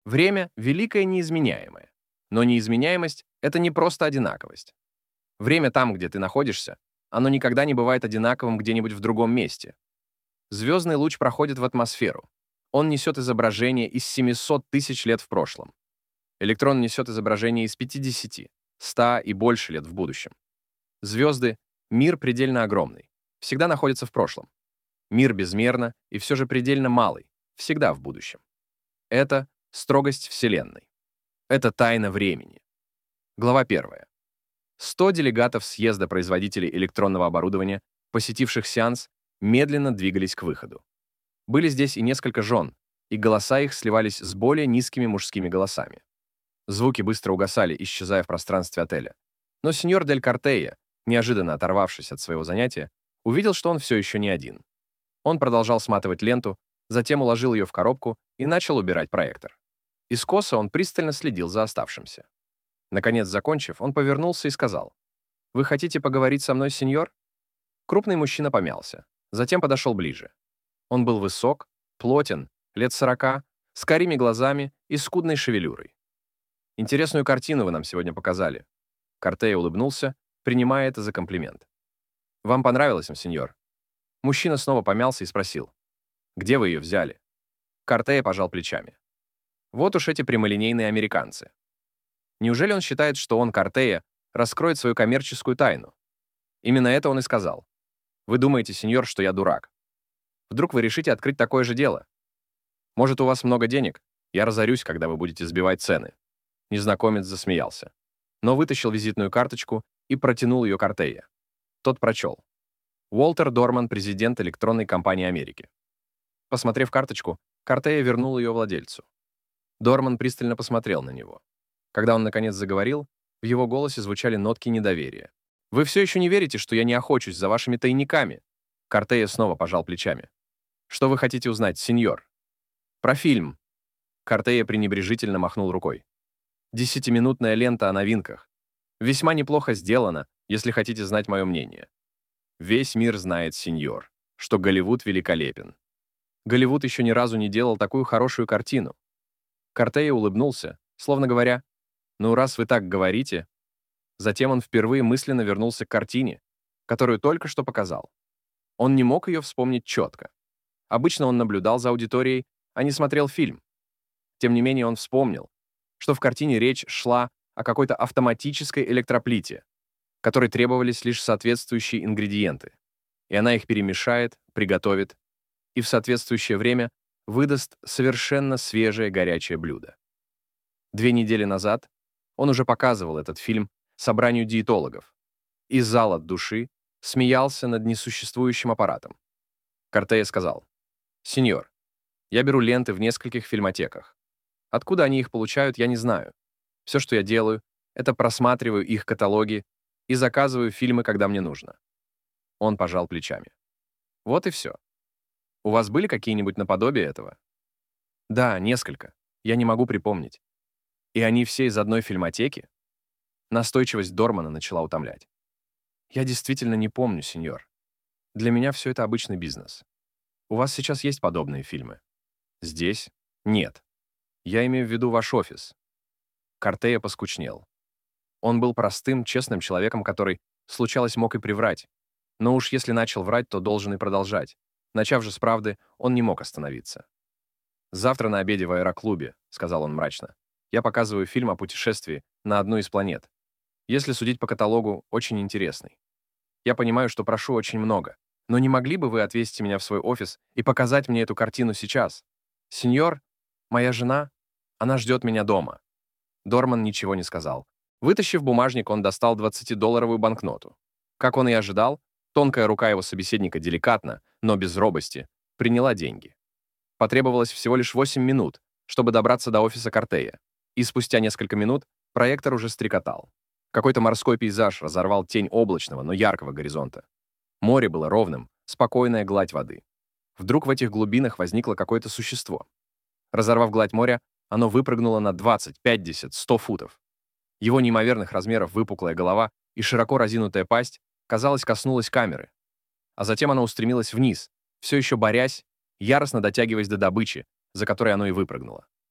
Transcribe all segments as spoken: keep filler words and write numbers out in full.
Время — великое неизменяемое. Но неизменяемость — это не просто одинаковость. Время там, где ты находишься, оно никогда не бывает одинаковым где-нибудь в другом месте. Звездный луч проходит в атмосферу. Он несет изображение из семисот тысяч лет в прошлом. Электрон несет изображение из пятидесяти, ста и больше лет в будущем. Звезды — мир предельно огромный, всегда находятся в прошлом. Мир безмерно и все же предельно малый, всегда в будущем. Это строгость Вселенной. Это тайна времени. Глава первая. сто делегатов съезда производителей электронного оборудования, посетивших сеанс, медленно двигались к выходу. Были здесь и несколько жен, и голоса их сливались с более низкими мужскими голосами. Звуки быстро угасали, исчезая в пространстве отеля. Но сеньор Дель Картея, неожиданно оторвавшись от своего занятия, увидел, что он все еще не один. Он продолжал сматывать ленту, затем уложил ее в коробку и начал убирать проектор. Из коса он пристально следил за оставшимся. Наконец, закончив, он повернулся и сказал: «Вы хотите поговорить со мной, сеньор?» Крупный мужчина помялся, затем подошел ближе. Он был высок, плотен, лет сорока, с карими глазами и скудной шевелюрой. «Интересную картину вы нам сегодня показали». Картея улыбнулся, принимая это за комплимент. «Вам понравилось, сеньор?» Мужчина снова помялся и спросил: «Где вы ее взяли?» Картея пожал плечами. «Вот уж эти прямолинейные американцы. Неужели он считает, что он, Картея, раскроет свою коммерческую тайну?» Именно это он и сказал. «Вы думаете, сеньор, что я дурак? Вдруг вы решите открыть такое же дело? Может, у вас много денег? Я разорюсь, когда вы будете сбивать цены». Незнакомец засмеялся, но вытащил визитную карточку и протянул ее Картея. Тот прочел: «Уолтер Дорман, президент электронной компании Америки». Посмотрев карточку, Картея вернул ее владельцу. Дорман пристально посмотрел на него. Когда он, наконец, заговорил, в его голосе звучали нотки недоверия. «Вы все еще не верите, что я не охочусь за вашими тайниками?» Картея снова пожал плечами. «Что вы хотите узнать, сеньор?» «Про фильм». Картея пренебрежительно махнул рукой. «Десятиминутная лента о новинках. Весьма неплохо сделано, если хотите знать мое мнение. Весь мир знает, сеньор, что Голливуд великолепен. Голливуд еще ни разу не делал такую хорошую картину». Картея улыбнулся, словно говоря: «Ну, раз вы так говорите». Затем он впервые мысленно вернулся к картине, которую только что показал. Он не мог ее вспомнить четко. Обычно он наблюдал за аудиторией, а не смотрел фильм. Тем не менее, он вспомнил, что в картине речь шла о какой-то автоматической электроплите, которой требовались лишь соответствующие ингредиенты, и она их перемешает, приготовит и в соответствующее время выдаст совершенно свежее горячее блюдо. Две недели назад он уже показывал этот фильм собранию диетологов, и зал от души смеялся над несуществующим аппаратом. Картея сказал: «Сеньор, я беру ленты в нескольких фильмотеках. Откуда они их получают, я не знаю. Все, что я делаю, это просматриваю их каталоги и заказываю фильмы, когда мне нужно». Он пожал плечами. «Вот и все. У вас были какие-нибудь наподобие этого?» «Да, несколько. Я не могу припомнить. И они все из одной фильмотеки?» Настойчивость Дормана начала утомлять. «Я действительно не помню, сеньор. Для меня все это обычный бизнес. У вас сейчас есть подобные фильмы?» «Здесь? Нет. Я имею в виду ваш офис». Картея поскучнел. Он был простым, честным человеком, который, случалось, мог и приврать. Но уж если начал врать, то должен и продолжать. Начав же с правды, он не мог остановиться. «Завтра на обеде в аэроклубе», — сказал он мрачно, «я показываю фильм о путешествии на одну из планет. Если судить по каталогу, очень интересный. Я понимаю, что прошу очень много, но не могли бы вы отвезти меня в свой офис и показать мне эту картину сейчас? Сеньор, моя жена, она ждет меня дома». Дорман ничего не сказал. Вытащив бумажник, он достал двадцатидолларовую банкноту. Как он и ожидал, тонкая рука его собеседника деликатно, но без робости, приняла деньги. Потребовалось всего лишь восемь минут, чтобы добраться до офиса Картея, и спустя несколько минут проектор уже стрекотал. Какой-то морской пейзаж разорвал тень облачного, но яркого горизонта. Море было ровным, спокойная гладь воды. Вдруг в этих глубинах возникло какое-то существо. Разорвав гладь моря, оно выпрыгнуло на двадцать, пятьдесят, сто футов. Его неимоверных размеров выпуклая голова и широко разинутая пасть, казалось, коснулась камеры. А затем оно устремилось вниз, все еще борясь, яростно дотягиваясь до добычи, за которой оно и выпрыгнуло.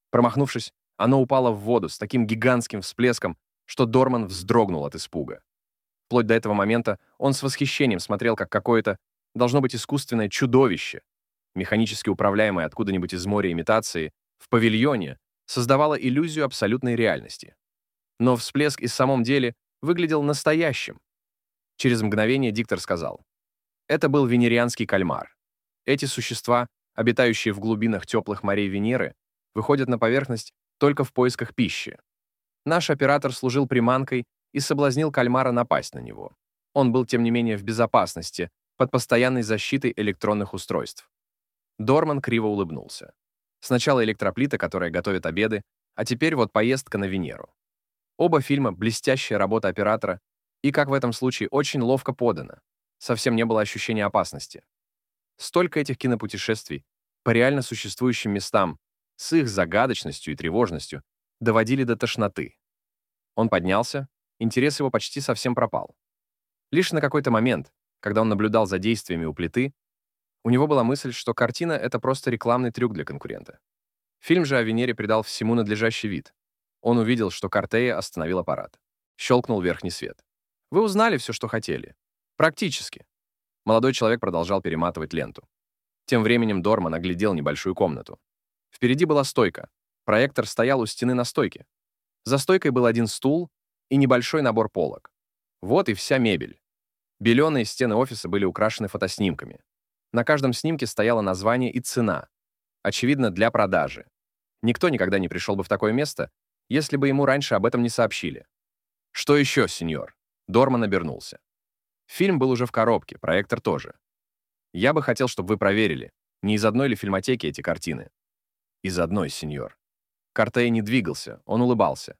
Промахнувшись, оно упало в воду с таким гигантским всплеском, что Дорман вздрогнул от испуга. Вплоть до этого момента он с восхищением смотрел, как какое-то, должно быть, искусственное чудовище, механически управляемое откуда-нибудь из моря имитации, в павильоне создавало иллюзию абсолютной реальности. Но всплеск и в самом деле выглядел настоящим. Через мгновение диктор сказал: это был венерианский кальмар. Эти существа, обитающие в глубинах теплых морей Венеры, выходят на поверхность только в поисках пищи. Наш оператор служил приманкой и соблазнил кальмара напасть на него. Он был, тем не менее, в безопасности, под постоянной защитой электронных устройств. Дорман криво улыбнулся. Сначала электроплита, которая готовит обеды, а теперь вот поездка на Венеру. Оба фильма — блестящая работа оператора, и, как в этом случае, очень ловко подано. Совсем не было ощущения опасности. Столько этих кинопутешествий по реально существующим местам с их загадочностью и тревожностью доводили до тошноты. Он поднялся, интерес его почти совсем пропал. Лишь на какой-то момент, когда он наблюдал за действиями у плиты, у него была мысль, что картина — это просто рекламный трюк для конкурента. Фильм же о Венере придал всему надлежащий вид. Он увидел, что Картея остановил аппарат. Щелкнул верхний свет. Вы узнали все, что хотели. Практически. Молодой человек продолжал перематывать ленту. Тем временем Дорман оглядел небольшую комнату. Впереди была стойка. Проектор стоял у стены на стойке. За стойкой был один стул и небольшой набор полок. Вот и вся мебель. Беленые стены офиса были украшены фотоснимками. На каждом снимке стояло название и цена. Очевидно, для продажи. Никто никогда не пришел бы в такое место, если бы ему раньше об этом не сообщили. «Что еще, сеньор?» Дорман обернулся. Фильм был уже в коробке, проектор тоже. Я бы хотел, чтобы вы проверили, не из одной ли фильмотеки эти картины. Из одной, сеньор. Картея не двигался, он улыбался.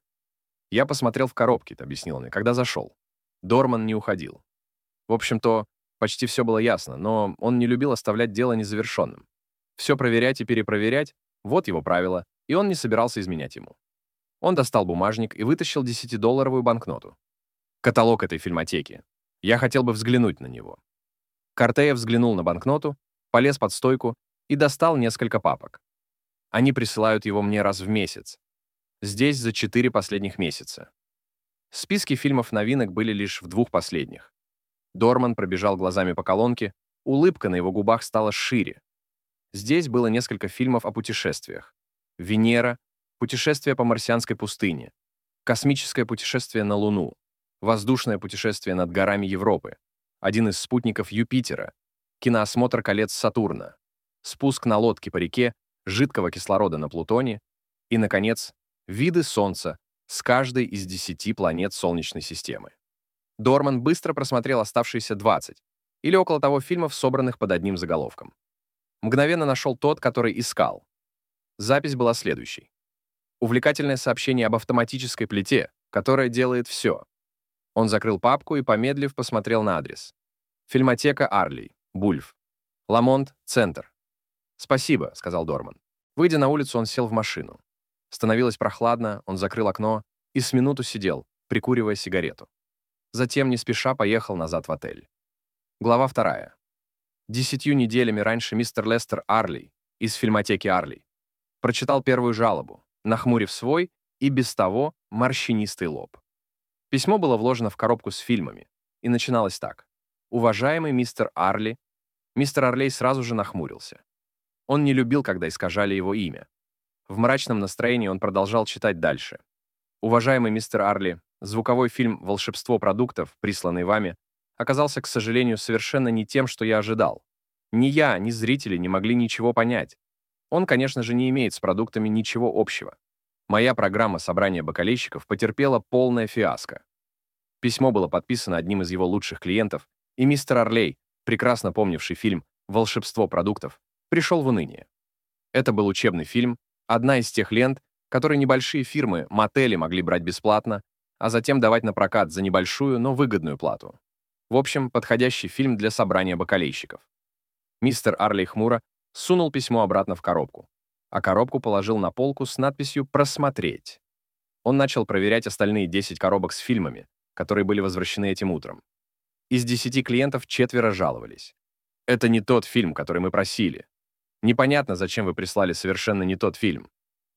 Я посмотрел в коробке, объяснил он, когда зашел. Дорман не уходил. В общем-то, почти все было ясно, но он не любил оставлять дело незавершенным. Все проверять и перепроверять — вот его правило, и он не собирался изменять ему. Он достал бумажник и вытащил десятидолларовую банкноту. Каталог этой фильмотеки. Я хотел бы взглянуть на него. Картея взглянул на банкноту, полез под стойку и достал несколько папок. Они присылают его мне раз в месяц. Здесь за четыре последних месяца. Списки фильмов-новинок были лишь в двух последних. Дорман пробежал глазами по колонке, улыбка на его губах стала шире. Здесь было несколько фильмов о путешествиях. «Венера», «Путешествие по марсианской пустыне», «Космическое путешествие на Луну», «Воздушное путешествие над горами Европы», «Один из спутников Юпитера», «Киноосмотр колец Сатурна», «Спуск на лодке по реке», «Жидкого кислорода на Плутоне» и, наконец, «Виды Солнца» с каждой из десяти планет Солнечной системы. Дорман быстро просмотрел оставшиеся двадцать, или около того фильмов, собранных под одним заголовком. Мгновенно нашел тот, который искал. Запись была следующей. Увлекательное сообщение об автоматической плите, которая делает все. Он закрыл папку и, помедлив, посмотрел на адрес. Фильмотека Арлей, Бульф. Ламонт, Центр. «Спасибо», — сказал Дорман. Выйдя на улицу, он сел в машину. Становилось прохладно, он закрыл окно и с минуту сидел, прикуривая сигарету. Затем, не спеша, поехал назад в отель. Глава вторая. Десятью неделями раньше мистер Лестер Арлей из фильмотеки Арлей прочитал первую жалобу, нахмурив свой и без того морщинистый лоб. Письмо было вложено в коробку с фильмами и начиналось так. «Уважаемый мистер Арли». Мистер Арлей сразу же нахмурился. Он не любил, когда искажали его имя. В мрачном настроении он продолжал читать дальше. «Уважаемый мистер Арли, звуковой фильм «Волшебство продуктов», присланный вами, оказался, к сожалению, совершенно не тем, что я ожидал. Ни я, ни зрители не могли ничего понять. Он, конечно же, не имеет с продуктами ничего общего. Моя программа собрания бакалейщиков потерпела полное фиаско». Письмо было подписано одним из его лучших клиентов, и мистер Арлей, прекрасно помнивший фильм «Волшебство продуктов», пришел в уныние. Это был учебный фильм, одна из тех лент, которые небольшие фирмы, мотели могли брать бесплатно, а затем давать на прокат за небольшую, но выгодную плату. В общем, подходящий фильм для собрания бакалейщиков. Мистер Арлей хмуро сунул письмо обратно в коробку, а коробку положил на полку с надписью «Просмотреть». Он начал проверять остальные десять коробок с фильмами, которые были возвращены этим утром. Из десяти клиентов четверо жаловались. «Это не тот фильм, который мы просили. Непонятно, зачем вы прислали совершенно не тот фильм.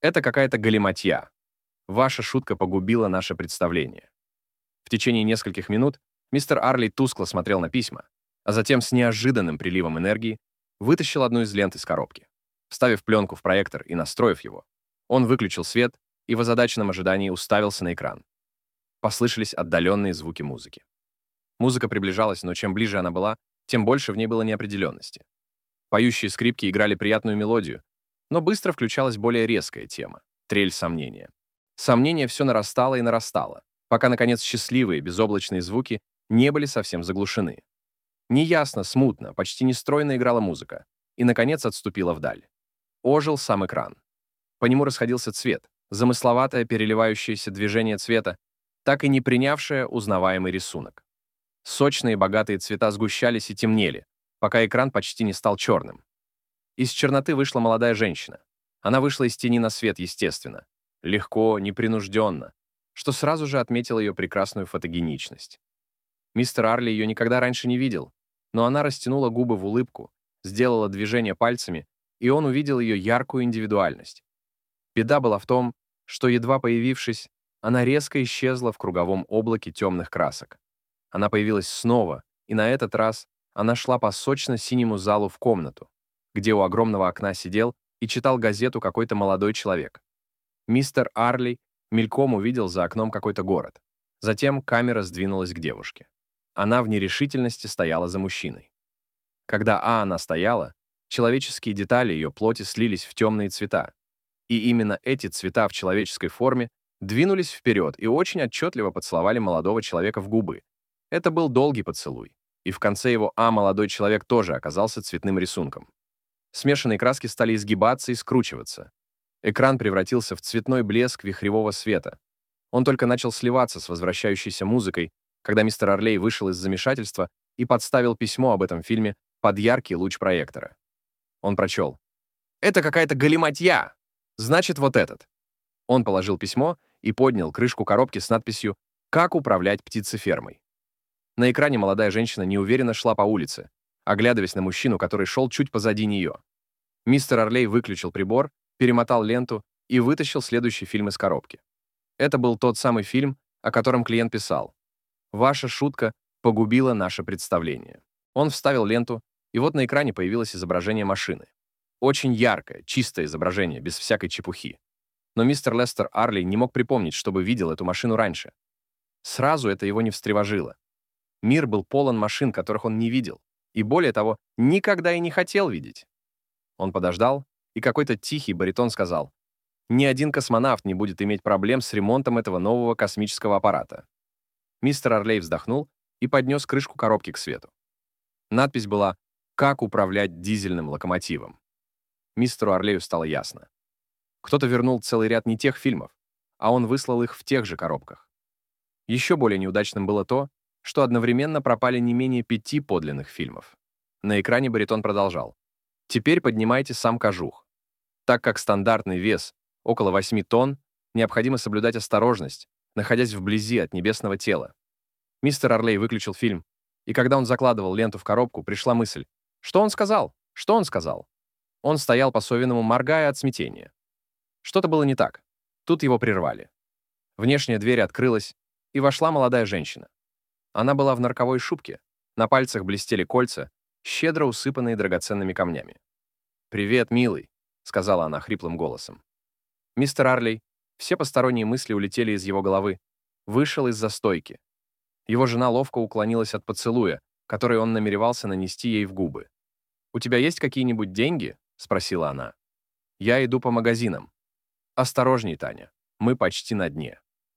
Это какая-то галиматья. Ваша шутка погубила наше представление. В течение нескольких минут мистер Арли тускло смотрел на письма, а затем с неожиданным приливом энергии вытащил одну из лент из коробки. Вставив пленку в проектор и настроив его, он выключил свет и в озадаченном ожидании уставился на экран. Послышались отдаленные звуки музыки. Музыка приближалась, но чем ближе она была, тем больше в ней было неопределенности. Поющие скрипки играли приятную мелодию, но быстро включалась более резкая тема — трель сомнения. Сомнение все нарастало и нарастало, пока, наконец, счастливые безоблачные звуки не были совсем заглушены. Неясно, смутно, почти нестройно играла музыка, и, наконец, отступила вдаль. Ожил сам экран. По нему расходился цвет, замысловатое переливающееся движение цвета, так и не принявшее узнаваемый рисунок. Сочные богатые цвета сгущались и темнели, пока экран почти не стал черным. Из черноты вышла молодая женщина. Она вышла из тени на свет, естественно, легко, непринужденно, что сразу же отметил ее прекрасную фотогеничность. Мистер Арли ее никогда раньше не видел, но она растянула губы в улыбку, сделала движение пальцами, и он увидел ее яркую индивидуальность. Беда была в том, что, едва появившись, она резко исчезла в круговом облаке темных красок. Она появилась снова, и на этот раз она шла по сочно-синему залу в комнату, где у огромного окна сидел и читал газету какой-то молодой человек. Мистер Арли мельком увидел за окном какой-то город. Затем камера сдвинулась к девушке. Она в нерешительности стояла за мужчиной. Когда А она стояла, человеческие детали ее плоти слились в темные цвета. И именно эти цвета в человеческой форме двинулись вперед и очень отчетливо поцеловали молодого человека в губы. Это был долгий поцелуй, и в конце его А молодой человек тоже оказался цветным рисунком. Смешанные краски стали изгибаться и скручиваться. Экран превратился в цветной блеск вихревого света. Он только начал сливаться с возвращающейся музыкой, когда мистер Арлей вышел из замешательства и подставил письмо об этом фильме под яркий луч проектора. Он прочел: «Это какая-то галиматья! Значит, вот этот». Он положил письмо и поднял крышку коробки с надписью «Как управлять птицефермой». На экране молодая женщина неуверенно шла по улице, оглядываясь на мужчину, который шел чуть позади нее. Мистер Арлей выключил прибор, перемотал ленту и вытащил следующий фильм из коробки. Это был тот самый фильм, о котором клиент писал. «Ваша шутка погубила наше представление». Он вставил ленту, и вот на экране появилось изображение машины. Очень яркое, чистое изображение, без всякой чепухи. Но мистер Лестер Арли не мог припомнить, чтобы видел эту машину раньше. Сразу это его не встревожило. Мир был полон машин, которых он не видел, и, более того, никогда и не хотел видеть. Он подождал, и какой-то тихий баритон сказал: «Ни один космонавт не будет иметь проблем с ремонтом этого нового космического аппарата». Мистер Арлей вздохнул и поднес крышку коробки к свету. Надпись была «Как управлять дизельным локомотивом». Мистеру Арлею стало ясно. Кто-то вернул целый ряд не тех фильмов, а он выслал их в тех же коробках. Еще более неудачным было то, что одновременно пропали не менее пяти подлинных фильмов. На экране баритон продолжал: «Теперь поднимайте сам кожух. Так как стандартный вес около восьми тонн, необходимо соблюдать осторожность, находясь вблизи от небесного тела». Мистер Арлей выключил фильм, и когда он закладывал ленту в коробку, пришла мысль: что он сказал? Что он сказал? Он стоял по-совиному, моргая от смятения. Что-то было не так. Тут его прервали. Внешняя дверь открылась, и вошла молодая женщина. Она была в норковой шубке, на пальцах блестели кольца, щедро усыпанные драгоценными камнями. «Привет, милый», — сказала она хриплым голосом. Мистер Арлей, все посторонние мысли улетели из его головы, вышел из-за стойки. Его жена ловко уклонилась от поцелуя, который он намеревался нанести ей в губы. «У тебя есть какие-нибудь деньги?» — спросила она. «Я иду по магазинам». «Осторожней, Таня, мы почти на дне».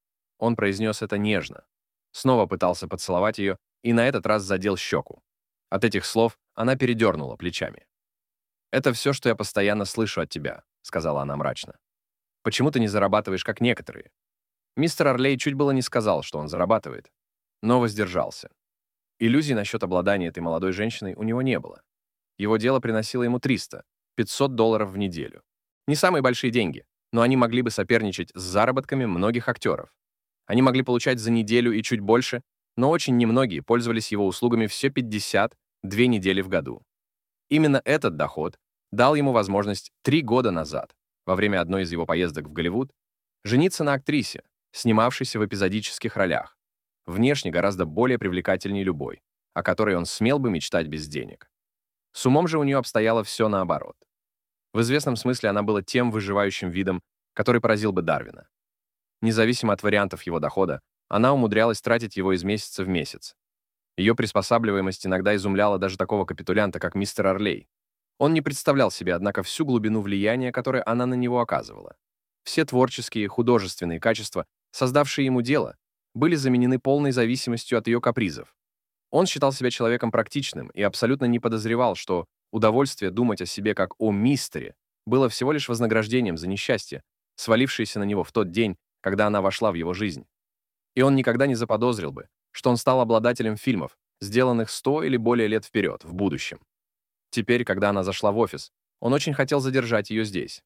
Он произнес это нежно. Снова пытался поцеловать ее и на этот раз задел щеку. От этих слов она передернула плечами. «Это все, что я постоянно слышу от тебя», — сказала она мрачно. «Почему ты не зарабатываешь, как некоторые?» Мистер Арлей чуть было не сказал, что он зарабатывает, но воздержался. Иллюзий насчет обладания этой молодой женщиной у него не было. Его дело приносило ему триста — пятьсот долларов в неделю. Не самые большие деньги, но они могли бы соперничать с заработками многих актеров. Они могли получать за неделю и чуть больше, но очень немногие пользовались его услугами все пятьдесят две недели в году. Именно этот доход дал ему возможность три года назад во время одной из его поездок в Голливуд, жениться на актрисе, снимавшейся в эпизодических ролях, внешне гораздо более привлекательней любой, о которой он смел бы мечтать без денег. С умом же у нее обстояло все наоборот. В известном смысле она была тем выживающим видом, который поразил бы Дарвина. Независимо от вариантов его дохода, она умудрялась тратить его из месяца в месяц. Ее приспосабливаемость иногда изумляла даже такого капитулянта, как мистер Арлей. Он не представлял себе, однако, всю глубину влияния, которое она на него оказывала. Все творческие, художественные качества, создавшие ему дело, были заменены полной зависимостью от ее капризов. Он считал себя человеком практичным и абсолютно не подозревал, что удовольствие думать о себе как о мистере было всего лишь вознаграждением за несчастье, свалившееся на него в тот день, когда она вошла в его жизнь. И он никогда не заподозрил бы, что он стал обладателем фильмов, сделанных сто или более лет вперед, в будущем. Теперь, когда она зашла в офис, он очень хотел задержать ее здесь.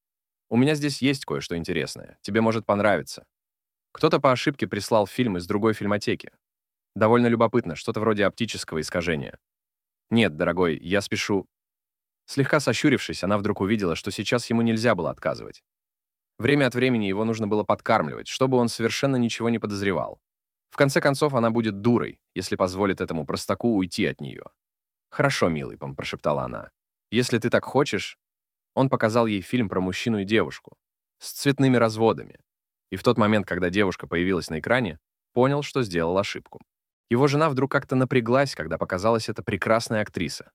«У меня здесь есть кое-что интересное. Тебе может понравиться». Кто-то по ошибке прислал фильм из другой фильмотеки. Довольно любопытно, что-то вроде оптического искажения. «Нет, дорогой, я спешу». Слегка сощурившись, она вдруг увидела, что сейчас ему нельзя было отказывать. Время от времени его нужно было подкармливать, чтобы он совершенно ничего не подозревал. В конце концов, она будет дурой, если позволит этому простаку уйти от нее. «Хорошо, милый», — прошептала она. «Если ты так хочешь...» Он показал ей фильм про мужчину и девушку с цветными разводами. И в тот момент, когда девушка появилась на экране, понял, что сделал ошибку. Его жена вдруг как-то напряглась, когда показалась эта прекрасная актриса.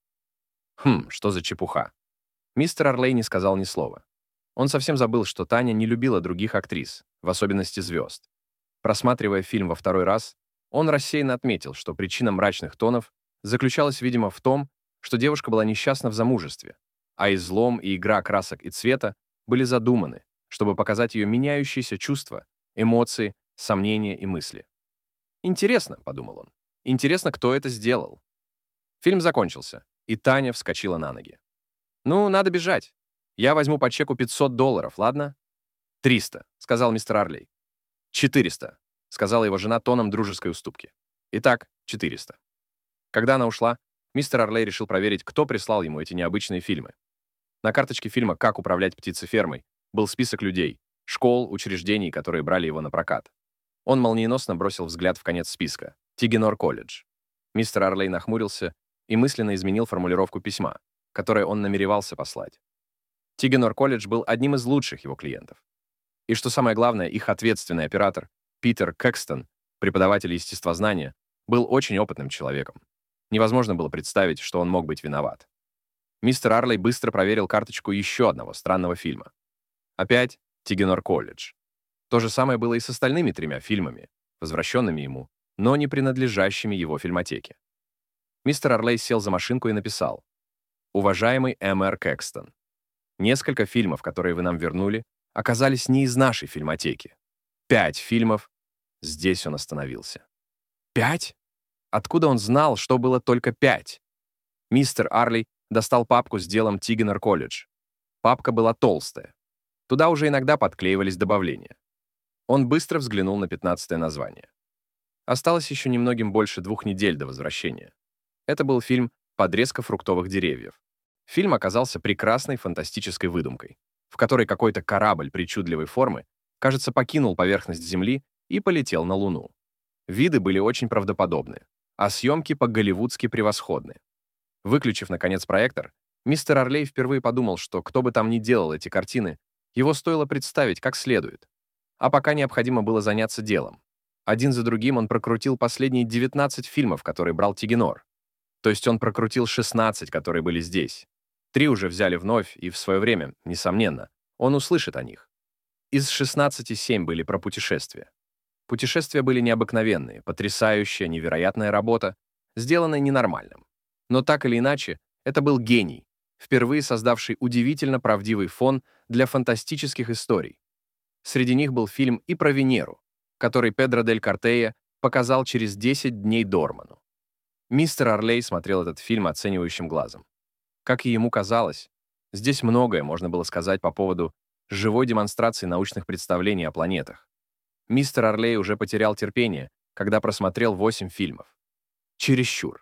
Хм, что за чепуха. Мистер Арлей не сказал ни слова. Он совсем забыл, что Таня не любила других актрис, в особенности звезд. Просматривая фильм во второй раз, он рассеянно отметил, что причина мрачных тонов заключалась, видимо, в том, что девушка была несчастна в замужестве, а излом и игра красок и цвета были задуманы, чтобы показать ее меняющиеся чувства, эмоции, сомнения и мысли. «Интересно», — подумал он, — «интересно, кто это сделал». Фильм закончился, и Таня вскочила на ноги. «Ну, надо бежать. Я возьму по чеку пятьсот долларов, ладно?» «Триста», — сказал мистер Арлей. «Четыреста», — сказала его жена тоном дружеской уступки. «Итак, четыреста». Когда она ушла, мистер Арлей решил проверить, кто прислал ему эти необычные фильмы. На карточке фильма «Как управлять птицефермой» был список людей, школ, учреждений, которые брали его на прокат. Он молниеносно бросил взгляд в конец списка — Тигенор колледж. Мистер Арлей нахмурился и мысленно изменил формулировку письма, которое он намеревался послать. Тигенор колледж был одним из лучших его клиентов. И что самое главное, их ответственный оператор, Питер Кэкстон, преподаватель естествознания, был очень опытным человеком. Невозможно было представить, что он мог быть виноват. Мистер Арлей быстро проверил карточку еще одного странного фильма. Опять Тигенор колледж. То же самое было и с остальными тремя фильмами, возвращенными ему, но не принадлежащими его фильмотеке. Мистер Арлей сел за машинку и написал: «Уважаемый М Р Кэкстон, несколько фильмов, которые вы нам вернули, оказались не из нашей фильмотеки. Пять фильмов». Здесь он остановился. Пять? Откуда он знал, что было только пять? Мистер Арлей достал папку с делом Тигенор колледж. Папка была толстая. Туда уже иногда подклеивались добавления. Он быстро взглянул на пятнадцатое название. Осталось еще немногим больше двух недель до возвращения. Это был фильм «Подрезка фруктовых деревьев». Фильм оказался прекрасной фантастической выдумкой, в которой какой-то корабль причудливой формы, кажется, покинул поверхность Земли и полетел на Луну. Виды были очень правдоподобны, а съемки по-голливудски превосходны. Выключив, наконец, проектор, мистер Арлей впервые подумал, что кто бы там ни делал эти картины, его стоило представить как следует. А пока необходимо было заняться делом. Один за другим он прокрутил последние девятнадцать фильмов, которые брал Тигенор. То есть он прокрутил шестнадцать, которые были здесь. Три уже взяли вновь, и в свое время, несомненно, он услышит о них. Из шестнадцати семь были про путешествия. Путешествия были необыкновенные, потрясающая, невероятная работа, сделанная ненормальным. Но так или иначе, это был гений, впервые создавший удивительно правдивый фон для фантастических историй. Среди них был фильм и про Венеру, который Педро дель Картея показал через десять дней Дорману. Мистер Арлей смотрел этот фильм оценивающим глазом. Как и ему казалось, здесь многое можно было сказать по поводу живой демонстрации научных представлений о планетах. Мистер Арлей уже потерял терпение, когда просмотрел восемь фильмов. Чересчур.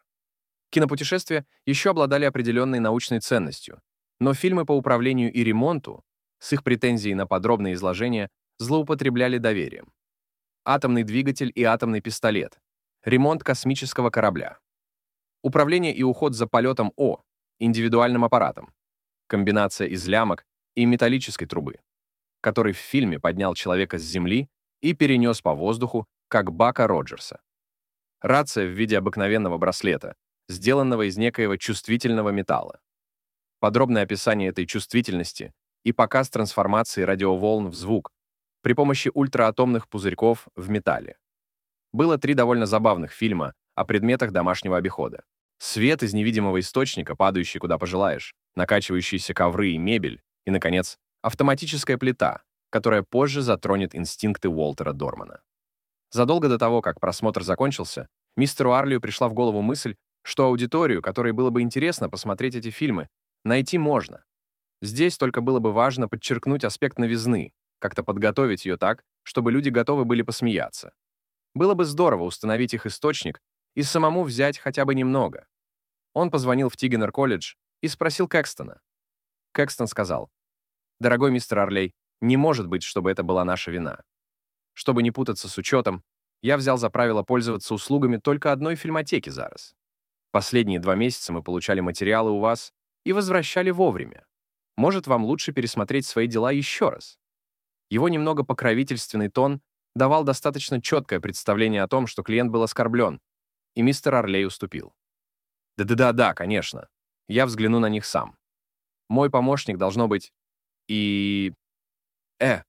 Кинопутешествия еще обладали определенной научной ценностью, но фильмы по управлению и ремонту с их претензией на подробное изложение злоупотребляли доверием. Атомный двигатель и атомный пистолет, ремонт космического корабля, управление и уход за полетом О, индивидуальным аппаратом, комбинация из лямок и металлической трубы, который в фильме поднял человека с Земли и перенес по воздуху, как Бака Роджерса. Рация в виде обыкновенного браслета, сделанного из некоего чувствительного металла. Подробное описание этой чувствительности и показ трансформации радиоволн в звук при помощи ультраатомных пузырьков в металле. Было три довольно забавных фильма о предметах домашнего обихода. Свет из невидимого источника, падающий куда пожелаешь, накачивающиеся ковры и мебель, и, наконец, автоматическая плита, которая позже затронет инстинкты Уолтера Дормана. Задолго до того, как просмотр закончился, мистеру Арлию пришла в голову мысль, что аудиторию, которой было бы интересно посмотреть эти фильмы, найти можно. Здесь только было бы важно подчеркнуть аспект новизны, как-то подготовить ее так, чтобы люди готовы были посмеяться. Было бы здорово установить их источник и самому взять хотя бы немного. Он позвонил в Тигенер-колледж и спросил Кэкстона. Кэкстон сказал: «Дорогой мистер Арлей, не может быть, чтобы это была наша вина. Чтобы не путаться с учетом, я взял за правило пользоваться услугами только одной фильмотеки за раз. Последние два месяца мы получали материалы у вас и возвращали вовремя. Может, вам лучше пересмотреть свои дела еще раз?» Его немного покровительственный тон давал достаточно четкое представление о том, что клиент был оскорблен, и мистер Арлей уступил. «Да-да-да, конечно. Я взгляну на них сам. Мой помощник должно быть и... Э!»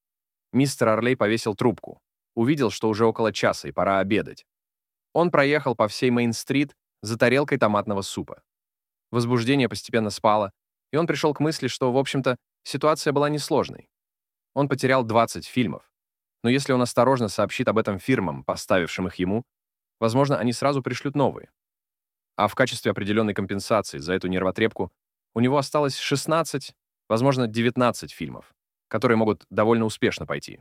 Мистер Арлей повесил трубку. Увидел, что уже около часа и пора обедать. Он проехал по всей Мейн-стрит за тарелкой томатного супа. Возбуждение постепенно спало, и он пришел к мысли, что, в общем-то, ситуация была несложной. Он потерял двадцать фильмов, но если он осторожно сообщит об этом фирмам, поставившим их ему, возможно, они сразу пришлют новые. А в качестве определенной компенсации за эту нервотрепку у него осталось шестнадцать, возможно, девятнадцать фильмов, которые могут довольно успешно пойти.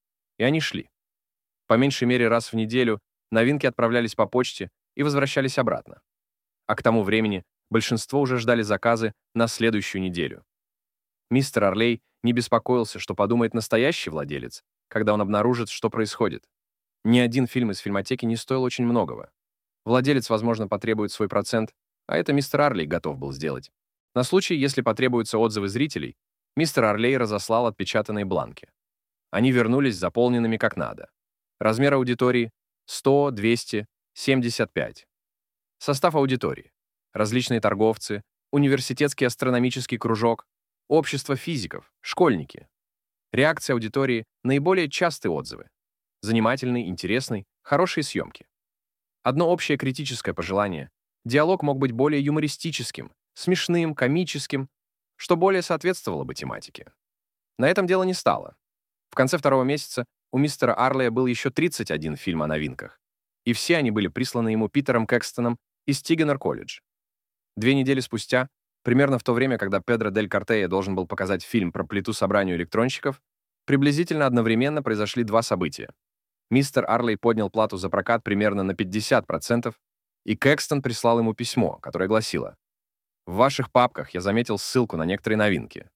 И они шли. По меньшей мере раз в неделю новинки отправлялись по почте и возвращались обратно. А к тому времени большинство уже ждали заказы на следующую неделю. Мистер Арлей не беспокоился, что подумает настоящий владелец, когда он обнаружит, что происходит. Ни один фильм из фильмотеки не стоил очень многого. Владелец, возможно, потребует свой процент, а это мистер Арлей готов был сделать. На случай, если потребуются отзывы зрителей, мистер Арлей разослал отпечатанные бланки. Они вернулись заполненными как надо. Размер аудитории — сто, двести, семьдесят пять. Состав аудитории: различные торговцы, университетский астрономический кружок, общество физиков, школьники. Реакция аудитории — наиболее частые отзывы. Занимательный, интересный, хорошие съемки. Одно общее критическое пожелание: диалог мог быть более юмористическим, смешным, комическим, что более соответствовало бы тематике. На этом дело не стало. В конце второго месяца у мистера Арлея был еще тридцать один фильм о новинках, и все они были присланы ему Питером Кэкстоном из Тигенер-колледж. Две недели спустя, примерно в то время, когда Педро дель Картея должен был показать фильм про плиту собранию электронщиков, приблизительно одновременно произошли два события. Мистер Арлей поднял плату за прокат примерно на пятьдесят процентов, и Кэкстон прислал ему письмо, которое гласило: «В ваших папках я заметил ссылку на некоторые новинки.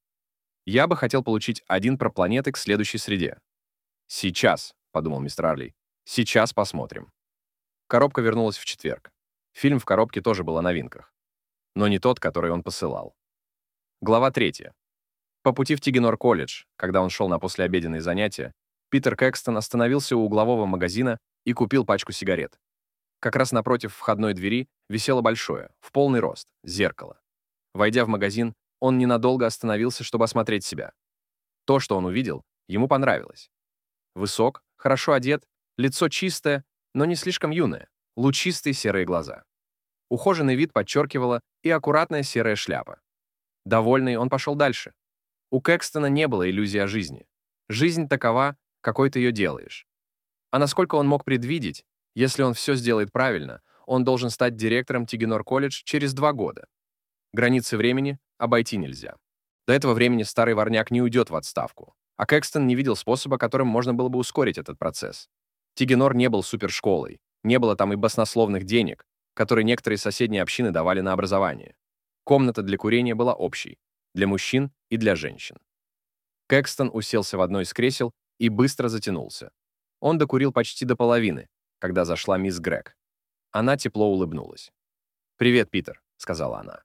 Я бы хотел получить один про планеты к следующей среде». «Сейчас», — подумал мистер Арлей, — «сейчас посмотрим». Коробка вернулась в четверг. Фильм в коробке тоже был о новинках, но не тот, который он посылал. Глава третья. По пути в Тигенер-колледж, когда он шел на послеобеденные занятия, Питер Кэкстон остановился у углового магазина и купил пачку сигарет. Как раз напротив входной двери висело большое, в полный рост, зеркало. Войдя в магазин, он ненадолго остановился, чтобы осмотреть себя. То, что он увидел, ему понравилось. Высок, хорошо одет, лицо чистое, но не слишком юное, лучистые серые глаза. Ухоженный вид подчеркивала и аккуратная серая шляпа. Довольный, он пошел дальше. У Кэкстона не было иллюзий о жизни. Жизнь такова, какой ты ее делаешь. А насколько он мог предвидеть, если он все сделает правильно, он должен стать директором Тигенер-колледж через два года. Границы времени обойти нельзя. До этого времени старый ворняк не уйдет в отставку, а Кэкстон не видел способа, которым можно было бы ускорить этот процесс. Тигенор не был супершколой, не было там и баснословных денег, которые некоторые соседние общины давали на образование. Комната для курения была общей, для мужчин и для женщин. Кэкстон уселся в одно из кресел и быстро затянулся. Он докурил почти до половины, когда зашла мисс Грег. Она тепло улыбнулась. «Привет, Питер», — сказала она.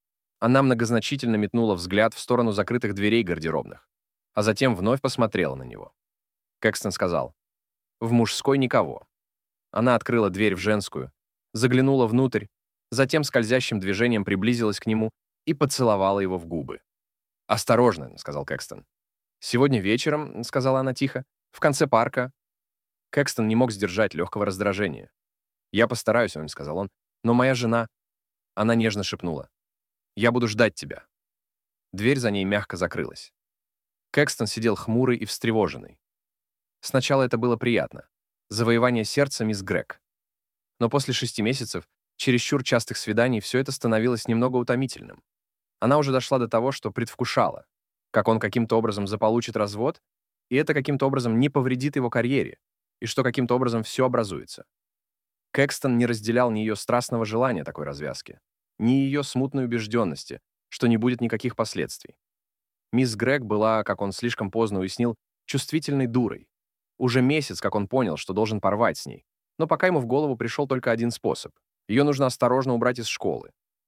Она многозначительно метнула взгляд в сторону закрытых дверей гардеробных, а затем вновь посмотрела на него. Кэкстон сказал: «В мужской никого». Она открыла дверь в женскую, заглянула внутрь, затем скользящим движением приблизилась к нему и поцеловала его в губы. «Осторожно», — сказал Кэкстон. «Сегодня вечером», — сказала она тихо, — «в конце парка». Кэкстон не мог сдержать легкого раздражения. «Я постараюсь», — сказал он, — «но моя жена...» Она нежно шепнула: «Я буду ждать тебя». Дверь за ней мягко закрылась. Кэкстон сидел хмурый и встревоженный. Сначала это было приятно. Завоевание сердца мисс Грег. Но после шести месяцев чересчур частых свиданий все это становилось немного утомительным. Она уже дошла до того, что предвкушала, как он каким-то образом заполучит развод, и это каким-то образом не повредит его карьере, и что каким-то образом все образуется. Кэкстон не разделял ни ее страстного желания такой развязки, ни ее смутной убежденности, что не будет никаких последствий. Мисс Грег была, как он слишком поздно уяснил, чувствительной дурой. Уже месяц, как он понял, что должен порвать с ней, но пока ему в голову пришел только один способ. Ее нужно осторожно убрать из школы.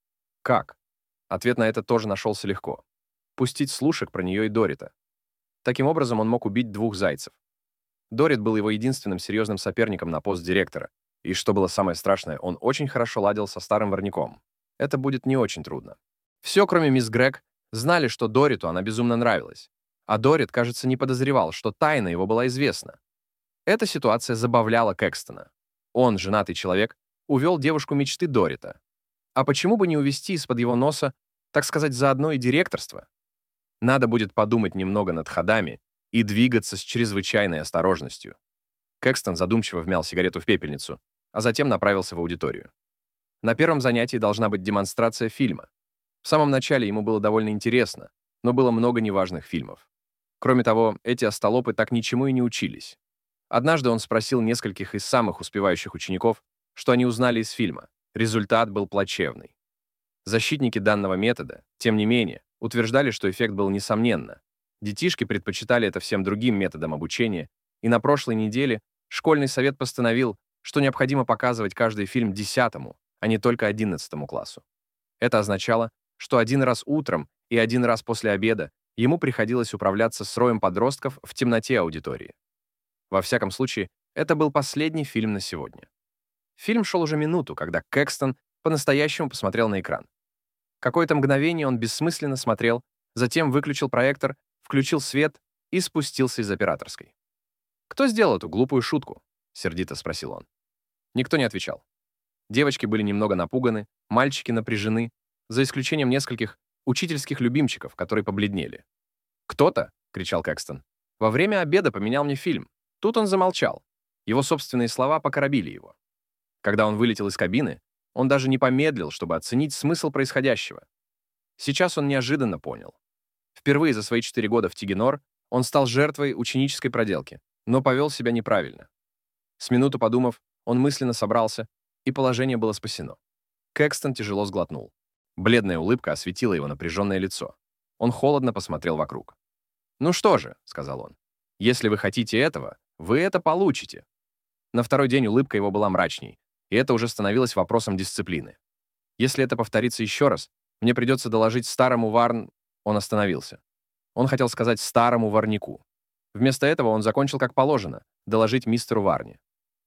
Как? Ответ на это тоже нашелся легко. Пустить слушок про нее и Дорита. Таким образом, он мог убить двух зайцев. Дорит был его единственным серьезным соперником на пост директора, и, что было самое страшное, он очень хорошо ладил со старым ворняком. Это будет не очень трудно. Все, кроме мисс Грег, знали, что Дориту она безумно нравилась. А Дорит, кажется, не подозревал, что тайна его была известна. Эта ситуация забавляла Кэкстона. Он, женатый человек, увел девушку мечты Дорита. А почему бы не увести из-под его носа, так сказать, заодно и директорство? Надо будет подумать немного над ходами и двигаться с чрезвычайной осторожностью. Кэкстон задумчиво вмял сигарету в пепельницу, а затем направился в аудиторию. На первом занятии должна быть демонстрация фильма. В самом начале ему было довольно интересно, но было много неважных фильмов. Кроме того, эти остолопы так ничему и не учились. Однажды он спросил нескольких из самых успевающих учеников, что они узнали из фильма. Результат был плачевный. Защитники данного метода, тем не менее, утверждали, что эффект был несомненно. Детишки предпочитали это всем другим методам обучения, и на прошлой неделе школьный совет постановил, что необходимо показывать каждый фильм десятому, а не только одиннадцатому классу. Это означало, что один раз утром и один раз после обеда ему приходилось управляться с роем подростков в темноте аудитории. Во всяком случае, это был последний фильм на сегодня. Фильм шел уже минуту, когда Кэкстон по-настоящему посмотрел на экран. Какое-то мгновение он бессмысленно смотрел, затем выключил проектор, включил свет и спустился из операторской. «Кто сделал эту глупую шутку?» — сердито спросил он. Никто не отвечал. Девочки были немного напуганы, мальчики напряжены, за исключением нескольких учительских любимчиков, которые побледнели. «Кто-то», — кричал Кэкстон, — «во время обеда поменял мне фильм». Тут он замолчал. Его собственные слова покоробили его. Когда он вылетел из кабины, он даже не помедлил, чтобы оценить смысл происходящего. Сейчас он неожиданно понял. Впервые за свои четыре года в Тигенор он стал жертвой ученической проделки, но повел себя неправильно. С минуту подумав, он мысленно собрался, и положение было спасено. Кэкстон тяжело сглотнул. Бледная улыбка осветила его напряженное лицо. Он холодно посмотрел вокруг. «Ну что же», — сказал он, — «если вы хотите этого, вы это получите». На второй день улыбка его была мрачней, и это уже становилось вопросом дисциплины. Если это повторится еще раз, мне придется доложить старому Варн... Он остановился. Он хотел сказать старому Варнику. Вместо этого он закончил как положено — доложить мистеру Варне.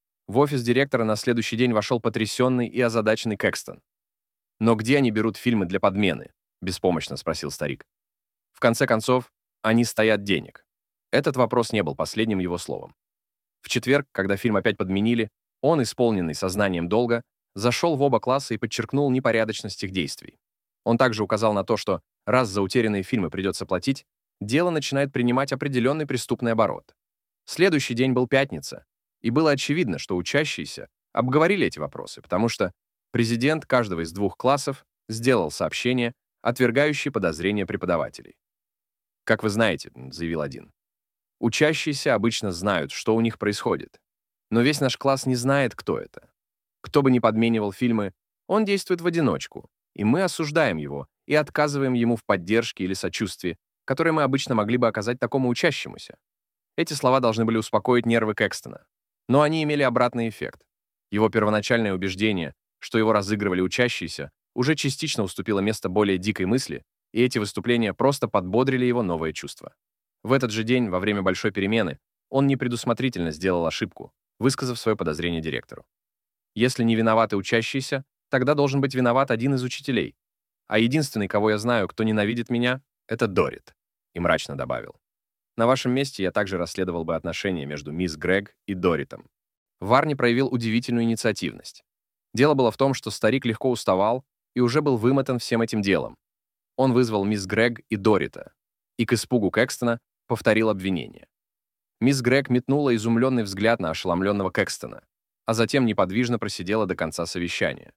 В офис директора на следующий день вошел потрясенный и озадаченный Кэкстон. «Но где они берут фильмы для подмены?» — беспомощно спросил старик. В конце концов, они стоят денег. Этот вопрос не был последним его словом. В четверг, когда фильм опять подменили, он, исполненный сознанием долга, зашел в оба класса и подчеркнул непорядочность их действий. Он также указал на то, что раз за утерянные фильмы придется платить, дело начинает принимать определенный преступный оборот. Следующий день был пятница, и было очевидно, что учащиеся обговорили эти вопросы, потому что президент каждого из двух классов сделал сообщение, отвергающее подозрения преподавателей. «Как вы знаете», — заявил один, — «учащиеся обычно знают, что у них происходит. Но весь наш класс не знает, кто это. Кто бы ни подменивал фильмы, он действует в одиночку, и мы осуждаем его и отказываем ему в поддержке или сочувствии, которые мы обычно могли бы оказать такому учащемуся. Эти слова должны были успокоить нервы Кэкстона. Но они имели обратный эффект. Его первоначальное убеждение, что его разыгрывали учащиеся, уже частично уступило место более дикой мысли, и эти выступления просто подбодрили его новое чувство. В этот же день, во время большой перемены, он непредусмотрительно сделал ошибку, высказав свое подозрение директору. Если не виноваты учащиеся, тогда должен быть виноват один из учителей. А единственный, кого я знаю, кто ненавидит меня, это Дорит, и мрачно добавил. На вашем месте я также расследовал бы отношения между мисс Грег и Доритом. Варни проявил удивительную инициативность. Дело было в том, что старик легко уставал и уже был вымотан всем этим делом. Он вызвал мисс Грег и Дорита, и к испугу Кэкстона повторил обвинение. Мисс Грег метнула изумленный взгляд на ошеломленного Кэкстона, а затем неподвижно просидела до конца совещания.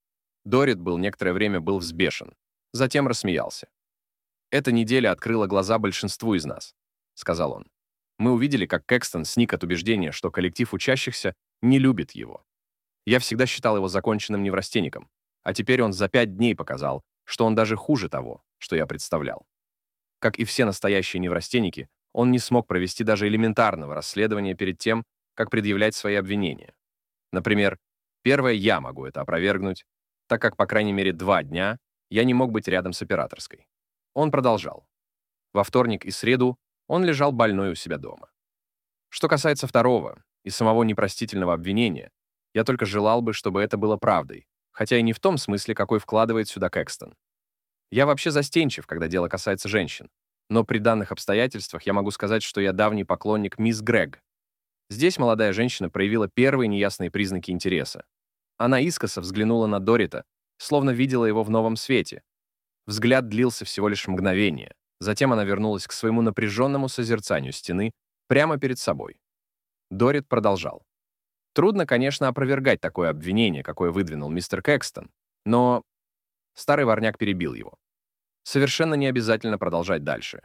Дорит был некоторое время был взбешен, затем рассмеялся. «Эта неделя открыла глаза большинству из нас», — сказал он. «Мы увидели, как Кэкстон сник от убеждения, что коллектив учащихся не любит его. Я всегда считал его законченным неврастенником, а теперь он за пять дней показал, что он даже хуже того, что я представлял. Как и все настоящие неврастенники, он не смог провести даже элементарного расследования перед тем, как предъявлять свои обвинения. Например, первое, я могу это опровергнуть, так как, по крайней мере, два дня я не мог быть рядом с операторской. Он продолжал. Во вторник и среду он лежал больной у себя дома. Что касается второго и самого непростительного обвинения, я только желал бы, чтобы это было правдой, хотя и не в том смысле, какой вкладывает сюда Кэкстон. Я вообще застенчив, когда дело касается женщин, но при данных обстоятельствах я могу сказать, что я давний поклонник мисс Грег. Здесь молодая женщина проявила первые неясные признаки интереса. Она искоса взглянула на Дорита, словно видела его в новом свете. Взгляд длился всего лишь мгновение. Затем она вернулась к своему напряженному созерцанию стены прямо перед собой. Дорит продолжал. Трудно, конечно, опровергать такое обвинение, какое выдвинул мистер Кэкстон, но... Старый ворняк перебил его. Совершенно не обязательно продолжать дальше.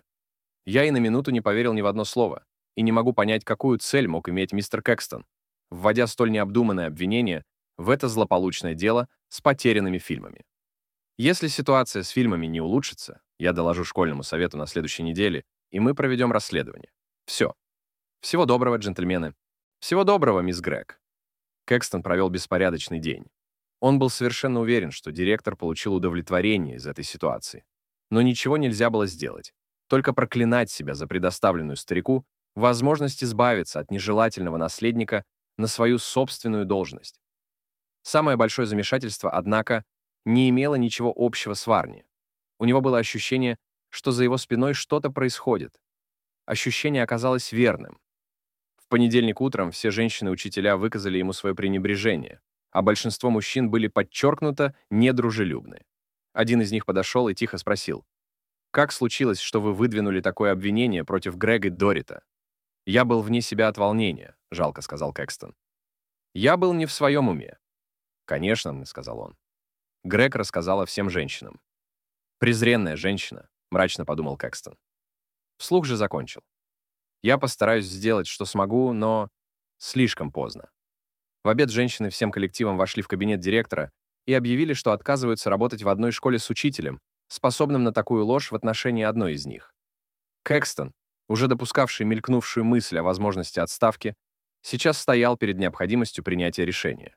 Я и на минуту не поверил ни в одно слово, и не могу понять, какую цель мог иметь мистер Кэкстон, вводя столь необдуманное обвинение в это злополучное дело с потерянными фильмами. Если ситуация с фильмами не улучшится, я доложу школьному совету на следующей неделе, и мы проведем расследование. Все. Всего доброго, джентльмены. Всего доброго, мисс Грег. Кэкстон провел беспорядочный день. Он был совершенно уверен, что директор получил удовлетворение из этой ситуации. Но ничего нельзя было сделать. Только проклинать себя за предоставленную старику возможность избавиться от нежелательного наследника на свою собственную должность. Самое большое замешательство, однако, не имело ничего общего с Варни. У него было ощущение, что за его спиной что-то происходит. Ощущение оказалось верным. В понедельник утром все женщины-учителя выказали ему свое пренебрежение, а большинство мужчин были подчеркнуто недружелюбны. Один из них подошел и тихо спросил, «Как случилось, что вы выдвинули такое обвинение против Грега и Дорита?» «Я был вне себя от волнения», — жалко сказал Кэкстон. «Я был не в своем уме». «Конечно», — сказал он. Грег рассказала всем женщинам. «Презренная женщина», — мрачно подумал Кэкстон. Вслух же закончил. «Я постараюсь сделать, что смогу, но слишком поздно». В обед женщины всем коллективом вошли в кабинет директора и объявили, что отказываются работать в одной школе с учителем, способным на такую ложь в отношении одной из них. Кэкстон, уже допускавший мелькнувшую мысль о возможности отставки, сейчас стоял перед необходимостью принятия решения.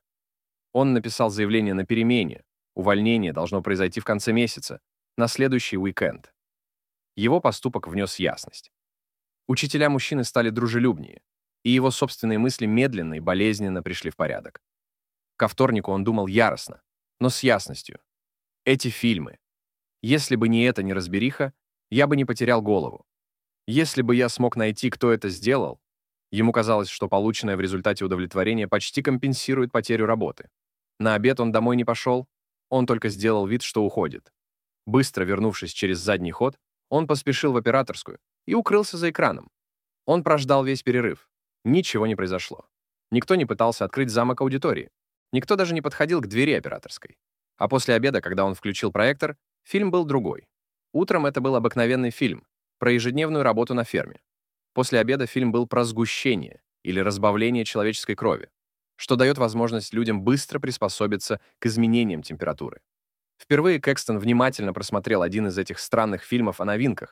Он написал заявление на перемене, увольнение должно произойти в конце месяца, на следующий уикенд. Его поступок внес ясность. Учителя-мужчины стали дружелюбнее, и его собственные мысли медленно и болезненно пришли в порядок. Ко вторнику он думал яростно, но с ясностью. Эти фильмы. Если бы не эта неразбериха, я бы не потерял голову. Если бы я смог найти, кто это сделал, ему казалось, что полученное в результате удовлетворение почти компенсирует потерю работы. На обед он домой не пошел, он только сделал вид, что уходит. Быстро вернувшись через задний ход, он поспешил в операторскую и укрылся за экраном. Он прождал весь перерыв. Ничего не произошло. Никто не пытался открыть замок аудитории. Никто даже не подходил к двери операторской. А после обеда, когда он включил проектор, фильм был другой. Утром это был обыкновенный фильм про ежедневную работу на ферме. После обеда фильм был про сгущение или разбавление человеческой крови, что дает возможность людям быстро приспособиться к изменениям температуры. Впервые Кэкстон внимательно просмотрел один из этих странных фильмов о новинках,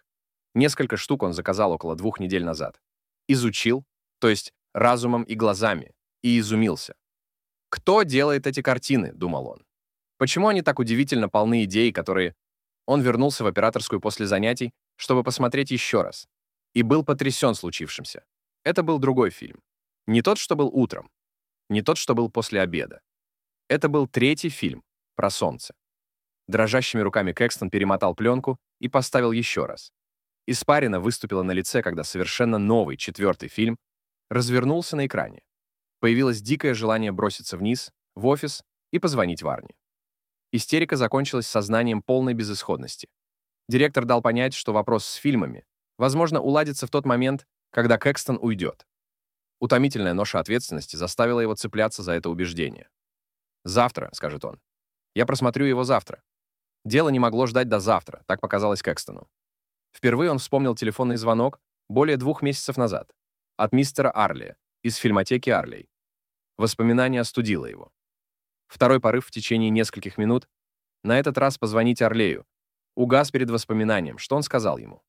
Несколько штук он заказал около двух недель назад. Изучил, то есть разумом и глазами, и изумился. «Кто делает эти картины?» — думал он. «Почему они так удивительно полны идей, которые...» Он вернулся в операторскую после занятий, чтобы посмотреть еще раз. И был потрясен случившимся. Это был другой фильм. Не тот, что был утром. Не тот, что был после обеда. Это был третий фильм про солнце. Дрожащими руками Кэкстон перемотал пленку и поставил еще раз. Испарина выступила на лице, когда совершенно новый, четвертый фильм развернулся на экране. Появилось дикое желание броситься вниз, в офис и позвонить Варне. Истерика закончилась сознанием полной безысходности. Директор дал понять, что вопрос с фильмами, возможно, уладится в тот момент, когда Кэкстон уйдет. Утомительная ноша ответственности заставила его цепляться за это убеждение. «Завтра», — скажет он. «Я просмотрю его завтра». Дело не могло ждать до завтра, так показалось Кэкстону. Впервые он вспомнил телефонный звонок более двух месяцев назад от мистера Арли из фильмотеки Арлей. Воспоминание остудило его. Второй порыв в течение нескольких минут, на этот раз позвонить Арлею, угас перед воспоминанием, что он сказал ему.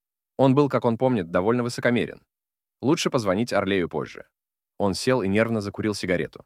Он был, как он помнит, довольно высокомерен. Лучше позвонить Арлею позже. Он сел и нервно закурил сигарету.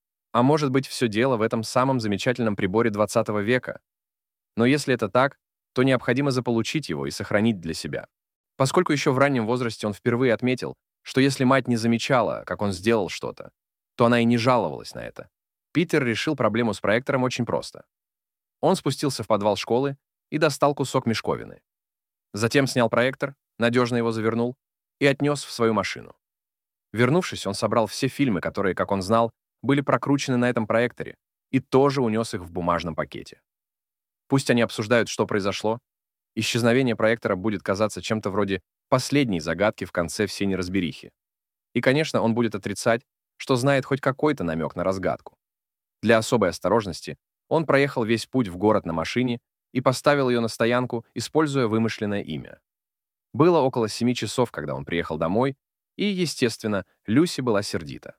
А может быть, все дело в этом самом замечательном приборе двадцатого века? Но если это так, то необходимо заполучить его и сохранить для себя. Поскольку еще в раннем возрасте он впервые отметил, что если мать не замечала, как он сделал что-то, то она и не жаловалась на это. Питер решил проблему с проектором очень просто. Он спустился в подвал школы и достал кусок мешковины. Затем снял проектор, надежно его завернул и отнес в свою машину. Вернувшись, он собрал все фильмы, которые, как он знал, были прокручены на этом проекторе, и тоже унес их в бумажном пакете. Пусть они обсуждают, что произошло, исчезновение проектора будет казаться чем-то вроде последней загадки в конце всей неразберихи. И, конечно, он будет отрицать, что знает хоть какой-то намек на разгадку. Для особой осторожности он проехал весь путь в город на машине и поставил ее на стоянку, используя вымышленное имя. Было около семи часов, когда он приехал домой, и, естественно, Люси была сердита.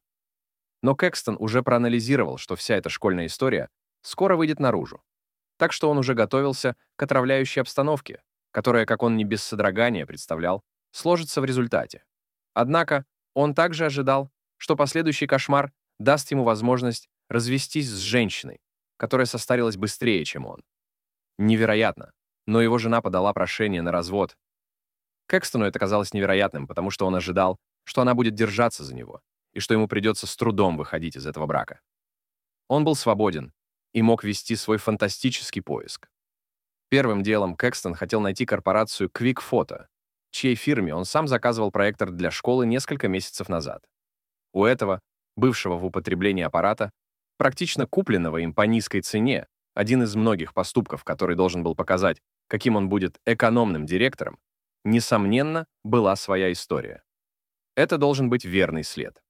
Но Кэкстон уже проанализировал, что вся эта школьная история скоро выйдет наружу. Так что он уже готовился к отравляющей обстановке, которая, как он не без содрогания представлял, сложится в результате. Однако он также ожидал, что последующий кошмар даст ему возможность развестись с женщиной, которая состарилась быстрее, чем он. Невероятно, но его жена подала прошение на развод. Кэкстону это казалось невероятным, потому что он ожидал, что она будет держаться за него, и что ему придется с трудом выходить из этого брака. Он был свободен и мог вести свой фантастический поиск. Первым делом Кэкстон хотел найти корпорацию Quick Photo, чьей фирме он сам заказывал проектор для школы несколько месяцев назад. У этого, бывшего в употреблении аппарата, практично купленного им по низкой цене, один из многих поступков, который должен был показать, каким он будет экономным директором, несомненно, была своя история. Это должен быть верный след.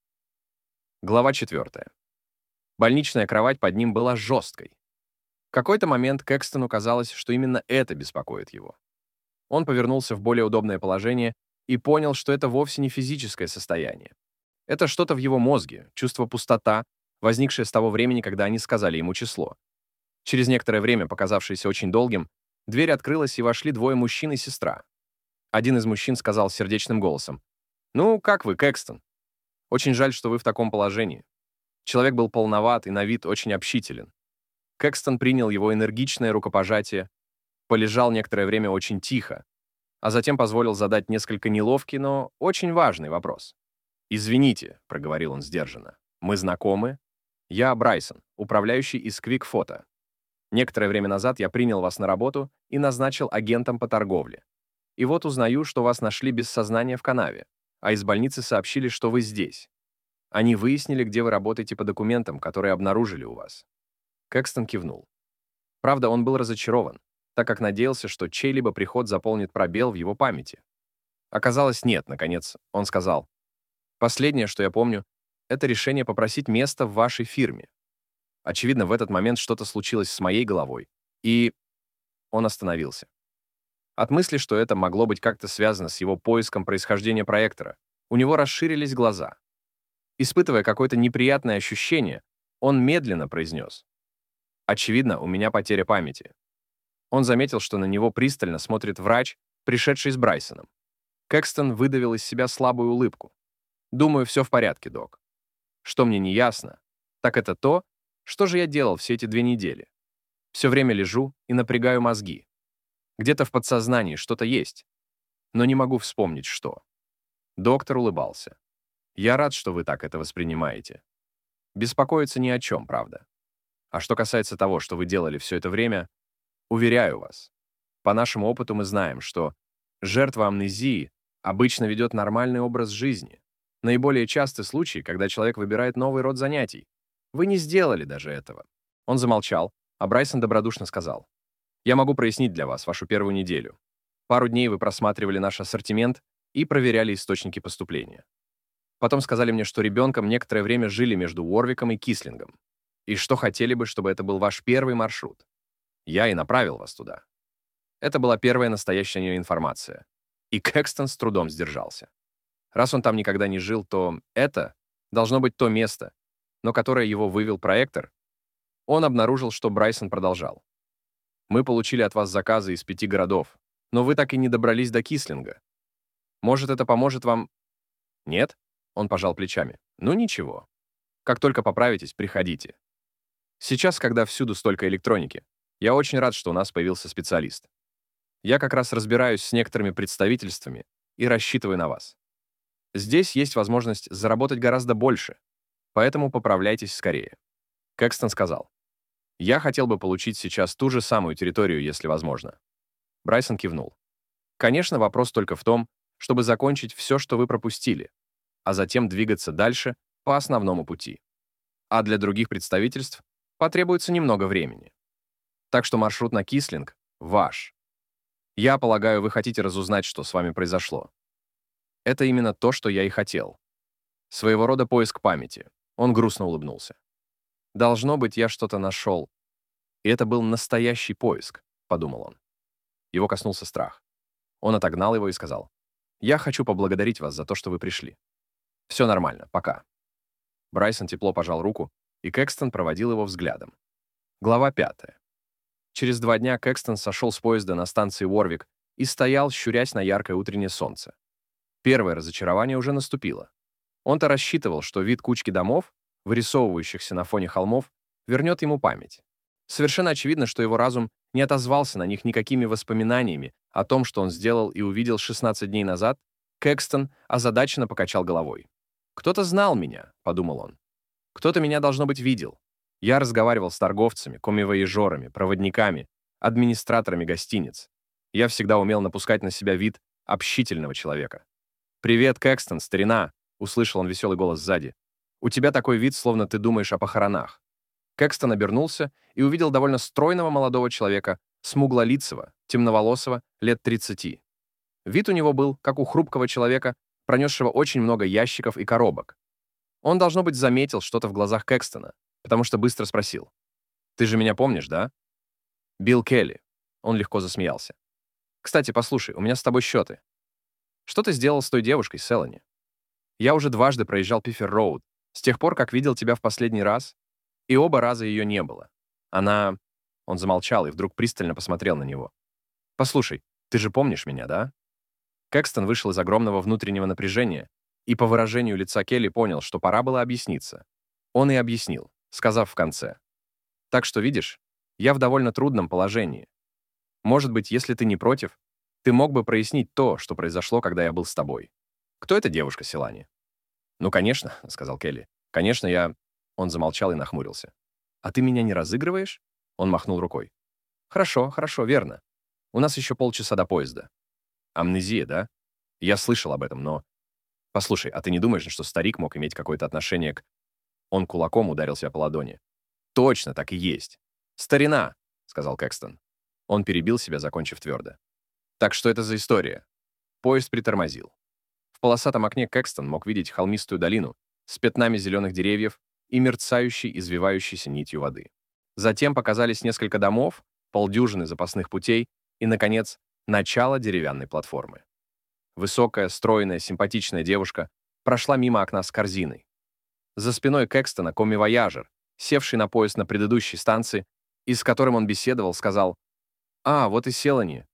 Глава четвертая. Больничная кровать под ним была жесткой. В какой-то момент Кэкстону казалось, что именно это беспокоит его. Он повернулся в более удобное положение и понял, что это вовсе не физическое состояние. Это что-то в его мозге, чувство пустота, возникшее с того времени, когда они сказали ему число. Через некоторое время, показавшееся очень долгим, дверь открылась, и вошли двое мужчин и сестра. Один из мужчин сказал сердечным голосом: «Ну, как вы, Кэкстон? Очень жаль, что вы в таком положении». Человек был полноват и на вид очень общителен. Кэкстон принял его энергичное рукопожатие, полежал некоторое время очень тихо, а затем позволил задать несколько неловкий, но очень важный вопрос. «Извините», — проговорил он сдержанно, — «мы знакомы? Я Брайсон, управляющий из Quick Photo. Некоторое время назад я принял вас на работу и назначил агентом по торговле. И вот узнаю, что вас нашли без сознания в канаве, а из больницы сообщили, что вы здесь. Они выяснили, где вы работаете по документам, которые обнаружили у вас». Кэкстон кивнул. Правда, он был разочарован, так как надеялся, что чей-либо приход заполнит пробел в его памяти. Оказалось, нет, наконец, он сказал. «Последнее, что я помню, это решение попросить место в вашей фирме. Очевидно, в этот момент что-то случилось с моей головой, и...» Он остановился. От мысли, что это могло быть как-то связано с его поиском происхождения проектора, у него расширились глаза. Испытывая какое-то неприятное ощущение, он медленно произнес: «Очевидно, у меня потеря памяти». Он заметил, что на него пристально смотрит врач, пришедший с Брайсоном. Кэкстон выдавил из себя слабую улыбку. «Думаю, все в порядке, док. Что мне не ясно, так это то, что же я делал все эти две недели. Все время лежу и напрягаю мозги. Где-то в подсознании что-то есть, но не могу вспомнить, что». Доктор улыбался. «Я рад, что вы так это воспринимаете. Беспокоиться ни о чем, правда. А что касается того, что вы делали все это время, уверяю вас, по нашему опыту мы знаем, что жертва амнезии обычно ведет нормальный образ жизни. Наиболее частый случай, когда человек выбирает новый род занятий. Вы не сделали даже этого». Он замолчал, а Брайсон добродушно сказал: «Я могу прояснить для вас вашу первую неделю. Пару дней вы просматривали наш ассортимент и проверяли источники поступления. Потом сказали мне, что ребенком некоторое время жили между Уорвиком и Кислингом, и что хотели бы, чтобы это был ваш первый маршрут. Я и направил вас туда». Это была первая настоящая информация, и Кэкстон с трудом сдержался. Раз он там никогда не жил, то это должно быть то место, но которое его вывел проектор. Он обнаружил, что Брайсон продолжал: «Мы получили от вас заказы из пяти городов, но вы так и не добрались до Кислинга. Может, это поможет вам?» «Нет?» — он пожал плечами. «Ну ничего. Как только поправитесь, приходите. Сейчас, когда всюду столько электроники, я очень рад, что у нас появился специалист. Я как раз разбираюсь с некоторыми представительствами и рассчитываю на вас. Здесь есть возможность заработать гораздо больше, поэтому поправляйтесь скорее». Кэкстон сказал: «Я хотел бы получить сейчас ту же самую территорию, если возможно». Брайсон кивнул. «Конечно, вопрос только в том, чтобы закончить все, что вы пропустили, а затем двигаться дальше по основному пути. А для других представительств потребуется немного времени. Так что маршрут на Кислинг ваш. Я полагаю, вы хотите разузнать, что с вами произошло». Это именно то, что я и хотел. Своего рода поиск памяти. Он грустно улыбнулся. «Должно быть, я что-то нашел. И это был настоящий поиск», — подумал он. Его коснулся страх. Он отогнал его и сказал: «Я хочу поблагодарить вас за то, что вы пришли. Все нормально, пока». Брайсон тепло пожал руку, и Кэкстон проводил его взглядом. Глава пятая. Через два дня Кэкстон сошел с поезда на станции Уорвик и стоял, щурясь на яркое утреннее солнце. Первое разочарование уже наступило. Он-то рассчитывал, что вид кучки домов, вырисовывающихся на фоне холмов, вернет ему память. Совершенно очевидно, что его разум не отозвался на них никакими воспоминаниями о том, что он сделал и увидел шестнадцать дней назад. Кэкстон озадаченно покачал головой. «Кто-то знал меня», — подумал он. «Кто-то меня, должно быть, видел. Я разговаривал с торговцами, коммивояжерами, проводниками, администраторами гостиниц. Я всегда умел напускать на себя вид общительного человека. «Привет, Кэкстон, старина!» — услышал он веселый голос сзади. «У тебя такой вид, словно ты думаешь о похоронах». Кэкстон обернулся и увидел довольно стройного молодого человека, смуглолицего, темноволосого, лет тридцати. Вид у него был, как у хрупкого человека, пронесшего очень много ящиков и коробок. Он, должно быть, заметил что-то в глазах Кэкстона, потому что быстро спросил: «Ты же меня помнишь, да?» «Билл Келли». Он легко засмеялся. «Кстати, послушай, у меня с тобой счеты. Что ты сделал с той девушкой, Селани? Я уже дважды проезжал Пиффер-Роуд, с тех пор, как видел тебя в последний раз, и оба раза ее не было. Она...» Он замолчал и вдруг пристально посмотрел на него. «Послушай, ты же помнишь меня, да?» Кэкстон вышел из огромного внутреннего напряжения и по выражению лица Келли понял, что пора было объясниться. Он и объяснил, сказав в конце: «Так что, видишь, я в довольно трудном положении. Может быть, если ты не против, ты мог бы прояснить то, что произошло, когда я был с тобой. Кто эта девушка, Селани?» «Ну, конечно», — сказал Келли. «Конечно, я...» Он замолчал и нахмурился. «А ты меня не разыгрываешь?» Он махнул рукой. «Хорошо, хорошо, верно. У нас еще полчаса до поезда». «Амнезия, да? Я слышал об этом, но...» «Послушай, а ты не думаешь, что старик мог иметь какое-то отношение к...» Он кулаком ударил себя по ладони. «Точно, так и есть. Старина», — сказал Кэкстон. Он перебил себя, закончив твердо. «Так что это за история?» Поезд притормозил. В полосатом окне Кэкстон мог видеть холмистую долину с пятнами зеленых деревьев и мерцающей, извивающейся нитью воды. Затем показались несколько домов, полдюжины запасных путей и, наконец, начало деревянной платформы. Высокая, стройная, симпатичная девушка прошла мимо окна с корзиной. За спиной Кэкстона коммивояжер, севший на поезд на предыдущей станции и с которым он беседовал, сказал: «А, вот и Селани.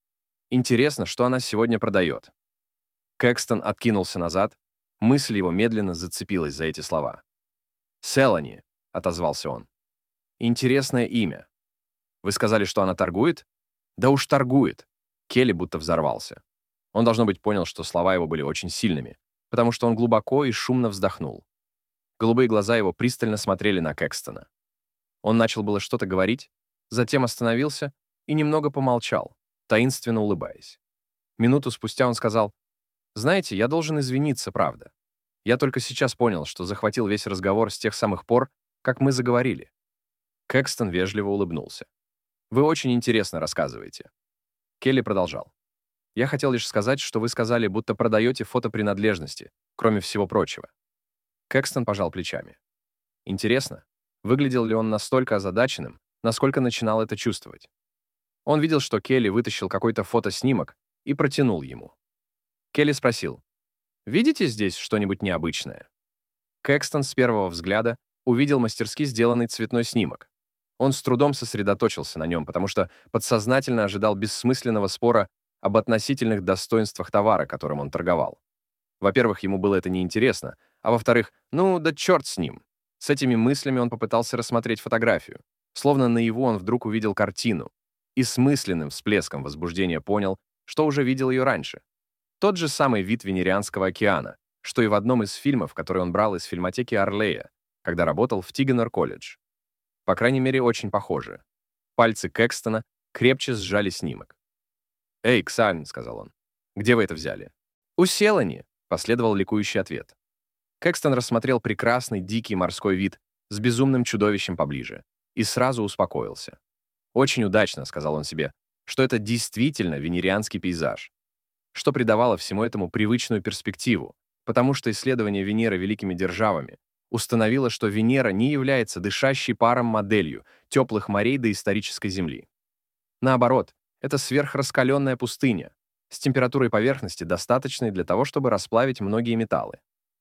Интересно, что она сегодня продает. Кэкстон откинулся назад, мысль его медленно зацепилась за эти слова. «Селани», — отозвался он. «Интересное имя. Вы сказали, что она торгует?» «Да уж торгует». Келли будто взорвался. Он, должно быть, понял, что слова его были очень сильными, потому что он глубоко и шумно вздохнул. Голубые глаза его пристально смотрели на Кэкстона. Он начал было что-то говорить, затем остановился и немного помолчал, таинственно улыбаясь. Минуту спустя он сказал: «Знаете, я должен извиниться, правда. Я только сейчас понял, что захватил весь разговор с тех самых пор, как мы заговорили». Кэкстон вежливо улыбнулся. «Вы очень интересно рассказываете». Келли продолжал. «Я хотел лишь сказать, что вы сказали, будто продаете фотопринадлежности, кроме всего прочего». Кэкстон пожал плечами. Интересно, выглядел ли он настолько озадаченным, насколько начинал это чувствовать. Он видел, что Келли вытащил какой-то фотоснимок и протянул ему. Келли спросил: «Видите здесь что-нибудь необычное?» Кэкстон с первого взгляда увидел мастерски сделанный цветной снимок. Он с трудом сосредоточился на нем, потому что подсознательно ожидал бессмысленного спора об относительных достоинствах товара, которым он торговал. Во-первых, ему было это неинтересно, а во-вторых, ну да черт с ним. С этими мыслями он попытался рассмотреть фотографию. Словно наяву он вдруг увидел картину и с мысленным всплеском возбуждения понял, что уже видел ее раньше. Тот же самый вид Венерианского океана, что и в одном из фильмов, который он брал из фильмотеки Арлея, когда работал в Тигенер-колледж. По крайней мере, очень похоже. Пальцы Кэкстона крепче сжали снимок. «Эй, Ксаль», — сказал он, — «где вы это взяли?» «У Селани», — последовал ликующий ответ. Кэкстон рассмотрел прекрасный дикий морской вид с безумным чудовищем поближе и сразу успокоился. «Очень удачно», — сказал он себе, — «что это действительно венерианский пейзаж», что придавало всему этому привычную перспективу, потому что исследование Венеры великими державами установило, что Венера не является дышащей паром моделью теплых морей доисторической Земли. Наоборот, это сверхраскаленная пустыня с температурой поверхности, достаточной для того, чтобы расплавить многие металлы.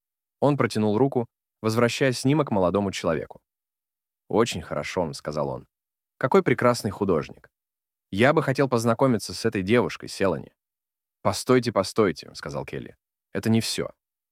Он протянул руку, возвращая снимок молодому человеку. «Очень хорошо», — сказал он. «Какой прекрасный художник. Я бы хотел познакомиться с этой девушкой, Селани». «Постойте, постойте», — сказал Келли. «Это не все».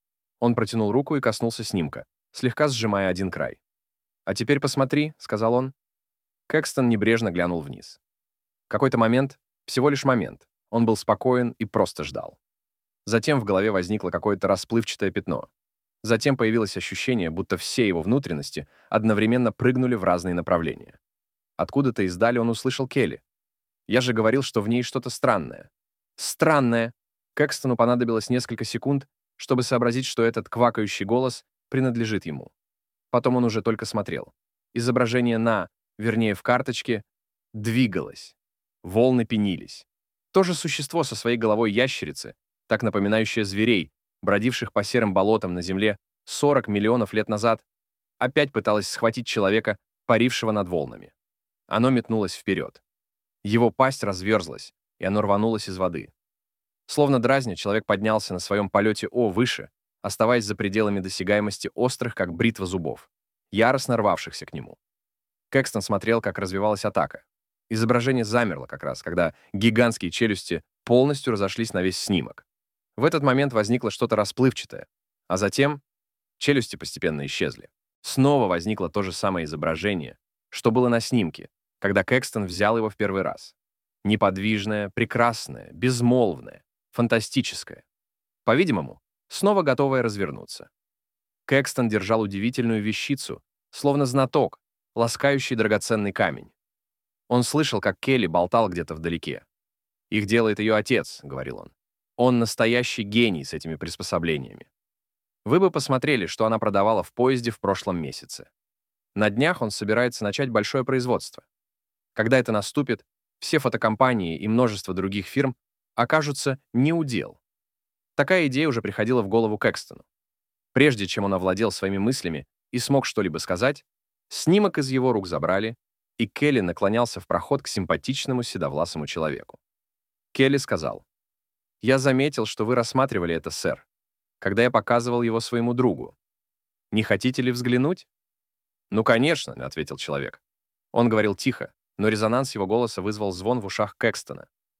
Он протянул руку и коснулся снимка, слегка сжимая один край. «А теперь посмотри», — сказал он. Кэкстон небрежно глянул вниз. В какой-то момент, всего лишь момент, он был спокоен и просто ждал. Затем в голове возникло какое-то расплывчатое пятно. Затем появилось ощущение, будто все его внутренности одновременно прыгнули в разные направления. Откуда-то издали он услышал Келли. «Я же говорил, что в ней что-то странное». «Странное!» Кэкстону понадобилось несколько секунд, чтобы сообразить, что этот квакающий голос принадлежит ему. Потом он уже только смотрел. Изображение на, вернее, в карточке, двигалось. Волны пенились. То же существо со своей головой ящерицы, так напоминающее зверей, бродивших по серым болотам на Земле сорок миллионов лет назад, опять пыталось схватить человека, парившего над волнами. Оно метнулось вперед. Его пасть разверзлась, и оно рванулось из воды. Словно дразня, человек поднялся на своем полете О выше, оставаясь за пределами досягаемости острых, как бритва зубов, яростно рвавшихся к нему. Кэкстон смотрел, как развивалась атака. Изображение замерло как раз, когда гигантские челюсти полностью разошлись на весь снимок. В этот момент возникло что-то расплывчатое, а затем челюсти постепенно исчезли. Снова возникло то же самое изображение, что было на снимке, когда Кэкстон взял его в первый раз. Неподвижное, прекрасное, безмолвное, фантастическое. По-видимому, снова готовое развернуться. Кэкстон держал удивительную вещицу, словно знаток, ласкающий драгоценный камень. Он слышал, как Келли болтал где-то вдалеке. «Их делает ее отец», — говорил он. «Он настоящий гений с этими приспособлениями. Вы бы посмотрели, что она продавала в поезде в прошлом месяце. На днях он собирается начать большое производство. Когда это наступит, все фотокомпании и множество других фирм окажутся не у дел». Такая идея уже приходила в голову Кэкстону. Прежде чем он овладел своими мыслями и смог что-либо сказать, снимок из его рук забрали, и Келли наклонялся в проход к симпатичному седовласому человеку. Келли сказал: «Я заметил, что вы рассматривали это, сэр, когда я показывал его своему другу. Не хотите ли взглянуть?» «Ну, конечно», — ответил человек. Он говорил тихо, но резонанс его голоса вызвал звон в ушах Кэкстона.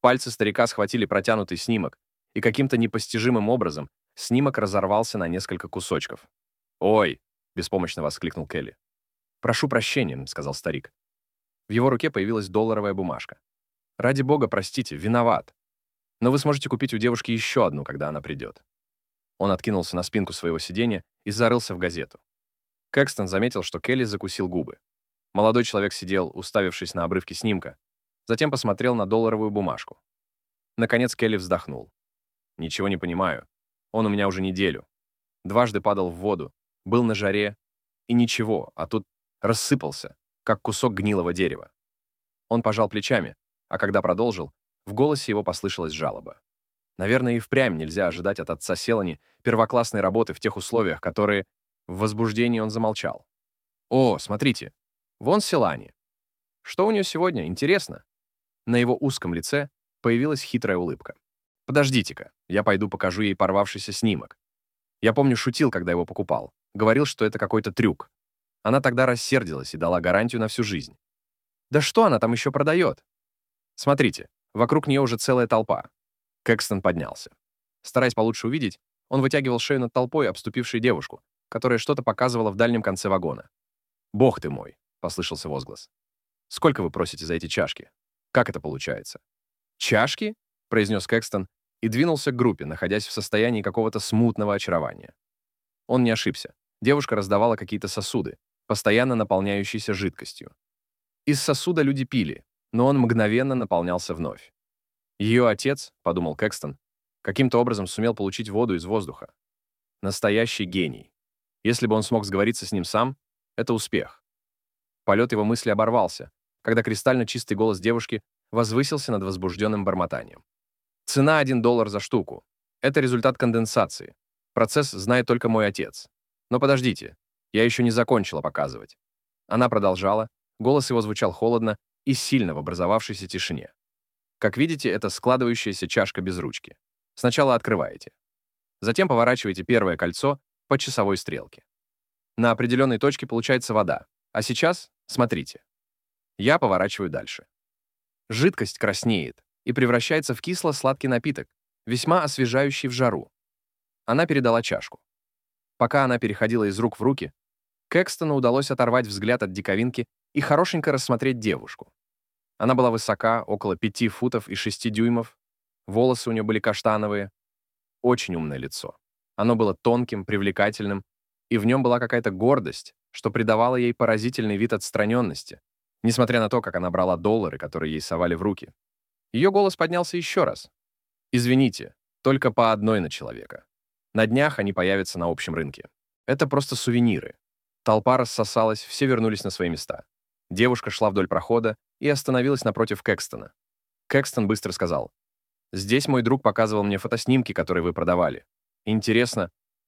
Пальцы старика схватили протянутый снимок, и каким-то непостижимым образом снимок разорвался на несколько кусочков. «Ой!» — беспомощно воскликнул Келли. «Прошу прощения», — сказал старик. В его руке появилась долларовая бумажка. «Ради бога, простите, виноват. Но вы сможете купить у девушки еще одну, когда она придет». Он откинулся на спинку своего сиденья и зарылся в газету. Кэкстон заметил, что Келли закусил губы. Молодой человек сидел, уставившись на обрывки снимка, затем посмотрел на долларовую бумажку. Наконец Келли вздохнул. «Ничего не понимаю. Он у меня уже неделю. Дважды падал в воду, был на жаре, и ничего, а тут рассыпался, как кусок гнилого дерева». Он пожал плечами, а когда продолжил, в голосе его послышалась жалоба. Наверное, и впрямь нельзя ожидать от отца Селани первоклассной работы в тех условиях, которые... В возбуждении он замолчал. «О, смотрите, вон Селани. Что у нее сегодня? Интересно?» На его узком лице появилась хитрая улыбка. «Подождите-ка, я пойду покажу ей порвавшийся снимок. Я помню, шутил, когда его покупал. Говорил, что это какой-то трюк. Она тогда рассердилась и дала гарантию на всю жизнь. Да что она там еще продает? Смотрите, вокруг нее уже целая толпа». Кэкстон поднялся. Стараясь получше увидеть, он вытягивал шею над толпой, обступившей девушку, которая что-то показывала в дальнем конце вагона. «Бог ты мой!» — послышался возглас. «Сколько вы просите за эти чашки? Как это получается?» «Чашки?» — произнес Кэкстон и двинулся к группе, находясь в состоянии какого-то смутного очарования. Он не ошибся. Девушка раздавала какие-то сосуды, постоянно наполняющиеся жидкостью. Из сосуда люди пили, но он мгновенно наполнялся вновь. Ее отец, — подумал Кэкстон, — каким-то образом сумел получить воду из воздуха. Настоящий гений. Если бы он смог сговориться с ним сам, это успех. Полет его мысли оборвался, когда кристально чистый голос девушки возвысился над возбужденным бормотанием. «Цена один доллар за штуку. Это результат конденсации. Процесс знает только мой отец. Но подождите, я еще не закончила показывать». Она продолжала, голос его звучал холодно и сильно в образовавшейся тишине. Как видите, это складывающаяся чашка без ручки. Сначала открываете. Затем поворачиваете первое кольцо по часовой стрелке. На определенной точке получается вода. А сейчас, смотрите. Я поворачиваю дальше. Жидкость краснеет и превращается в кисло-сладкий напиток, весьма освежающий в жару. Она передала чашку. Пока она переходила из рук в руки, Кэкстону удалось оторвать взгляд от диковинки и хорошенько рассмотреть девушку. Она была высока, около пяти футов и шести дюймов, волосы у нее были каштановые, очень умное лицо. Оно было тонким, привлекательным, и в нем была какая-то гордость, что придавало ей поразительный вид отстраненности, несмотря на то, как она брала доллары, которые ей совали в руки. Ее голос поднялся еще раз. «Извините, только по одной на человека. На днях они появятся на общем рынке. Это просто сувениры». Толпа рассосалась, все вернулись на свои места. Девушка шла вдоль прохода и остановилась напротив Кэкстона. Кэкстон быстро сказал: «Здесь мой друг показывал мне фотоснимки, которые вы продавали. Интересно.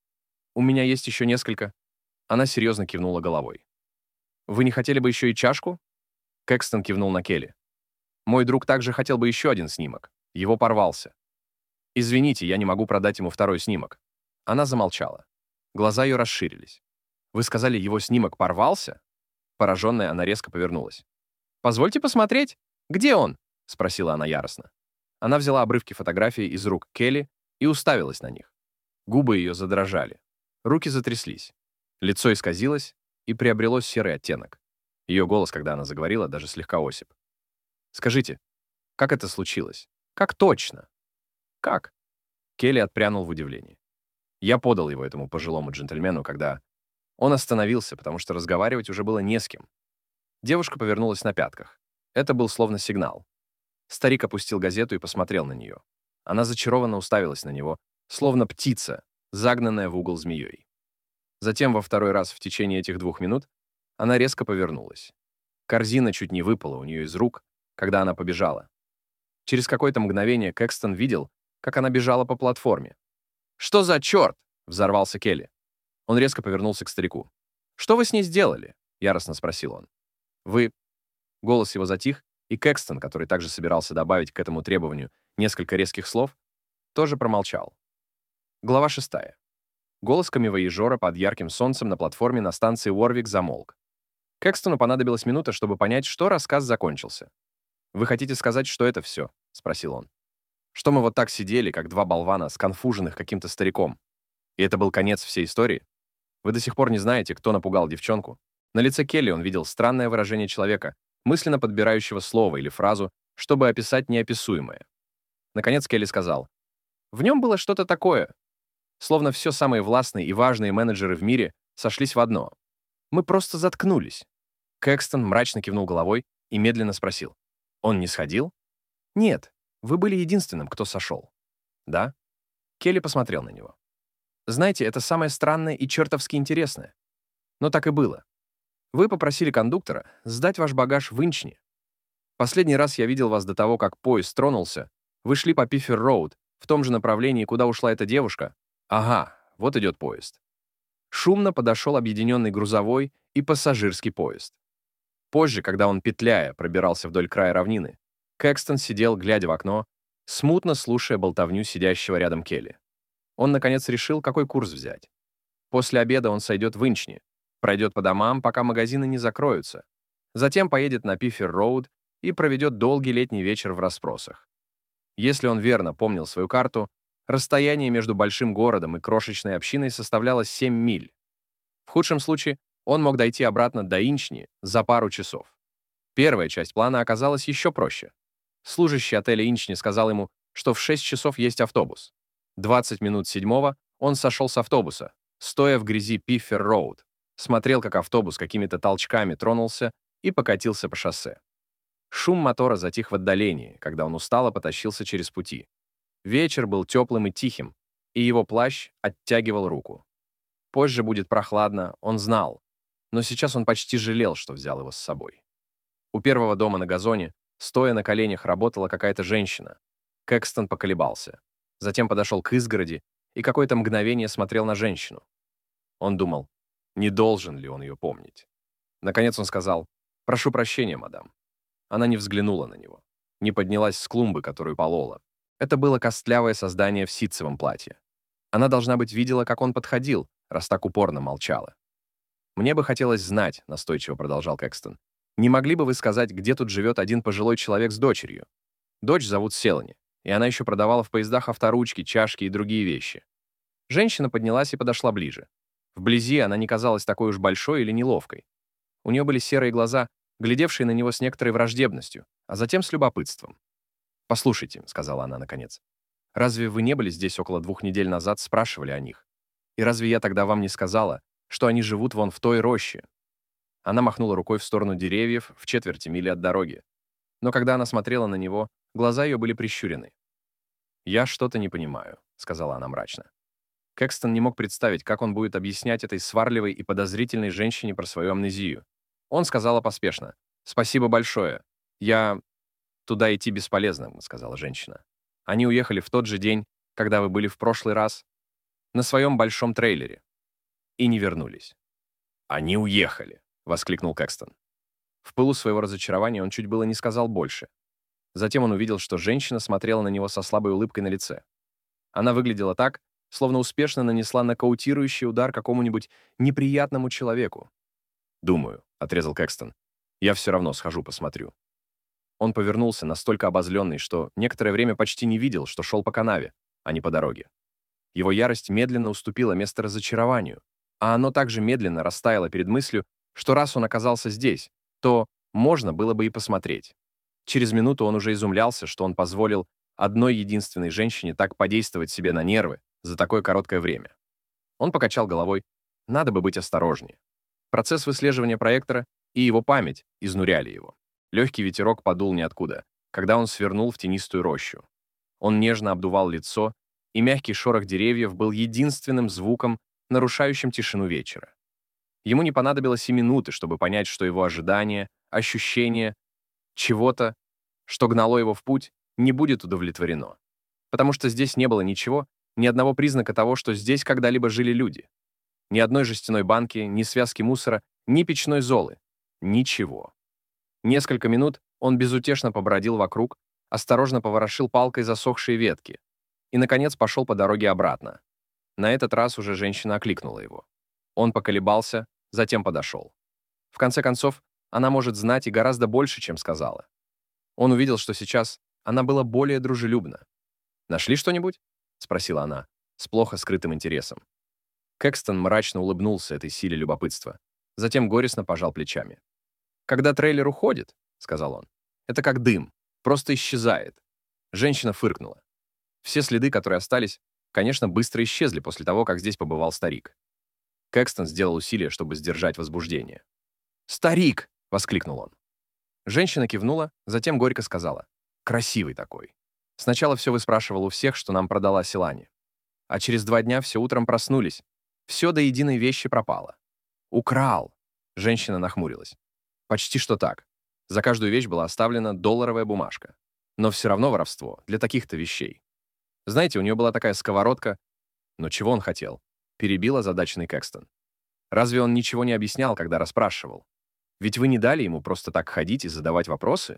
У меня есть еще несколько». Она серьезно кивнула головой. «Вы не хотели бы еще и чашку?» Кэкстон кивнул на Келли. «Мой друг также хотел бы еще один снимок. Его порвался. Извините, я не могу продать ему второй снимок». Она замолчала. Глаза ее расширились. «Вы сказали, его снимок порвался?» Пораженная, она резко повернулась. «Позвольте посмотреть. Где он?» — спросила она яростно. Она взяла обрывки фотографий из рук Келли и уставилась на них. Губы ее задрожали. Руки затряслись. Лицо исказилось и приобрело серый оттенок. Ее голос, когда она заговорила, даже слегка осип. «Скажите, как это случилось? Как точно?» «Как?» Келли отпрянул в удивлении. Я подал его этому пожилому джентльмену, когда... Он остановился, потому что разговаривать уже было не с кем. Девушка повернулась на пятках. Это был словно сигнал. Старик опустил газету и посмотрел на нее. Она зачарованно уставилась на него, словно птица, загнанная в угол змеей. Затем во второй раз в течение этих двух минут она резко повернулась. Корзина чуть не выпала у нее из рук, когда она побежала. Через какое-то мгновение Кэкстон видел, как она бежала по платформе. «Что за черт?» — взорвался Келли. Он резко повернулся к старику. «Что вы с ней сделали?» — яростно спросил он. «Вы...» Голос его затих, и Кэкстон, который также собирался добавить к этому требованию несколько резких слов, тоже промолчал. Глава шестая. Голос камевояжера под ярким солнцем на платформе на станции Уорвик замолк. Кэкстону понадобилась минута, чтобы понять, что рассказ закончился. «Вы хотите сказать, что это все?» спросил он. «Что мы вот так сидели, как два болвана, сконфуженных каким-то стариком? И это был конец всей истории? Вы до сих пор не знаете, кто напугал девчонку?» На лице Келли он видел странное выражение человека, мысленно подбирающего слово или фразу, чтобы описать неописуемое. Наконец Келли сказал: «В нем было что-то такое, словно все самые властные и важные менеджеры в мире сошлись в одно. Мы просто заткнулись». Кэкстон мрачно кивнул головой и медленно спросил: «Он не сходил?» «Нет, вы были единственным, кто сошел». «Да?» Келли посмотрел на него. «Знаете, это самое странное и чертовски интересное. Но так и было. Вы попросили кондуктора сдать ваш багаж в Инчни. Последний раз я видел вас до того, как поезд тронулся. Вы шли по Пиффер-Роуд, в том же направлении, куда ушла эта девушка. Ага, вот идет поезд». Шумно подошел объединенный грузовой и пассажирский поезд. Позже, когда он, петляя, пробирался вдоль края равнины, Кэкстон сидел, глядя в окно, смутно слушая болтовню сидящего рядом Келли. Он, наконец, решил, какой курс взять. После обеда он сойдет в Инчни, пройдет по домам, пока магазины не закроются. Затем поедет на Пиффер-Роуд и проведет долгий летний вечер в расспросах. Если он верно помнил свою карту, расстояние между большим городом и крошечной общиной составляло семь миль. В худшем случае он мог дойти обратно до Инчни за пару часов. Первая часть плана оказалась еще проще. Служащий отеля Инчни сказал ему, что в шесть часов есть автобус. двадцать минут седьмого он сошел с автобуса, стоя в грязи Пиффер-Роуд, смотрел, как автобус какими-то толчками тронулся и покатился по шоссе. Шум мотора затих в отдалении, когда он устало потащился через пути. Вечер был теплым и тихим, и его плащ оттягивал руку. Позже будет прохладно, он знал, но сейчас он почти жалел, что взял его с собой. У первого дома на газоне, стоя на коленях, работала какая-то женщина. Кэкстон поколебался. Затем подошел к изгороди и какое-то мгновение смотрел на женщину. Он думал, не должен ли он ее помнить. Наконец он сказал: «Прошу прощения, мадам». Она не взглянула на него, не поднялась с клумбы, которую полола. Это было костлявое создание в ситцевом платье. Она, должна быть, видела, как он подходил, раз так упорно молчала. «Мне бы хотелось знать», — настойчиво продолжал Кэкстон, «не могли бы вы сказать, где тут живет один пожилой человек с дочерью? Дочь зовут Селани, и она еще продавала в поездах авторучки, чашки и другие вещи». Женщина поднялась и подошла ближе. Вблизи она не казалась такой уж большой или неловкой. У нее были серые глаза, глядевшие на него с некоторой враждебностью, а затем с любопытством. «Послушайте», — сказала она наконец, «разве вы не были здесь около двух недель назад, спрашивали о них? И разве я тогда вам не сказала, что они живут вон в той роще?» Она махнула рукой в сторону деревьев в четверти мили от дороги. Но когда она смотрела на него, глаза ее были прищурены. «Я что-то не понимаю», — сказала она мрачно. Кэкстон не мог представить, как он будет объяснять этой сварливой и подозрительной женщине про свою амнезию. Он сказала поспешно: «Спасибо большое. Я... Туда идти бесполезно», — сказала женщина. «Они уехали в тот же день, когда вы были в прошлый раз, на своем большом трейлере, и не вернулись». «Они уехали», — воскликнул Кэкстон. В пылу своего разочарования он чуть было не сказал больше. Затем он увидел, что женщина смотрела на него со слабой улыбкой на лице. Она выглядела так, словно успешно нанесла нокаутирующий удар какому-нибудь неприятному человеку. «Думаю», — отрезал Кэкстон, — «я все равно схожу посмотрю». Он повернулся, настолько обозленный, что некоторое время почти не видел, что шел по канаве, а не по дороге. Его ярость медленно уступила место разочарованию, а оно также медленно растаяло перед мыслью, что раз он оказался здесь, то можно было бы и посмотреть. Через минуту он уже изумлялся, что он позволил одной единственной женщине так подействовать себе на нервы за такое короткое время. Он покачал головой. Надо бы быть осторожнее. Процесс выслеживания проектора и его память изнуряли его. Легкий ветерок подул ниоткуда, когда он свернул в тенистую рощу. Он нежно обдувал лицо, и мягкий шорох деревьев был единственным звуком, нарушающим тишину вечера. Ему не понадобилось и минуты, чтобы понять, что его ожидание, ощущение чего-то, что гнало его в путь, не будет удовлетворено. Потому что здесь не было ничего, ни одного признака того, что здесь когда-либо жили люди. Ни одной жестяной банки, ни связки мусора, ни печной золы. Ничего. Несколько минут он безутешно побродил вокруг, осторожно поворошил палкой засохшие ветки и, наконец, пошел по дороге обратно. На этот раз уже женщина окликнула его. Он поколебался, затем подошел. В конце концов, она может знать и гораздо больше, чем сказала. Он увидел, что сейчас она была более дружелюбна. «Нашли что-нибудь?» — спросила она, с плохо скрытым интересом. Кэкстон мрачно улыбнулся этой силе любопытства, затем горестно пожал плечами. «Когда трейлер уходит, — сказал он, — это как дым, просто исчезает». Женщина фыркнула. Все следы, которые остались, конечно, быстро исчезли после того, как здесь побывал старик. Кэкстон сделал усилие, чтобы сдержать возбуждение. «Старик!» — воскликнул он. Женщина кивнула, затем горько сказала. «Красивый такой. Сначала все выспрашивал у всех, что нам продала Силани. А через два дня все утром проснулись. Все до единой вещи пропало. Украл!» Женщина нахмурилась. «Почти что так. За каждую вещь была оставлена долларовая бумажка. Но все равно воровство для таких-то вещей. Знаете, у нее была такая сковородка. Но чего он хотел?» Перебил озадаченный Кэкстон. «Разве он ничего не объяснял, когда расспрашивал? Ведь вы не дали ему просто так ходить и задавать вопросы?»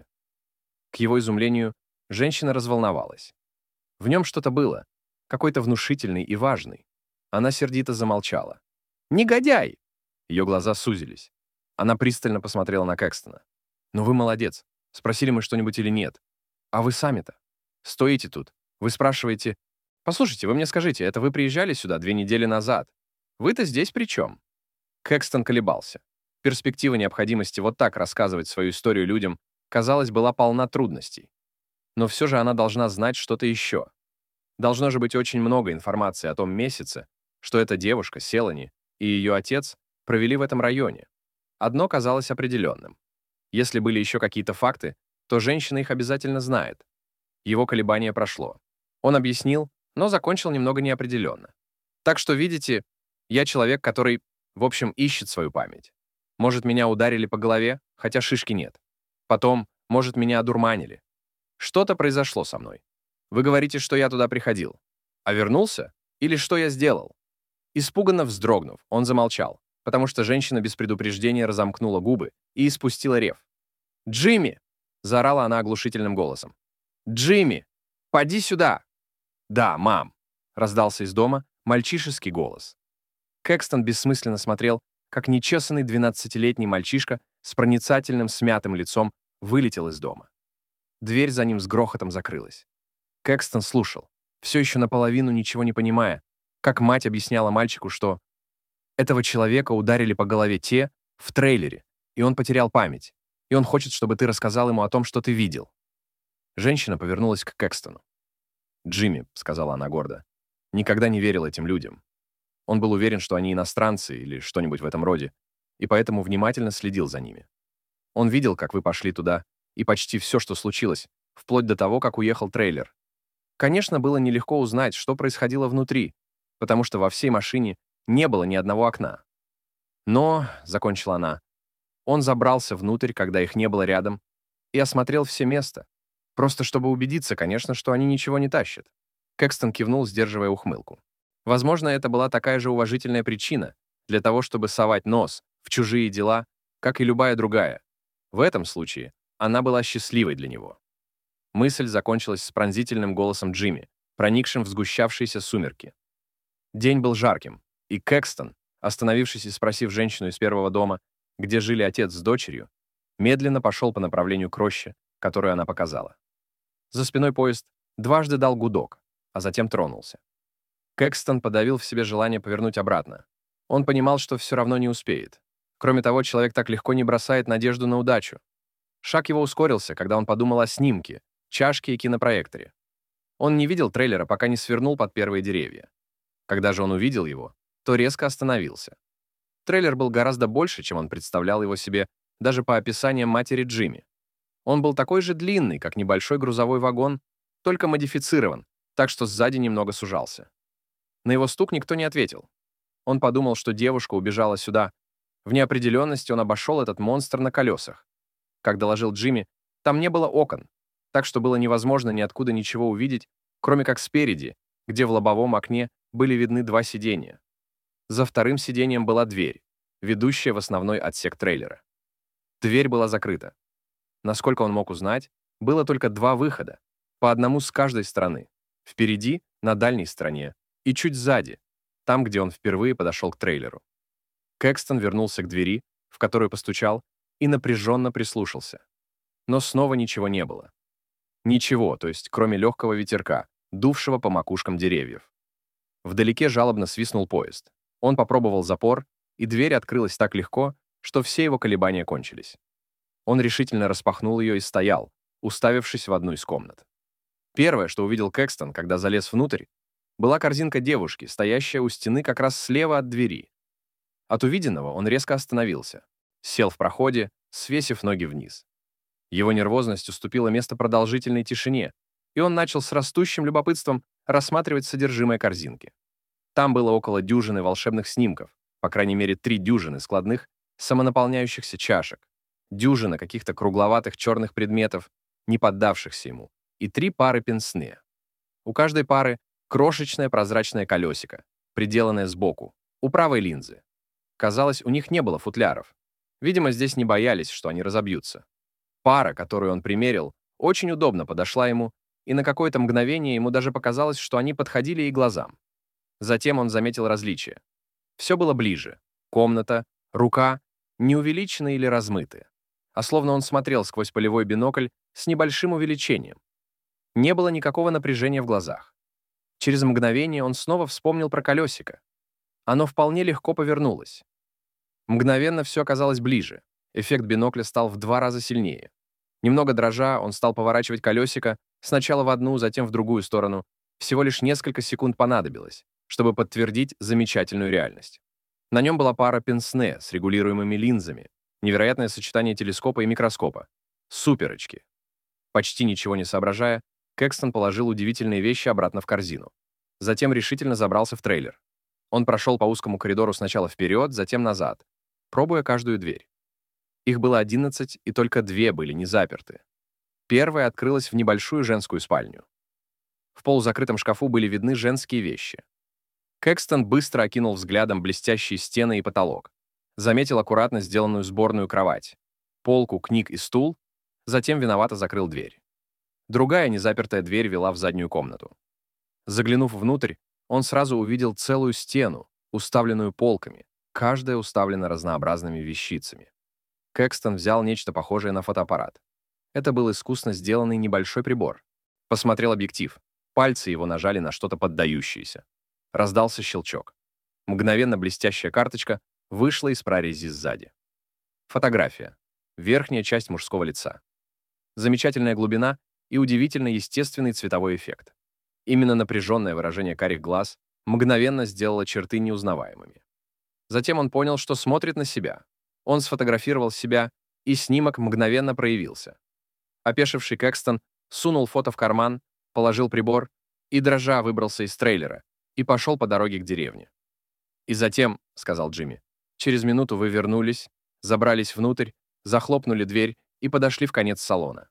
К его изумлению, женщина разволновалась. В нем что-то было, какой-то внушительный и важный. Она сердито замолчала. «Негодяй!» Ее глаза сузились. Она пристально посмотрела на Кэкстона. «Ну вы молодец. Спросили мы что-нибудь или нет? А вы сами-то? Стоите тут. Вы спрашиваете, послушайте, вы мне скажите, это вы приезжали сюда две недели назад? Вы-то здесь при чем?» Кэкстон колебался. Перспектива необходимости вот так рассказывать свою историю людям, казалось, была полна трудностей. Но все же она должна знать что-то еще. Должно же быть очень много информации о том месяце, что эта девушка, Селани, и ее отец провели в этом районе. Одно казалось определенным. Если были еще какие-то факты, то женщина их обязательно знает. Его колебание прошло. Он объяснил, но закончил немного неопределенно. Так что, видите, я человек, который, в общем, ищет свою память. Может, меня ударили по голове, хотя шишки нет. Потом, может, меня одурманили. Что-то произошло со мной. Вы говорите, что я туда приходил. А вернулся? Или что я сделал?» Испуганно вздрогнув, он замолчал, потому что женщина без предупреждения разомкнула губы и испустила рев. «Джимми!» — заорала она оглушительным голосом. «Джимми! Поди сюда!» «Да, мам!» — раздался из дома мальчишеский голос. Кэкстон бессмысленно смотрел, как нечесанный двенадцатилетний мальчишка с проницательным смятым лицом вылетел из дома. Дверь за ним с грохотом закрылась. Кэкстон слушал, все еще наполовину ничего не понимая, как мать объясняла мальчику, что этого человека ударили по голове те в трейлере, и он потерял память, и он хочет, чтобы ты рассказал ему о том, что ты видел. Женщина повернулась к Кэкстону. «Джимми», — сказала она гордо, — «никогда не верил этим людям. Он был уверен, что они иностранцы или что-нибудь в этом роде, и поэтому внимательно следил за ними. Он видел, как вы пошли туда, и почти все, что случилось, вплоть до того, как уехал трейлер. Конечно, было нелегко узнать, что происходило внутри, потому что во всей машине не было ни одного окна. Но, — закончила она, — он забрался внутрь, когда их не было рядом, и осмотрел все места, просто чтобы убедиться, конечно, что они ничего не тащат». Кэкстон кивнул, сдерживая ухмылку. Возможно, это была такая же уважительная причина для того, чтобы совать нос в чужие дела, как и любая другая. В этом случае она была счастливой для него. Мысль закончилась с пронзительным голосом Джимми, проникшим в сгущавшиеся сумерки. День был жарким, и Кэкстон, остановившись и спросив женщину из первого дома, где жили отец с дочерью, медленно пошел по направлению к роще, которую она показала. За спиной поезд дважды дал гудок, а затем тронулся. Кэкстон подавил в себе желание повернуть обратно. Он понимал, что все равно не успеет. Кроме того, человек так легко не бросает надежду на удачу. Шаг его ускорился, когда он подумал о снимке, чашке и кинопроекторе. Он не видел трейлера, пока не свернул под первые деревья. Когда же он увидел его, то резко остановился. Трейлер был гораздо больше, чем он представлял его себе, даже по описаниям матери Джимми. Он был такой же длинный, как небольшой грузовой вагон, только модифицирован, так что сзади немного сужался. На его стук никто не ответил. Он подумал, что девушка убежала сюда. В неопределенности он обошел этот монстр на колесах. Как доложил Джимми, там не было окон, так что было невозможно ниоткуда ничего увидеть, кроме как спереди, где в лобовом окне были видны два сиденья. За вторым сиденьем была дверь, ведущая в основной отсек трейлера. Дверь была закрыта. Насколько он мог узнать, было только два выхода, по одному с каждой стороны. Впереди, на дальней стороне, и чуть сзади, там, где он впервые подошел к трейлеру. Кэкстон вернулся к двери, в которую постучал, и напряженно прислушался. Но снова ничего не было. Ничего, то есть кроме легкого ветерка, дувшего по макушкам деревьев. Вдалеке жалобно свистнул поезд. Он попробовал запор, и дверь открылась так легко, что все его колебания кончились. Он решительно распахнул ее и стоял, уставившись в одну из комнат. Первое, что увидел Кэкстон, когда залез внутрь, была корзинка девушки, стоящая у стены как раз слева от двери. От увиденного он резко остановился, сел в проходе, свесив ноги вниз. Его нервозность уступила место продолжительной тишине, и он начал с растущим любопытством рассматривать содержимое корзинки. Там было около дюжины волшебных снимков, по крайней мере три дюжины складных, самонаполняющихся чашек, дюжина каких-то кругловатых черных предметов, не поддавшихся ему, и три пары пенсне. У каждой пары крошечное прозрачное колесико, приделанное сбоку, у правой линзы. Казалось, у них не было футляров. Видимо, здесь не боялись, что они разобьются. Пара, которую он примерил, очень удобно подошла ему, и на какое-то мгновение ему даже показалось, что они подходили и глазам. Затем он заметил различия. Все было ближе. Комната, рука, не увеличены или размыты, а словно он смотрел сквозь полевой бинокль с небольшим увеличением. Не было никакого напряжения в глазах. Через мгновение он снова вспомнил про колесико. Оно вполне легко повернулось. Мгновенно все оказалось ближе. Эффект бинокля стал в два раза сильнее. Немного дрожа, он стал поворачивать колесико сначала в одну, затем в другую сторону. Всего лишь несколько секунд понадобилось, чтобы подтвердить замечательную реальность. На нем была пара пенсне с регулируемыми линзами, невероятное сочетание телескопа и микроскопа. Суперочки. Почти ничего не соображая, Кэкстон положил удивительные вещи обратно в корзину. Затем решительно забрался в трейлер. Он прошел по узкому коридору сначала вперед, затем назад, пробуя каждую дверь. Их было одиннадцать, и только две были не заперты. Первая открылась в небольшую женскую спальню. В полузакрытом шкафу были видны женские вещи. Кэкстон быстро окинул взглядом блестящие стены и потолок, заметил аккуратно сделанную сборную кровать, полку книг и стул, затем виновато закрыл дверь. Другая незапертая дверь вела в заднюю комнату. Заглянув внутрь, он сразу увидел целую стену, уставленную полками, каждая уставлена разнообразными вещицами. Кэкстон взял нечто похожее на фотоаппарат. Это был искусно сделанный небольшой прибор. Посмотрел объектив. Пальцы его нажали на что-то поддающееся. Раздался щелчок. Мгновенно блестящая карточка вышла из прорези сзади. Фотография. Верхняя часть мужского лица. Замечательная глубина и удивительно естественный цветовой эффект. Именно напряженное выражение карих глаз мгновенно сделало черты неузнаваемыми. Затем он понял, что смотрит на себя. Он сфотографировал себя, и снимок мгновенно проявился. Опешивший Кэкстон сунул фото в карман, положил прибор и, дрожа, выбрался из трейлера и пошел по дороге к деревне. «И затем», — сказал Джимми, — «через минуту вы вернулись, забрались внутрь, захлопнули дверь и подошли в конец салона.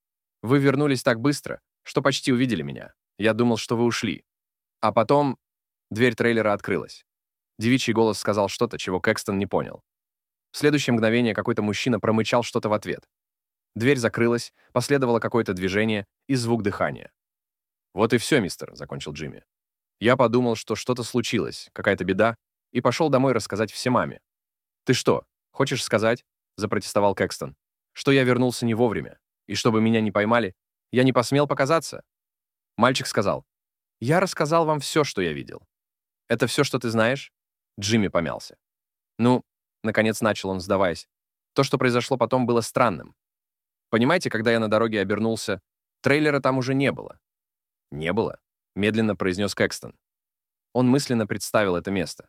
Вы вернулись так быстро, что почти увидели меня. Я думал, что вы ушли. А потом дверь трейлера открылась. Девичий голос сказал что-то, чего Кэкстон не понял. В следующее мгновение какой-то мужчина промычал что-то в ответ. Дверь закрылась, последовало какое-то движение и звук дыхания. «Вот и все, мистер», — закончил Джимми. «Я подумал, что что-то случилось, какая-то беда, и пошел домой рассказать всей маме». «Ты что, хочешь сказать?» — запротестовал Кэкстон. «Что я вернулся не вовремя, и чтобы меня не поймали, я не посмел показаться?» Мальчик сказал: «Я рассказал вам все, что я видел». «Это все, что ты знаешь?» Джимми помялся. «Ну», — наконец начал он, сдаваясь, «то, что произошло потом, было странным. Понимаете, когда я на дороге обернулся, трейлера там уже не было». «Не было», — медленно произнес Кэкстон. Он мысленно представил это место.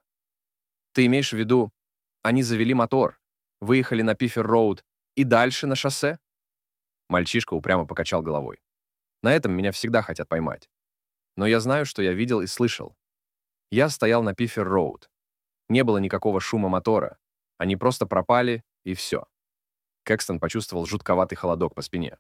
«Ты имеешь в виду, они завели мотор, выехали на Пиффер-роуд и дальше на шоссе?» Мальчишка упрямо покачал головой. «На этом меня всегда хотят поймать. Но я знаю, что я видел и слышал. Я стоял на Пиффер-роуд. Не было никакого шума мотора. Они просто пропали, и все». Кэкстон почувствовал жутковатый холодок по спине.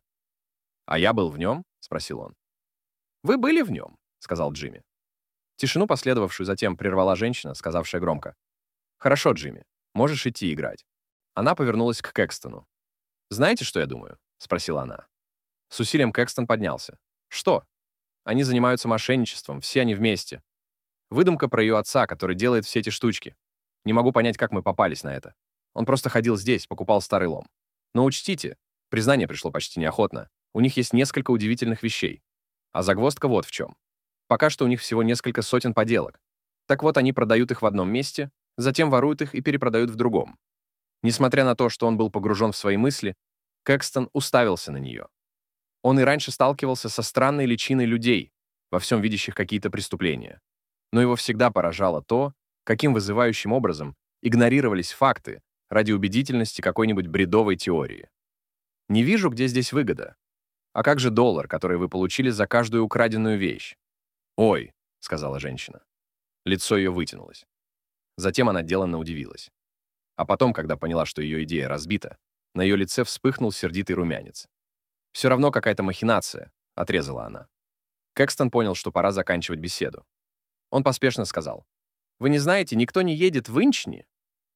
«А я был в нем?» — спросил он. «Вы были в нем», — сказал Джимми. Тишину, последовавшую затем, прервала женщина, сказавшая громко: «Хорошо, Джимми, можешь идти играть». Она повернулась к Кэкстону. «Знаете, что я думаю?» — спросила она. С усилием Кэкстон поднялся. «Что?» «Они занимаются мошенничеством, все они вместе. Выдумка про ее отца, который делает все эти штучки. Не могу понять, как мы попались на это. Он просто ходил здесь, покупал старый лом. Но учтите, признание пришло почти неохотно. У них есть несколько удивительных вещей. А загвоздка вот в чем. Пока что у них всего несколько сотен поделок. Так вот, они продают их в одном месте, затем воруют их и перепродают в другом. Несмотря на то, что он был погружен в свои мысли, Кэкстон уставился на нее. Он и раньше сталкивался со странной личиной людей, во всем видящих какие-то преступления. Но его всегда поражало то, каким вызывающим образом игнорировались факты ради убедительности какой-нибудь бредовой теории. Не вижу, где здесь выгода. А как же доллар, который вы получили за каждую украденную вещь? «Ой», — сказала женщина. Лицо ее вытянулось. Затем она деланно удивилась. А потом, когда поняла, что ее идея разбита, на ее лице вспыхнул сердитый румянец. «Все равно какая-то махинация», — отрезала она. Кэкстон понял, что пора заканчивать беседу. Он поспешно сказал: «Вы не знаете, никто не едет в Инчни?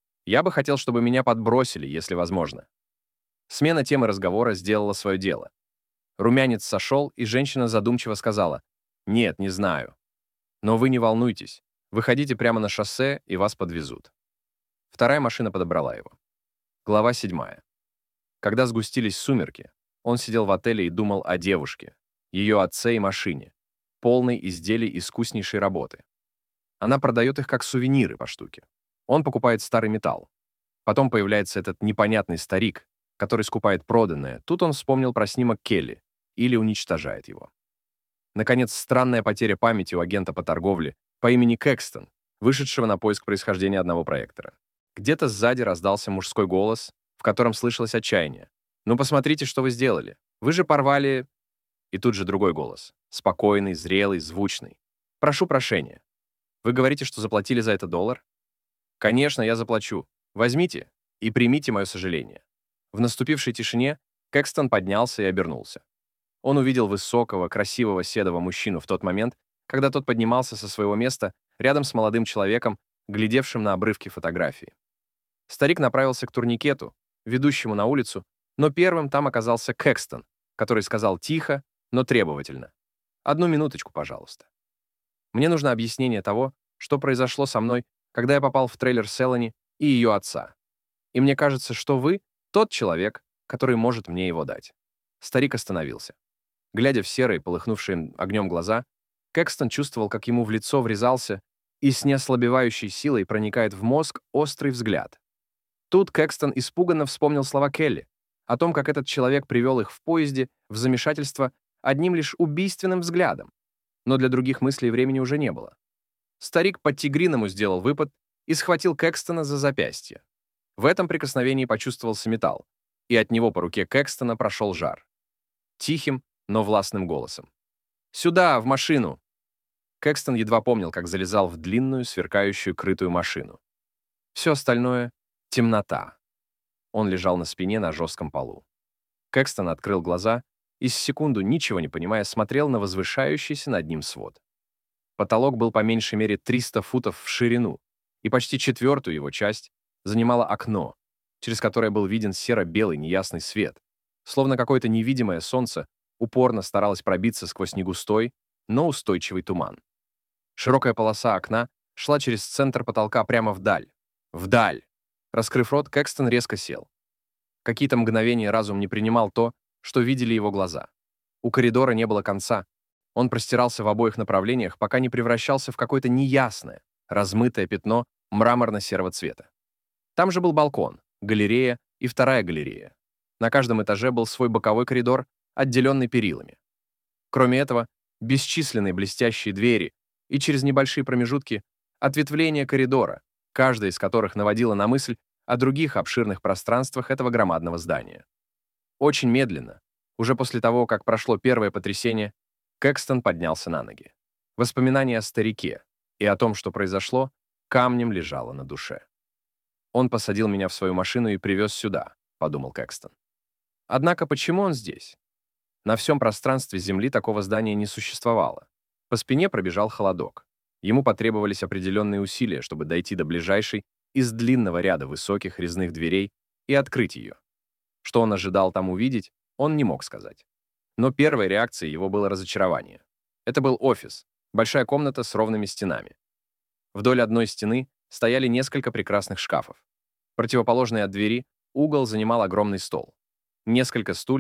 Я бы хотел, чтобы меня подбросили, если возможно». Смена темы разговора сделала свое дело. Румянец сошел, и женщина задумчиво сказала: «Нет, не знаю. Но вы не волнуйтесь. Выходите прямо на шоссе, и вас подвезут». Вторая машина подобрала его. Глава седьмая. Когда сгустились сумерки, он сидел в отеле и думал о девушке, ее отце и машине, полной изделий искуснейшей работы. Она продает их как сувениры по штуке. Он покупает старый металл. Потом появляется этот непонятный старик, который скупает проданное. Тут он вспомнил про снимок Келли или уничтожает его. Наконец, странная потеря памяти у агента по торговле по имени Кэкстон, вышедшего на поиск происхождения одного проектора. Где-то сзади раздался мужской голос, в котором слышалось отчаяние. «Ну посмотрите, что вы сделали. Вы же порвали...» И тут же другой голос. Спокойный, зрелый, звучный. «Прошу прощения. Вы говорите, что заплатили за это доллар?» «Конечно, я заплачу. Возьмите и примите мое сожаление». В наступившей тишине Кэкстон поднялся и обернулся. Он увидел высокого, красивого седого мужчину в тот момент, когда тот поднимался со своего места рядом с молодым человеком, глядевшим на обрывки фотографии. Старик направился к турникету, ведущему на улицу, но первым там оказался Кэкстон, который сказал тихо, но требовательно: «Одну минуточку, пожалуйста. Мне нужно объяснение того, что произошло со мной, когда я попал в трейлер Селани и ее отца. И мне кажется, что вы тот человек, который может мне его дать». Старик остановился. Глядя в серые, полыхнувшие огнем глаза, Кэкстон чувствовал, как ему в лицо врезался и с неослабевающей силой проникает в мозг острый взгляд. Тут Кэкстон испуганно вспомнил слова Келли о том, как этот человек привел их в поезде в замешательство одним лишь убийственным взглядом. Но для других мыслей времени уже не было. Старик по-тигриному сделал выпад и схватил Кэкстона за запястье. В этом прикосновении почувствовался металл, и от него по руке Кэкстона прошел жар. Тихим, но властным голосом: «Сюда, в машину!» Кэкстон едва помнил, как залезал в длинную, сверкающую крытую машину. Все остальное — темнота. Он лежал на спине на жестком полу. Кэкстон открыл глаза и с секунду, ничего не понимая, смотрел на возвышающийся над ним свод. Потолок был по меньшей мере триста футов в ширину, и почти четвертую его часть занимало окно, через которое был виден серо-белый неясный свет, словно какое-то невидимое солнце упорно старалось пробиться сквозь негустой, но устойчивый туман. Широкая полоса окна шла через центр потолка прямо вдаль. Вдаль! Раскрыв рот, Кэкстон резко сел. Какие-то мгновения разум не принимал то, что видели его глаза. У коридора не было конца. Он простирался в обоих направлениях, пока не превращался в какое-то неясное, размытое пятно мраморно-серого цвета. Там же был балкон, галерея и вторая галерея. На каждом этаже был свой боковой коридор, отделенный перилами. Кроме этого, бесчисленные блестящие двери и через небольшие промежутки ответвления коридора, каждая из которых наводила на мысль о других обширных пространствах этого громадного здания. Очень медленно, уже после того, как прошло первое потрясение, Кэкстон поднялся на ноги. Воспоминание о старике и о том, что произошло, камнем лежало на душе. «Он посадил меня в свою машину и привез сюда», — подумал Кэкстон. Однако почему он здесь? На всем пространстве Земли такого здания не существовало. По спине пробежал холодок. Ему потребовались определенные усилия, чтобы дойти до ближайшей из длинного ряда высоких резных дверей и открыть ее. Что он ожидал там увидеть, он не мог сказать. Но первой реакцией его было разочарование. Это был офис, большая комната с ровными стенами. Вдоль одной стены стояли несколько прекрасных шкафов. Противоположный от двери угол занимал огромный стол. Несколько стульев,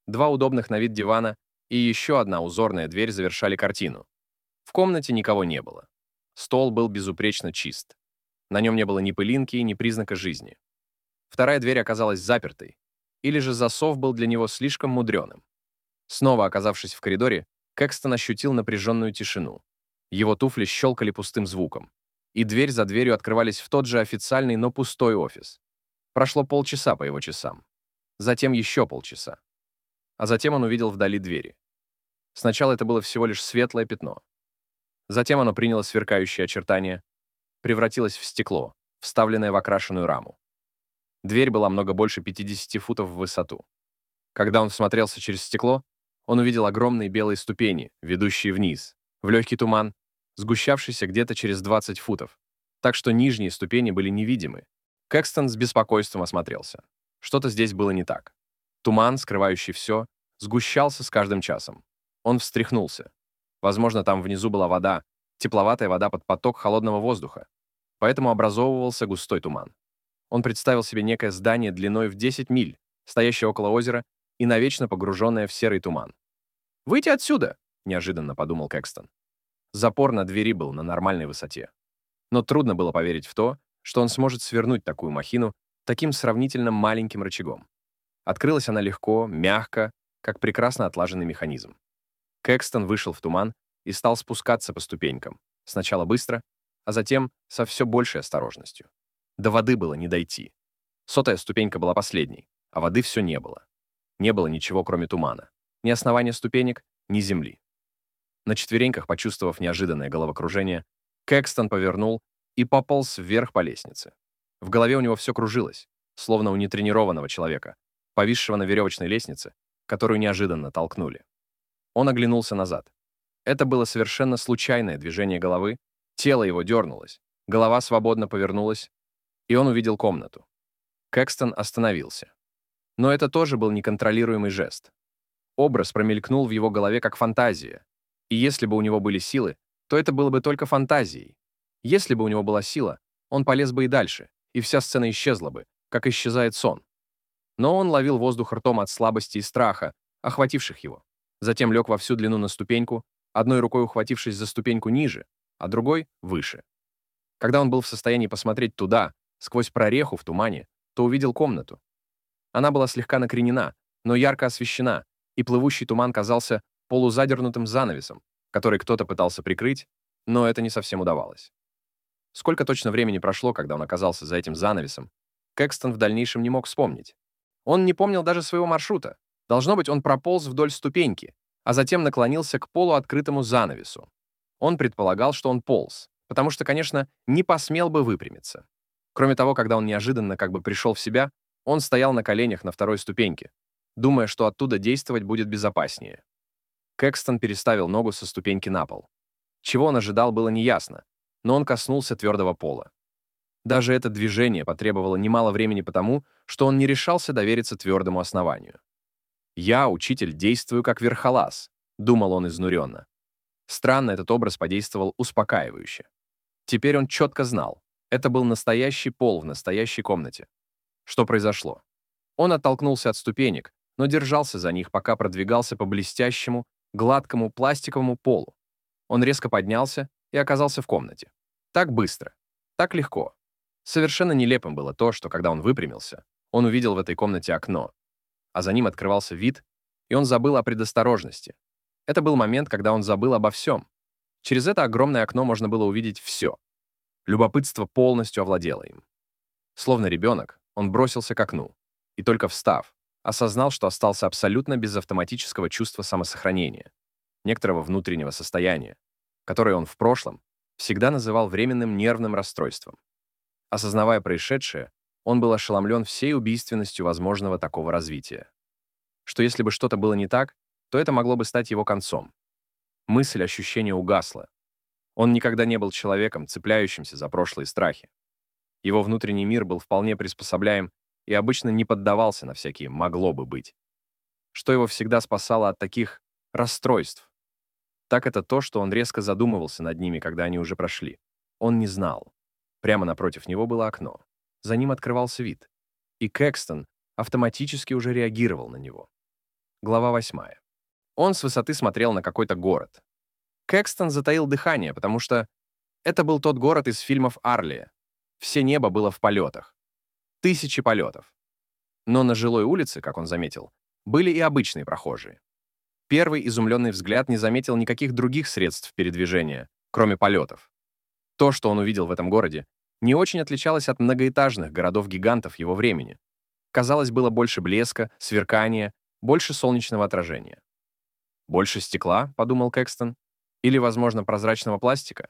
Два удобных на вид дивана и еще одна узорная дверь завершали картину. В комнате никого не было. Стол был безупречно чист. На нем не было ни пылинки, ни признака жизни. Вторая дверь оказалась запертой, или же засов был для него слишком мудреным. Снова оказавшись в коридоре, Кэкстон ощутил напряженную тишину. Его туфли щелкали пустым звуком, и дверь за дверью открывались в тот же официальный, но пустой офис. Прошло полчаса по его часам. Затем еще полчаса. А затем он увидел вдали двери. Сначала это было всего лишь светлое пятно. Затем оно приняло сверкающие очертания, превратилось в стекло, вставленное в окрашенную раму. Дверь была много больше пятидесяти футов в высоту. Когда он всмотрелся через стекло, он увидел огромные белые ступени, ведущие вниз, в легкий туман, сгущавшийся где-то через двадцать футов, так что нижние ступени были невидимы. Кэкстон с беспокойством осмотрелся. Что-то здесь было не так. Туман, скрывающий все, сгущался с каждым часом. Он встряхнулся. Возможно, там внизу была вода, тепловатая вода под поток холодного воздуха. Поэтому образовывался густой туман. Он представил себе некое здание длиной в десять миль, стоящее около озера и навечно погруженное в серый туман. «Выйти отсюда!» — неожиданно подумал Кэкстон. Запор на двери был на нормальной высоте. Но трудно было поверить в то, что он сможет свернуть такую махину таким сравнительно маленьким рычагом. Открылась она легко, мягко, как прекрасно отлаженный механизм. Кэкстон вышел в туман и стал спускаться по ступенькам, сначала быстро, а затем со все большей осторожностью. До воды было не дойти. Сотая ступенька была последней, а воды все не было. Не было ничего, кроме тумана. Ни основания ступенек, ни земли. На четвереньках, почувствовав неожиданное головокружение, Кэкстон повернул и пополз вверх по лестнице. В голове у него все кружилось, словно у нетренированного человека, повисшего на веревочной лестнице, которую неожиданно толкнули. Он оглянулся назад. Это было совершенно случайное движение головы, тело его дернулось, голова свободно повернулась, и он увидел комнату. Кэкстон остановился. Но это тоже был неконтролируемый жест. Образ промелькнул в его голове как фантазия, и если бы у него были силы, то это было бы только фантазией. Если бы у него была сила, он полез бы и дальше, и вся сцена исчезла бы, как исчезает сон. Но он ловил воздух ртом от слабости и страха, охвативших его. Затем лег во всю длину на ступеньку, одной рукой ухватившись за ступеньку ниже, а другой — выше. Когда он был в состоянии посмотреть туда, сквозь прореху в тумане, то увидел комнату. Она была слегка накренена, но ярко освещена, и плывущий туман казался полузадернутым занавесом, который кто-то пытался прикрыть, но это не совсем удавалось. Сколько точно времени прошло, когда он оказался за этим занавесом, Кэкстон в дальнейшем не мог вспомнить. Он не помнил даже своего маршрута. Должно быть, он прополз вдоль ступеньки, а затем наклонился к полуоткрытому занавесу. Он предполагал, что он полз, потому что, конечно, не посмел бы выпрямиться. Кроме того, когда он неожиданно как бы пришел в себя, он стоял на коленях на второй ступеньке, думая, что оттуда действовать будет безопаснее. Кэкстон переставил ногу со ступеньки на пол. Чего он ожидал, было неясно, но он коснулся твердого пола. Даже это движение потребовало немало времени потому, что он не решался довериться твердому основанию. «Я, учитель, действую как верхолаз», — думал он изнуренно. Странно, этот образ подействовал успокаивающе. Теперь он четко знал, это был настоящий пол в настоящей комнате. Что произошло? Он оттолкнулся от ступенек, но держался за них, пока продвигался по блестящему, гладкому пластиковому полу. Он резко поднялся и оказался в комнате. Так быстро, так легко. Совершенно нелепым было то, что, когда он выпрямился, он увидел в этой комнате окно, а за ним открывался вид, и он забыл о предосторожности. Это был момент, когда он забыл обо всем. Через это огромное окно можно было увидеть все. Любопытство полностью овладело им. Словно ребенок, он бросился к окну, и только встав, осознал, что остался абсолютно без автоматического чувства самосохранения, некоторого внутреннего состояния, которое он в прошлом всегда называл временным нервным расстройством. Осознавая происшедшее, он был ошеломлен всей убийственностью возможного такого развития. Что если бы что-то было не так, то это могло бы стать его концом. Мысль ощущения угасла. Он никогда не был человеком, цепляющимся за прошлые страхи. Его внутренний мир был вполне приспособляем и обычно не поддавался на всякие «могло бы быть». Что его всегда спасало от таких расстройств? Так это то, что он резко задумывался над ними, когда они уже прошли. Он не знал. Прямо напротив него было окно. За ним открывался вид. И Кэкстон автоматически уже реагировал на него. Глава восьмая. Он с высоты смотрел на какой-то город. Кэкстон затаил дыхание, потому что это был тот город из фильмов Арлия. Все небо было в полетах. Тысячи полетов. Но на жилой улице, как он заметил, были и обычные прохожие. Первый изумленный взгляд не заметил никаких других средств передвижения, кроме полетов. То, что он увидел в этом городе, не очень отличалось от многоэтажных городов-гигантов его времени. Казалось, было больше блеска, сверкания, больше солнечного отражения. «Больше стекла», — подумал Кэкстон, или, возможно, прозрачного пластика.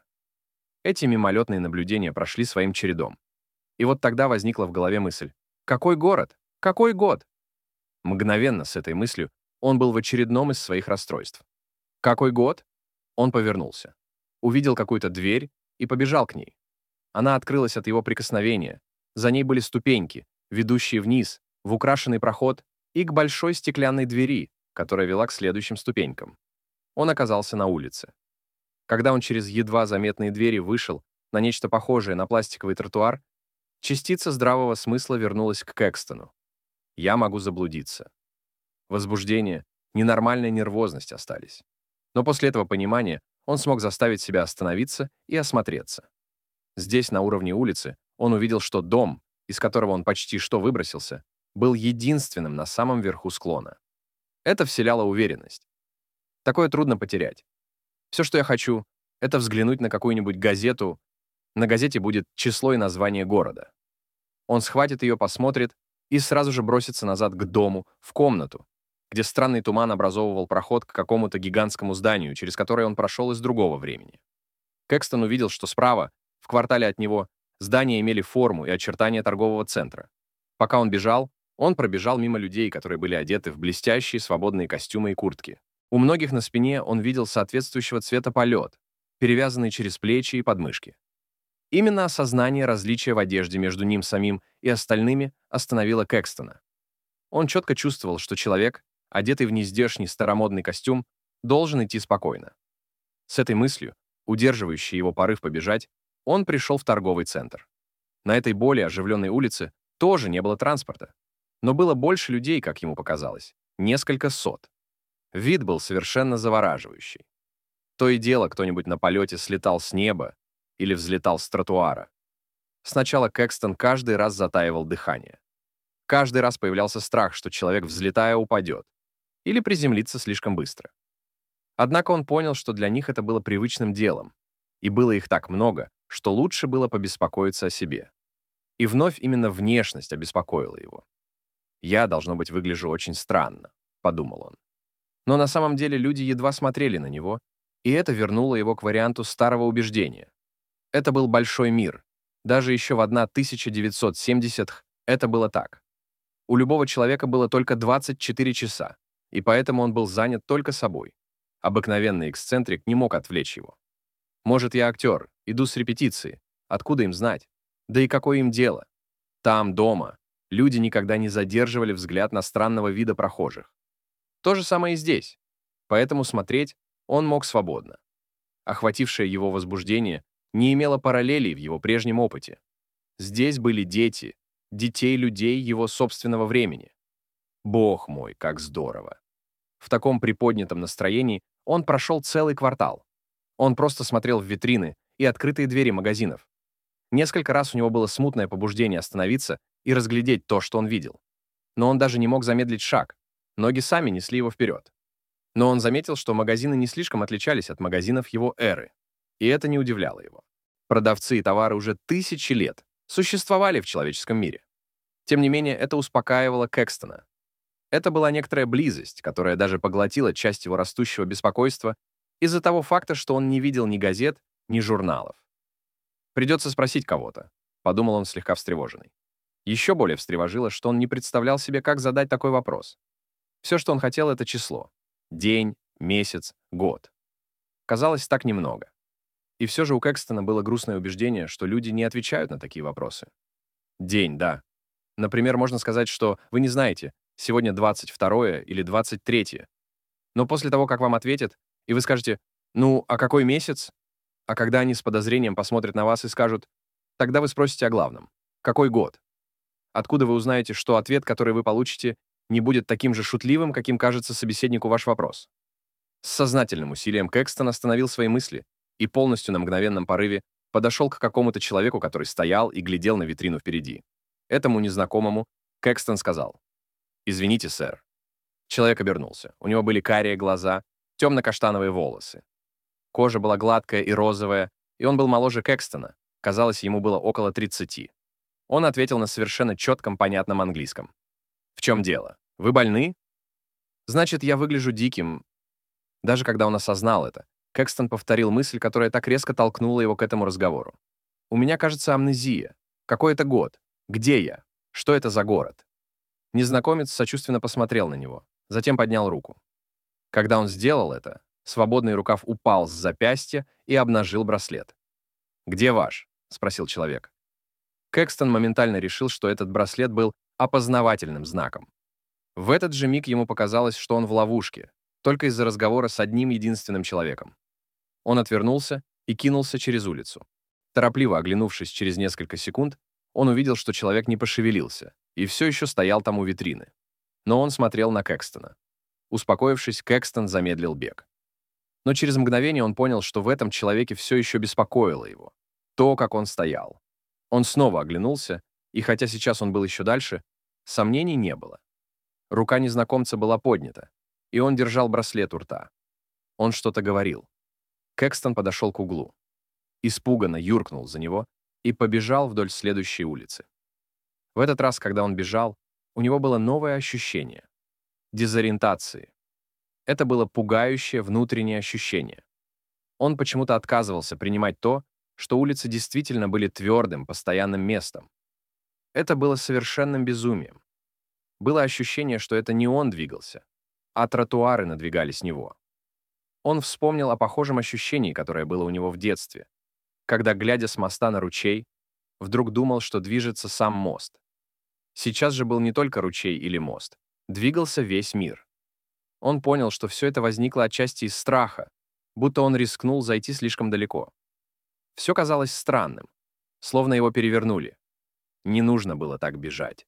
Эти мимолетные наблюдения прошли своим чередом. И вот тогда возникла в голове мысль: «Какой город? Какой год?» Мгновенно с этой мыслью он был в очередном из своих расстройств. «Какой год?» Он повернулся, увидел какую-то дверь и побежал к ней. Она открылась от его прикосновения. За ней были ступеньки, ведущие вниз, в украшенный проход и к большой стеклянной двери, которая вела к следующим ступенькам. Он оказался на улице. Когда он через едва заметные двери вышел на нечто похожее на пластиковый тротуар, частица здравого смысла вернулась к Кэкстону. «Я могу заблудиться». Возбуждение, ненормальная нервозность остались. Но после этого понимания он смог заставить себя остановиться и осмотреться. Здесь, на уровне улицы, он увидел, что дом, из которого он почти что выбросился, был единственным на самом верху склона. Это вселяло уверенность. Такое трудно потерять. Все, что я хочу, это взглянуть на какую-нибудь газету. На газете будет число и название города. Он схватит ее, посмотрит и сразу же бросится назад к дому, в комнату, где странный туман образовывал проход к какому-то гигантскому зданию, через которое он прошел из другого времени. Кэкстон увидел, что справа, в квартале от него, здания имели форму и очертания торгового центра. Пока он бежал, он пробежал мимо людей, которые были одеты в блестящие свободные костюмы и куртки. У многих на спине он видел соответствующего цвета полет, перевязанный через плечи и подмышки. Именно осознание различия в одежде между ним самим и остальными остановило Кэкстона. Он четко чувствовал, что человек, одетый в нездешний старомодный костюм, должен идти спокойно. С этой мыслью, удерживающей его порыв побежать, он пришел в торговый центр. На этой более оживленной улице тоже не было транспорта, но было больше людей, как ему показалось, несколько сот. Вид был совершенно завораживающий. То и дело кто-нибудь на полете слетал с неба или взлетал с тротуара. Сначала Кэкстон каждый раз затаивал дыхание. Каждый раз появлялся страх, что человек, взлетая, упадет или приземлится слишком быстро. Однако он понял, что для них это было привычным делом, и было их так много, что лучше было побеспокоиться о себе. И вновь именно внешность обеспокоила его. «Я, должно быть, выгляжу очень странно», — подумал он. Но на самом деле люди едва смотрели на него, и это вернуло его к варианту старого убеждения. Это был большой мир. Даже еще в тысяча девятьсот семидесятых это было так. У любого человека было только двадцать четыре часа, и поэтому он был занят только собой. Обыкновенный эксцентрик не мог отвлечь его. «Может, я актер, иду с репетиции. Откуда им знать? Да и какое им дело? Там, дома, люди никогда не задерживали взгляд на странного вида прохожих. То же самое и здесь. Поэтому смотреть он мог свободно. Охватившее его возбуждение не имело параллелей в его прежнем опыте. Здесь были дети, детей людей его собственного времени. Бог мой, как здорово! В таком приподнятом настроении он прошел целый квартал. Он просто смотрел в витрины и открытые двери магазинов. Несколько раз у него было смутное побуждение остановиться и разглядеть то, что он видел. Но он даже не мог замедлить шаг. Ноги сами несли его вперед. Но он заметил, что магазины не слишком отличались от магазинов его эры. И это не удивляло его. Продавцы и товары уже тысячи лет существовали в человеческом мире. Тем не менее, это успокаивало Кэкстона. Это была некоторая близость, которая даже поглотила часть его растущего беспокойства из-за того факта, что он не видел ни газет, ни журналов. «Придется спросить кого-то», — подумал он слегка встревоженный. Еще более встревожило, что он не представлял себе, как задать такой вопрос. Все, что он хотел, — это число. День, месяц, год. Казалось, так немного. И все же у Кэкстона было грустное убеждение, что люди не отвечают на такие вопросы. День, да. Например, можно сказать, что вы не знаете, сегодня двадцать второе или двадцать третье. Но после того, как вам ответят, и вы скажете: «Ну, а какой месяц?» А когда они с подозрением посмотрят на вас и скажут: «Тогда вы спросите о главном. Какой год?» Откуда вы узнаете, что ответ, который вы получите, не будет таким же шутливым, каким кажется собеседнику ваш вопрос. С сознательным усилием Кэкстон остановил свои мысли и полностью на мгновенном порыве подошел к какому-то человеку, который стоял и глядел на витрину впереди. Этому незнакомому Кэкстон сказал: «Извините, сэр». Человек обернулся. У него были карие глаза, темно-каштановые волосы. Кожа была гладкая и розовая, и он был моложе Кэкстона. Казалось, ему было около тридцати. Он ответил на совершенно четком, понятном английском. «В чем дело? Вы больны?» «Значит, я выгляжу диким». Даже когда он осознал это, Кэкстон повторил мысль, которая так резко толкнула его к этому разговору. «У меня, кажется, амнезия. Какой это год? Где я? Что это за город?» Незнакомец сочувственно посмотрел на него, затем поднял руку. Когда он сделал это, свободный рукав упал с запястья и обнажил браслет. «Где ваш?» — спросил человек. Кэкстон моментально решил, что этот браслет был опознавательным знаком. В этот же миг ему показалось, что он в ловушке, только из-за разговора с одним единственным человеком. Он отвернулся и кинулся через улицу. Торопливо оглянувшись через несколько секунд, он увидел, что человек не пошевелился и все еще стоял там у витрины. Но он смотрел на Кэкстона. Успокоившись, Кэкстон замедлил бег. Но через мгновение он понял, что в этом человеке все еще беспокоило его. То, как он стоял. Он снова оглянулся, и хотя сейчас он был еще дальше, сомнений не было. Рука незнакомца была поднята, и он держал браслет у рта. Он что-то говорил. Кэкстон подошел к углу. Испуганно юркнул за него и побежал вдоль следующей улицы. В этот раз, когда он бежал, у него было новое ощущение — дезориентации. Это было пугающее внутреннее ощущение. Он почему-то отказывался принимать то, что улицы действительно были твердым, постоянным местом. Это было совершенным безумием. Было ощущение, что это не он двигался, а тротуары надвигались на него. Он вспомнил о похожем ощущении, которое было у него в детстве, когда, глядя с моста на ручей, вдруг думал, что движется сам мост. Сейчас же был не только ручей или мост, двигался весь мир. Он понял, что все это возникло отчасти из страха, будто он рискнул зайти слишком далеко. Все казалось странным, словно его перевернули. Не нужно было так бежать.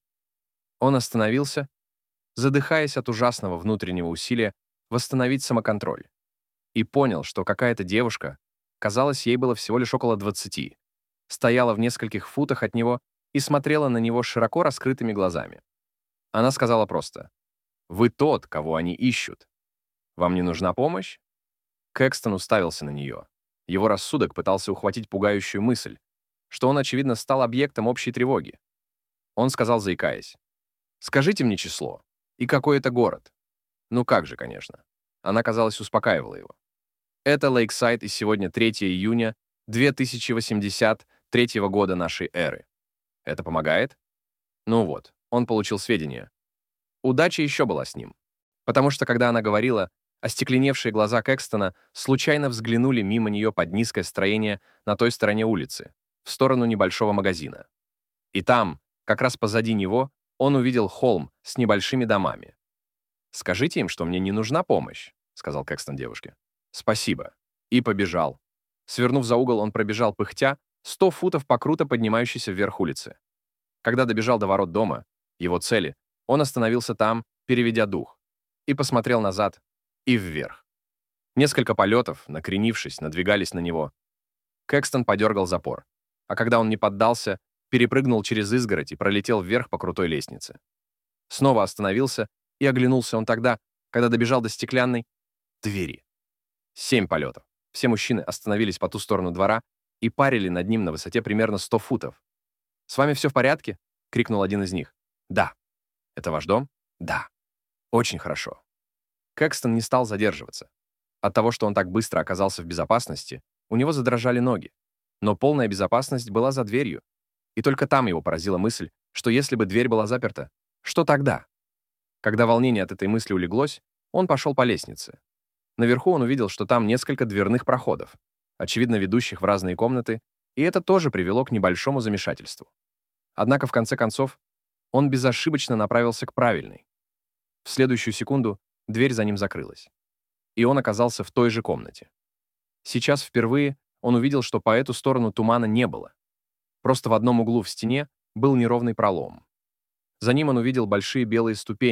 Он остановился, задыхаясь от ужасного внутреннего усилия восстановить самоконтроль, и понял, что какая-то девушка, казалось, ей было всего лишь около двадцати, стояла в нескольких футах от него и смотрела на него широко раскрытыми глазами. Она сказала просто: «Вы тот, кого они ищут. Вам не нужна помощь?» Кэкстон уставился на нее. Его рассудок пытался ухватить пугающую мысль, что он, очевидно, стал объектом общей тревоги. Он сказал, заикаясь: «Скажите мне число. И какой это город?» «Ну как же, конечно». Она, казалось, успокаивала его. «Это Лейксайд, и сегодня третьего июня две тысячи восемьдесят третьего года нашей эры. Это помогает?» Ну вот, он получил сведения. Удача еще была с ним. Потому что, когда она говорила, остекленевшие глаза Кэкстона случайно взглянули мимо нее под низкое строение на той стороне улицы, в сторону небольшого магазина. И там, как раз позади него, он увидел холм с небольшими домами. «Скажите им, что мне не нужна помощь», — сказал Кэкстон девушке. «Спасибо». И побежал. Свернув за угол, он пробежал пыхтя сто футов по круто поднимающейся вверх улице. Когда добежал до ворот дома, его цели, он остановился там, переведя дух, и посмотрел назад и вверх. Несколько полетов, накренившись, надвигались на него. Кэкстон подергал запор, а когда он не поддался, перепрыгнул через изгородь и пролетел вверх по крутой лестнице. Снова остановился, и оглянулся он тогда, когда добежал до стеклянной двери. Семь полетов. Все мужчины остановились по ту сторону двора и парили над ним на высоте примерно сто футов. «С вами все в порядке?» — крикнул один из них. «Да». «Это ваш дом?» «Да». «Очень хорошо». Кэкстон не стал задерживаться. От того, что он так быстро оказался в безопасности, у него задрожали ноги. Но полная безопасность была за дверью. И только там его поразила мысль, что если бы дверь была заперта, что тогда? Когда волнение от этой мысли улеглось, он пошел по лестнице. Наверху он увидел, что там несколько дверных проходов, очевидно, ведущих в разные комнаты, и это тоже привело к небольшому замешательству. Однако, в конце концов, он безошибочно направился к правильной. В следующую секунду дверь за ним закрылась, и он оказался в той же комнате. Сейчас впервые он увидел, что по эту сторону тумана не было. Просто в одном углу в стене был неровный пролом. За ним он увидел большие белые ступени,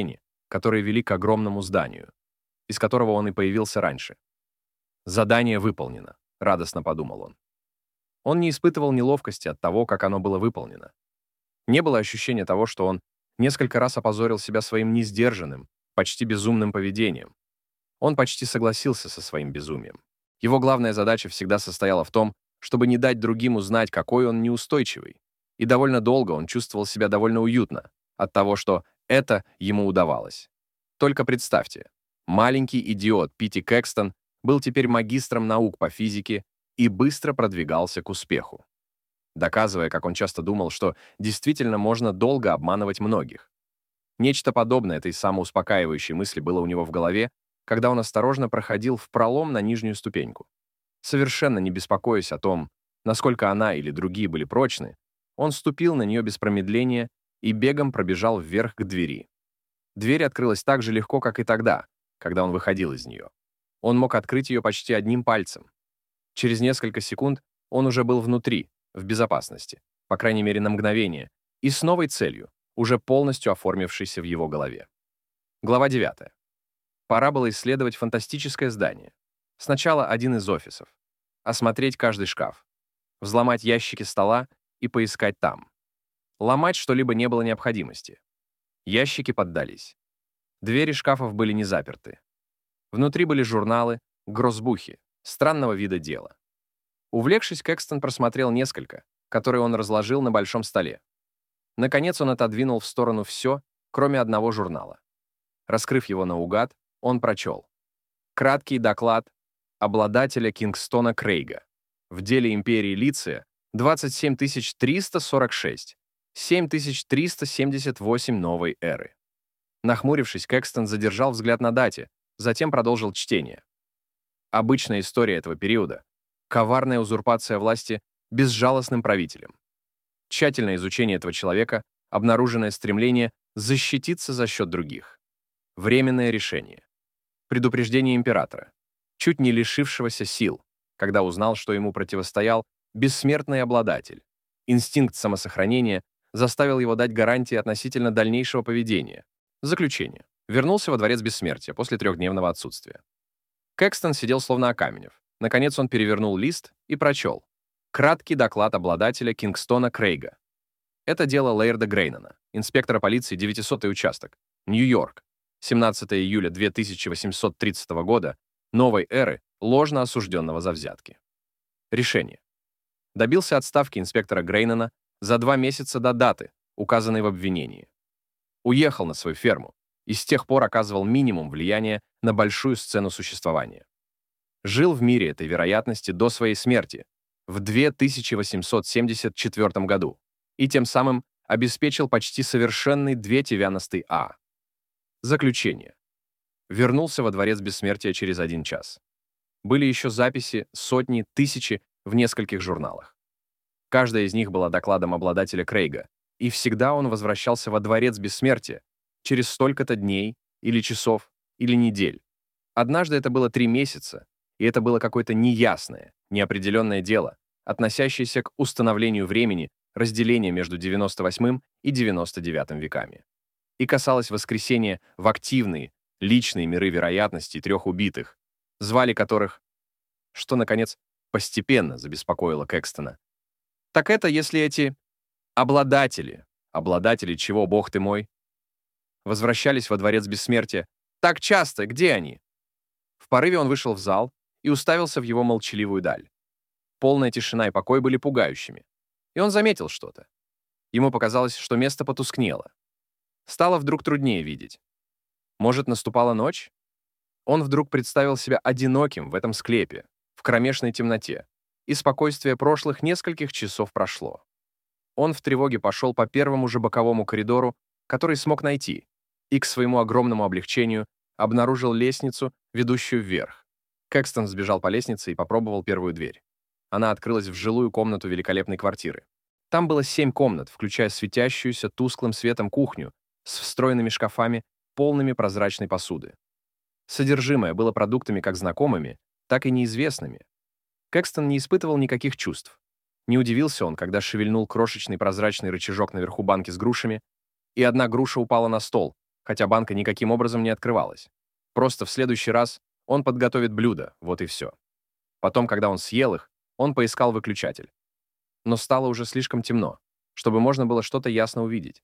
которые вели к огромному зданию, из которого он и появился раньше. «Задание выполнено», — радостно подумал он. Он не испытывал неловкости от того, как оно было выполнено. Не было ощущения того, что он несколько раз опозорил себя своим несдержанным, почти безумным поведением. Он почти согласился со своим безумием. Его главная задача всегда состояла в том, чтобы не дать другим узнать, какой он неустойчивый. И довольно долго он чувствовал себя довольно уютно от того, что это ему удавалось. Только представьте, маленький идиот Питти Кэкстон был теперь магистром наук по физике и быстро продвигался к успеху, доказывая, как он часто думал, что действительно можно долго обманывать многих. Нечто подобное этой самоуспокаивающей мысли было у него в голове, когда он осторожно проходил в пролом на нижнюю ступеньку. Совершенно не беспокоясь о том, насколько она или другие были прочны, он ступил на нее без промедления и бегом пробежал вверх к двери. Дверь открылась так же легко, как и тогда, когда он выходил из нее. Он мог открыть ее почти одним пальцем. Через несколько секунд он уже был внутри, в безопасности, по крайней мере на мгновение, и с новой целью, уже полностью оформившейся в его голове. Глава девятая. Пора было исследовать фантастическое здание. Сначала один из офисов. Осмотреть каждый шкаф. Взломать ящики стола и поискать там. Ломать что-либо не было необходимости. Ящики поддались. Двери шкафов были не заперты. Внутри были журналы, гроссбухи, странного вида дела. Увлекшись, Кэкстон просмотрел несколько, которые он разложил на большом столе. Наконец он отодвинул в сторону все, кроме одного журнала. Раскрыв его наугад, он прочел. Краткий доклад обладателя Кингстона Крейга. В деле империи Лиция двадцать семь тысяч триста сорок шесть, семь тысяч триста семьдесят восемь новой эры. Нахмурившись, Кэкстон задержал взгляд на дате, затем продолжил чтение. Обычная история этого периода. Коварная узурпация власти безжалостным правителем. Тщательное изучение этого человека, обнаруженное стремление защититься за счет других. Временное решение. Предупреждение императора, чуть не лишившегося сил, когда узнал, что ему противостоял бессмертный обладатель. Инстинкт самосохранения заставил его дать гарантии относительно дальнейшего поведения. Заключение. Вернулся во дворец бессмертия после трехдневного отсутствия. Кэкстон сидел словно окаменев. Наконец он перевернул лист и прочел. Краткий доклад обладателя Кингстона Крейга. Это дело Лейерда Грейнана, инспектора полиции девятисотый участок, Нью-Йорк, семнадцатого июля две тысячи восемьсот тридцатого года, новой эры, ложно осужденного за взятки. Решение. Добился отставки инспектора Грейнана за два месяца до даты, указанной в обвинении. Уехал на свою ферму и с тех пор оказывал минимум влияния на большую сцену существования. Жил в мире этой вероятности до своей смерти в две тысячи восемьсот семьдесят четвёртом году и тем самым обеспечил почти совершенный дветивянастый А. Заключение. Вернулся во дворец бессмертия через один час. Были еще записи, сотни, тысячи в нескольких журналах. Каждая из них была докладом обладателя Крейга, и всегда он возвращался во дворец бессмертия через столько-то дней или часов или недель. Однажды это было три месяца, и это было какое-то неясное, неопределенное дело, относящееся к установлению времени разделения между девяносто восьмым и девяносто девятым веками. И касалось воскресения в активные, личные миры вероятности трех убитых, звали которых, что, наконец, постепенно забеспокоило Кэкстона. Так это, если эти обладатели, обладатели чего, бог ты мой, возвращались во дворец бессмертия так часто, где они? В порыве он вышел в зал и уставился в его молчаливую даль. Полная тишина и покой были пугающими. И он заметил что-то. Ему показалось, что место потускнело. Стало вдруг труднее видеть. Может, наступала ночь? Он вдруг представил себя одиноким в этом склепе, в кромешной темноте, и спокойствие прошлых нескольких часов прошло. Он в тревоге пошел по первому же боковому коридору, который смог найти, и, к своему огромному облегчению, обнаружил лестницу, ведущую вверх. Кэкстон сбежал по лестнице и попробовал первую дверь. Она открылась в жилую комнату великолепной квартиры. Там было семь комнат, включая светящуюся тусклым светом кухню с встроенными шкафами, полными прозрачной посуды. Содержимое было продуктами как знакомыми, так и неизвестными. Кэкстон не испытывал никаких чувств. Не удивился он, когда шевельнул крошечный прозрачный рычажок наверху банки с грушами, и одна груша упала на стол, хотя банка никаким образом не открывалась. Просто в следующий раз он подготовит блюдо, вот и все. Потом, когда он съел их, он поискал выключатель. Но стало уже слишком темно, чтобы можно было что-то ясно увидеть.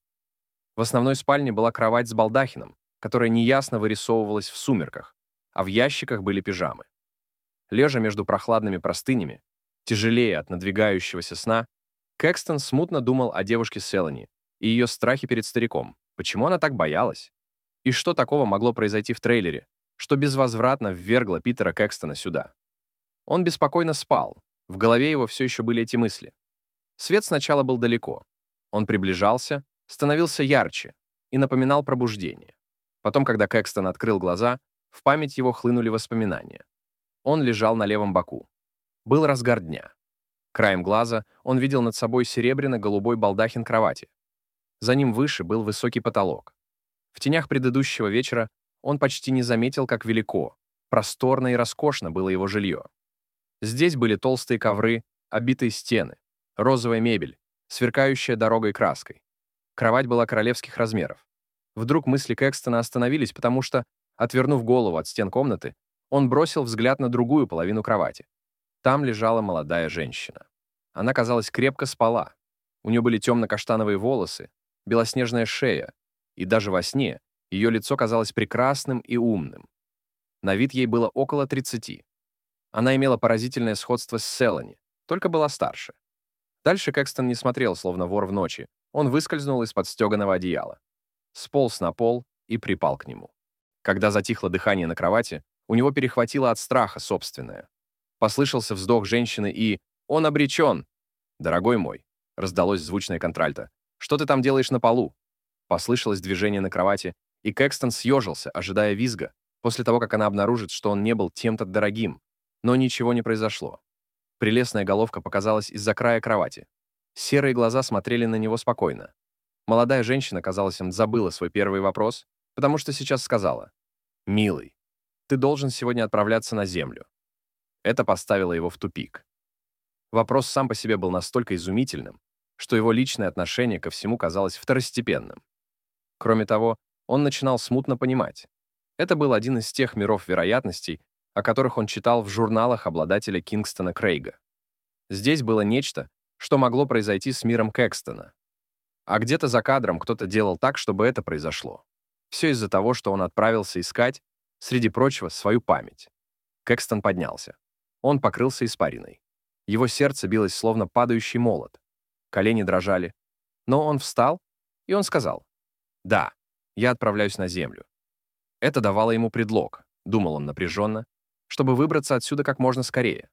В основной спальне была кровать с балдахином, которая неясно вырисовывалась в сумерках, а в ящиках были пижамы. Лежа между прохладными простынями, тяжелее от надвигающегося сна, Кэкстон смутно думал о девушке Селани и ее страхе перед стариком. Почему она так боялась? И что такого могло произойти в трейлере, что безвозвратно ввергло Питера Кэкстона сюда? Он беспокойно спал, в голове его все еще были эти мысли. Свет сначала был далеко. Он приближался, становился ярче и напоминал пробуждение. Потом, когда Кэкстон открыл глаза, в память его хлынули воспоминания. Он лежал на левом боку. Был разгар дня. Краем глаза он видел над собой серебряно-голубой балдахин кровати. За ним выше был высокий потолок. В тенях предыдущего вечера он почти не заметил, как велико, просторно и роскошно было его жилье. Здесь были толстые ковры, обитые стены, розовая мебель, сверкающая дорогой краской. Кровать была королевских размеров. Вдруг мысли Кэкстона остановились, потому что, отвернув голову от стен комнаты, он бросил взгляд на другую половину кровати. Там лежала молодая женщина. Она, казалось, крепко спала. У нее были темно-каштановые волосы, белоснежная шея, и даже во сне ее лицо казалось прекрасным и умным. На вид ей было около тридцати. Она имела поразительное сходство с Селани, только была старше. Дальше Кэкстон не смотрел, словно вор в ночи. Он выскользнул из-под стеганого одеяла, сполз на пол и припал к нему. Когда затихло дыхание на кровати, у него перехватило от страха собственное. Послышался вздох женщины и «Он обречен!» «Дорогой мой», — раздалось звучное контральто, «что ты там делаешь на полу?» Послышалось движение на кровати, и Кэкстон съежился, ожидая визга, после того, как она обнаружит, что он не был тем-то дорогим. Но ничего не произошло. Прелестная головка показалась из-за края кровати. Серые глаза смотрели на него спокойно. Молодая женщина, казалось, им забыла свой первый вопрос, потому что сейчас сказала: «Милый, ты должен сегодня отправляться на Землю». Это поставило его в тупик. Вопрос сам по себе был настолько изумительным, что его личное отношение ко всему казалось второстепенным. Кроме того, он начинал смутно понимать. Это был один из тех миров вероятностей, о которых он читал в журналах обладателя Кингстона Крейга. Здесь было нечто, что могло произойти с миром Кэкстона. А где-то за кадром кто-то делал так, чтобы это произошло. Все из-за того, что он отправился искать, среди прочего, свою память. Кэкстон поднялся. Он покрылся испариной. Его сердце билось, словно падающий молот. Колени дрожали. Но он встал, и он сказал: «Да, я отправляюсь на Землю». Это давало ему предлог, думал он напряженно, чтобы выбраться отсюда как можно скорее.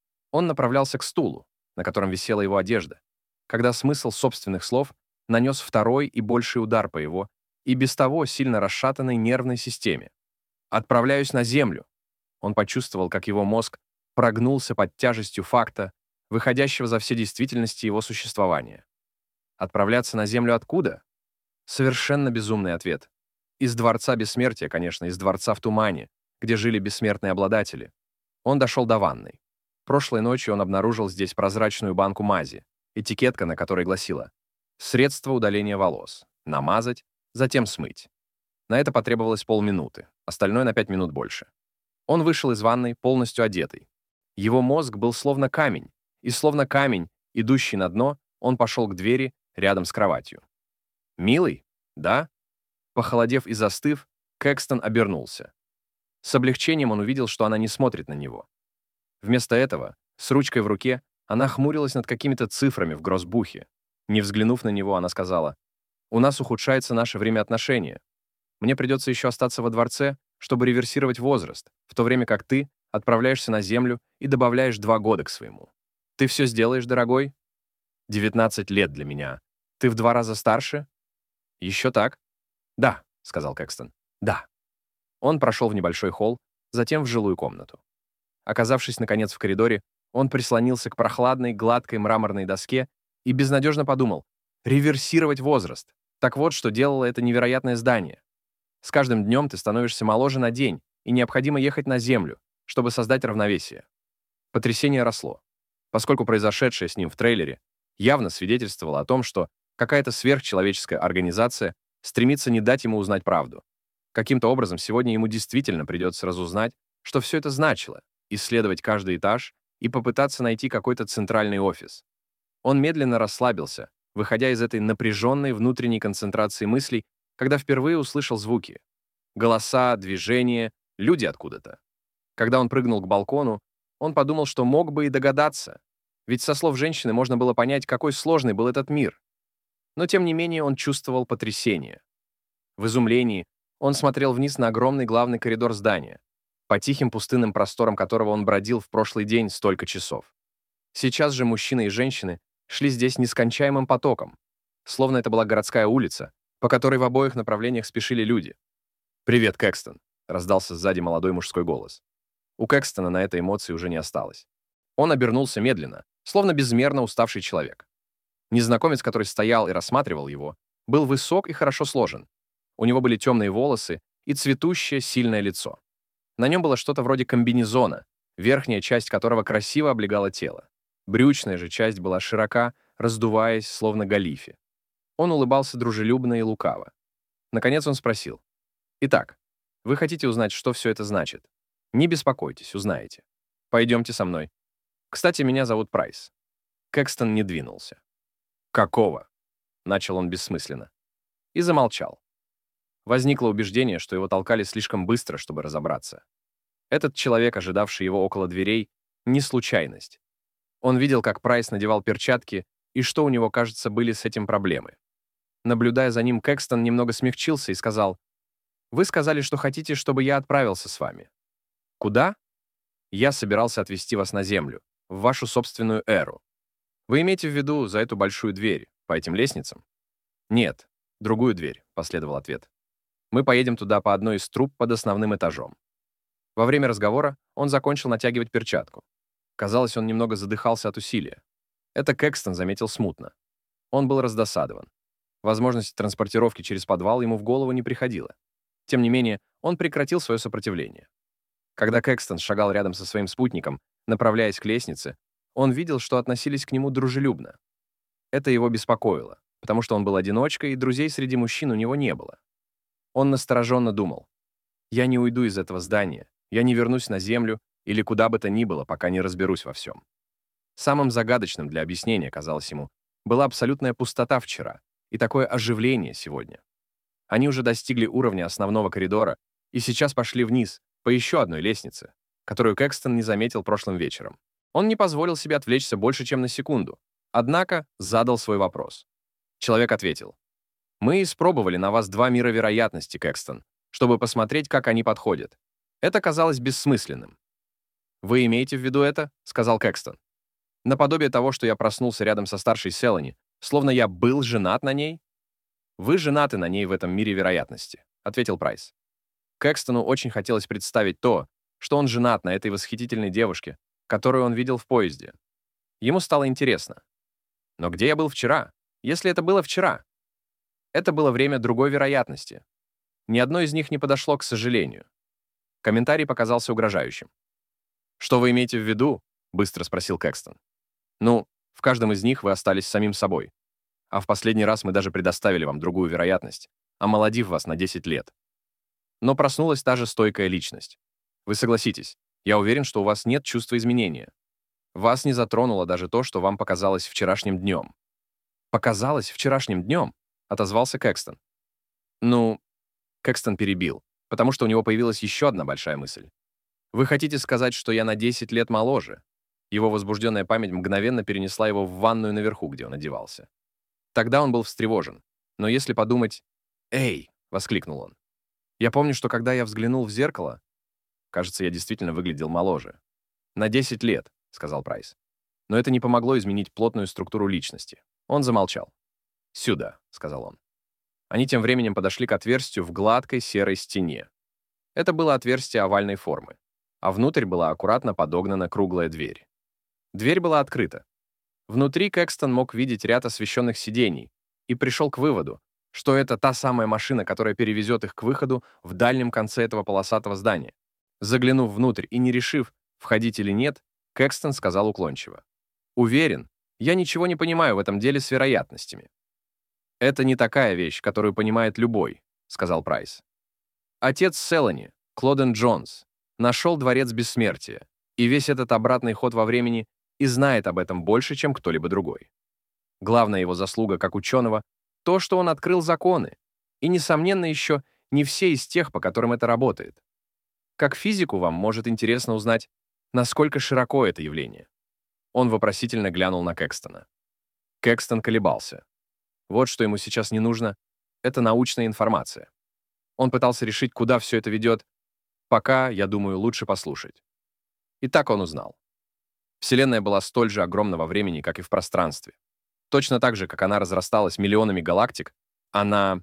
Он направлялся к стулу, на котором висела его одежда, когда смысл собственных слов нанес второй и больший удар по его и без того сильно расшатанной нервной системе. «Отправляюсь на Землю». Он почувствовал, как его мозг прогнулся под тяжестью факта, выходящего за все действительности его существования. Отправляться на Землю откуда? Совершенно безумный ответ. Из Дворца Бессмертия, конечно, из Дворца в Тумане, где жили бессмертные обладатели. Он дошел до ванной. Прошлой ночью он обнаружил здесь прозрачную банку мази, этикетка на которой гласила: «Средство удаления волос. Намазать, затем смыть». На это потребовалось полминуты, остальное на пять минут больше. Он вышел из ванной полностью одетый. Его мозг был словно камень, и словно камень, идущий на дно, он пошел к двери рядом с кроватью. «Милый? Да?» Похолодев и застыв, Кэкстон обернулся. С облегчением он увидел, что она не смотрит на него. Вместо этого, с ручкой в руке, она хмурилась над какими-то цифрами в гроссбухе. Не взглянув на него, она сказала: «У нас ухудшается наше время отношения. Мне придется еще остаться во дворце, чтобы реверсировать возраст, в то время как ты отправляешься на Землю и добавляешь два года к своему. Ты все сделаешь, дорогой? девятнадцать лет для меня. Ты в два раза старше? Еще так?» «Да», — сказал Кэкстон. «Да». Он прошел в небольшой холл, затем в жилую комнату. Оказавшись, наконец, в коридоре, он прислонился к прохладной, гладкой мраморной доске и безнадежно подумал: реверсировать возраст. Так вот, что делало это невероятное здание. С каждым днем ты становишься моложе на день, и необходимо ехать на Землю, чтобы создать равновесие. Потрясение росло, поскольку произошедшее с ним в трейлере явно свидетельствовало о том, что какая-то сверхчеловеческая организация стремится не дать ему узнать правду. Каким-то образом сегодня ему действительно придется разузнать, что все это значило, исследовать каждый этаж и попытаться найти какой-то центральный офис. Он медленно расслабился, выходя из этой напряженной внутренней концентрации мыслей, когда впервые услышал звуки. Голоса, движения, люди откуда-то. Когда он прыгнул к балкону, он подумал, что мог бы и догадаться, ведь со слов женщины можно было понять, какой сложный был этот мир. Но тем не менее он чувствовал потрясение. В изумлении он смотрел вниз на огромный главный коридор здания, по тихим пустынным просторам которого он бродил в прошлый день столько часов. Сейчас же мужчины и женщины шли здесь нескончаемым потоком, словно это была городская улица, по которой в обоих направлениях спешили люди. «Привет, Кэкстон», — раздался сзади молодой мужской голос. У Кэкстона на этой эмоции уже не осталось. Он обернулся медленно, словно безмерно уставший человек. Незнакомец, который стоял и рассматривал его, был высок и хорошо сложен. У него были темные волосы и цветущее, сильное лицо. На нем было что-то вроде комбинезона, верхняя часть которого красиво облегала тело. Брючная же часть была широка, раздуваясь, словно галифе. Он улыбался дружелюбно и лукаво. Наконец он спросил: «Итак, вы хотите узнать, что все это значит? Не беспокойтесь, узнаете. Пойдемте со мной. Кстати, меня зовут Прайс». Кэкстон не двинулся. «Какого?» — начал он бессмысленно. И замолчал. Возникло убеждение, что его толкали слишком быстро, чтобы разобраться. Этот человек, ожидавший его около дверей, не случайность. Он видел, как Прайс надевал перчатки, и что у него, кажется, были с этим проблемы. Наблюдая за ним, Кэкстон немного смягчился и сказал: «Вы сказали, что хотите, чтобы я отправился с вами». «Куда?» «Я собирался отвезти вас на Землю, в вашу собственную эру. Вы имеете в виду за эту большую дверь, по этим лестницам?» «Нет, другую дверь», — последовал ответ. «Мы поедем туда по одной из труб под основным этажом». Во время разговора он закончил натягивать перчатку. Казалось, он немного задыхался от усилия. Это Кэкстон заметил смутно. Он был раздосадован. Возможность транспортировки через подвал ему в голову не приходила. Тем не менее, он прекратил свое сопротивление. Когда Кэкстон шагал рядом со своим спутником, направляясь к лестнице, он видел, что относились к нему дружелюбно. Это его беспокоило, потому что он был одиночкой, и друзей среди мужчин у него не было. Он настороженно думал: «Я не уйду из этого здания, я не вернусь на Землю или куда бы то ни было, пока не разберусь во всем». Самым загадочным для объяснения, казалось ему, была абсолютная пустота вчера и такое оживление сегодня. Они уже достигли уровня основного коридора и сейчас пошли вниз, по еще одной лестнице, которую Кэкстон не заметил прошлым вечером. Он не позволил себе отвлечься больше, чем на секунду, однако задал свой вопрос. Человек ответил: «Мы испробовали на вас два мира вероятности, Кэкстон, чтобы посмотреть, как они подходят. Это казалось бессмысленным». «Вы имеете в виду это?» — сказал Кэкстон. «Наподобие того, что я проснулся рядом со старшей Селани, словно я был женат на ней?» «Вы женаты на ней в этом мире вероятности», — ответил Прайс. Кэкстону очень хотелось представить то, что он женат на этой восхитительной девушке, которую он видел в поезде. Ему стало интересно. Но где я был вчера, если это было вчера? Это было время другой вероятности. Ни одно из них не подошло, к сожалению. Комментарий показался угрожающим. «Что вы имеете в виду?» — быстро спросил Кэкстон. «Ну, в каждом из них вы остались самим собой. А в последний раз мы даже предоставили вам другую вероятность, омолодив вас на десять лет. Но проснулась та же стойкая личность. Вы согласитесь, я уверен, что у вас нет чувства изменения. Вас не затронуло даже то, что вам показалось вчерашним днем». «Показалось вчерашним днем?» — отозвался Кэкстон. «Ну...» — Кэкстон перебил, потому что у него появилась еще одна большая мысль. «Вы хотите сказать, что я на десять лет моложе?» Его возбужденная память мгновенно перенесла его в ванную наверху, где он одевался. Тогда он был встревожен. Но если подумать... «Эй!» — воскликнул он. «Я помню, что когда я взглянул в зеркало, кажется, я действительно выглядел моложе. На десять лет», — сказал Прайс. Но это не помогло изменить плотную структуру личности. Он замолчал. «Сюда», — сказал он. Они тем временем подошли к отверстию в гладкой серой стене. Это было отверстие овальной формы, а внутрь была аккуратно подогнана круглая дверь. Дверь была открыта. Внутри Кэкстон мог видеть ряд освещенных сидений и пришел к выводу, что это та самая машина, которая перевезет их к выходу в дальнем конце этого полосатого здания. Заглянув внутрь и не решив, входить или нет, Кэкстон сказал уклончиво: «Уверен, я ничего не понимаю в этом деле с вероятностями». «Это не такая вещь, которую понимает любой», — сказал Прайс. Отец Селани, Клоден Джонс, нашел дворец бессмертия, и весь этот обратный ход во времени и знает об этом больше, чем кто-либо другой. Главная его заслуга как ученого — то, что он открыл законы, и, несомненно, еще не все из тех, по которым это работает. Как физику вам может интересно узнать, насколько широко это явление. Он вопросительно глянул на Кэкстона. Кэкстон колебался. Вот что ему сейчас не нужно — это научная информация. Он пытался решить, куда все это ведет. Пока, я думаю, лучше послушать. И так он узнал. Вселенная была столь же огромна во времени, как и в пространстве. Точно так же, как она разрасталась миллионами галактик, она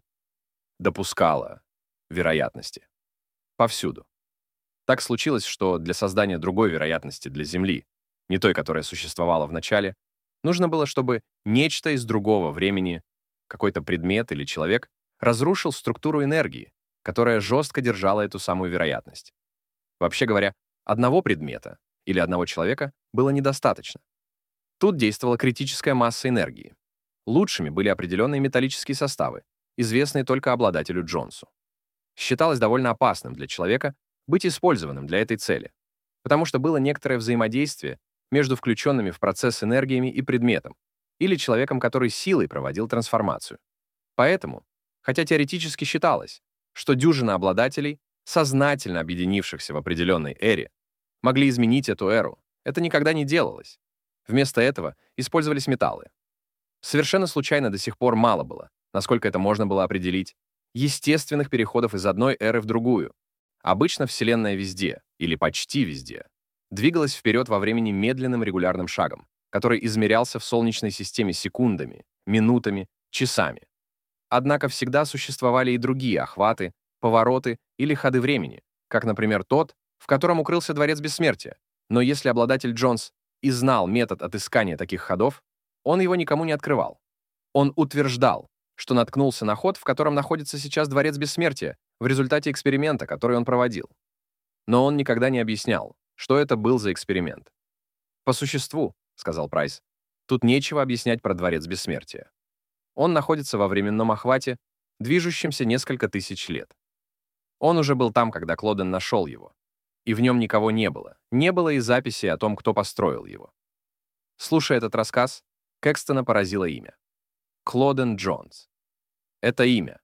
допускала вероятности. Повсюду. Так случилось, что для создания другой вероятности для Земли, не той, которая существовала в начале, нужно было, чтобы нечто из другого времени, какой-то предмет или человек, разрушил структуру энергии, которая жестко держала эту самую вероятность. Вообще говоря, одного предмета или одного человека было недостаточно. Тут действовала критическая масса энергии. Лучшими были определенные металлические составы, известные только обладателю Джонсу. Считалось довольно опасным для человека быть использованным для этой цели, потому что было некоторое взаимодействие между включенными в процесс энергиями и предметом, или человеком, который силой проводил трансформацию. Поэтому, хотя теоретически считалось, что дюжина обладателей, сознательно объединившихся в определенной эре, могли изменить эту эру, это никогда не делалось. Вместо этого использовались металлы. Совершенно случайно до сих пор мало было, насколько это можно было определить, естественных переходов из одной эры в другую. Обычно Вселенная везде, или почти везде, двигалась вперед во времени медленным регулярным шагом, который измерялся в Солнечной системе секундами, минутами, часами. Однако всегда существовали и другие охваты, повороты или ходы времени, как, например, тот, в котором укрылся Дворец Бессмертия. Но если обладатель Джонс и знал метод отыскания таких ходов, он его никому не открывал. Он утверждал, что наткнулся на ход, в котором находится сейчас Дворец Бессмертия, в результате эксперимента, который он проводил. Но он никогда не объяснял, что это был за эксперимент. «По существу», — сказал Прайс, — «тут нечего объяснять про Дворец Бессмертия. Он находится во временном охвате, движущемся несколько тысяч лет. Он уже был там, когда Клоден нашел его. И в нем никого не было. Не было и записи о том, кто построил его». Слушая этот рассказ, Кэкстона поразило имя. Клоден Джонс. Это имя.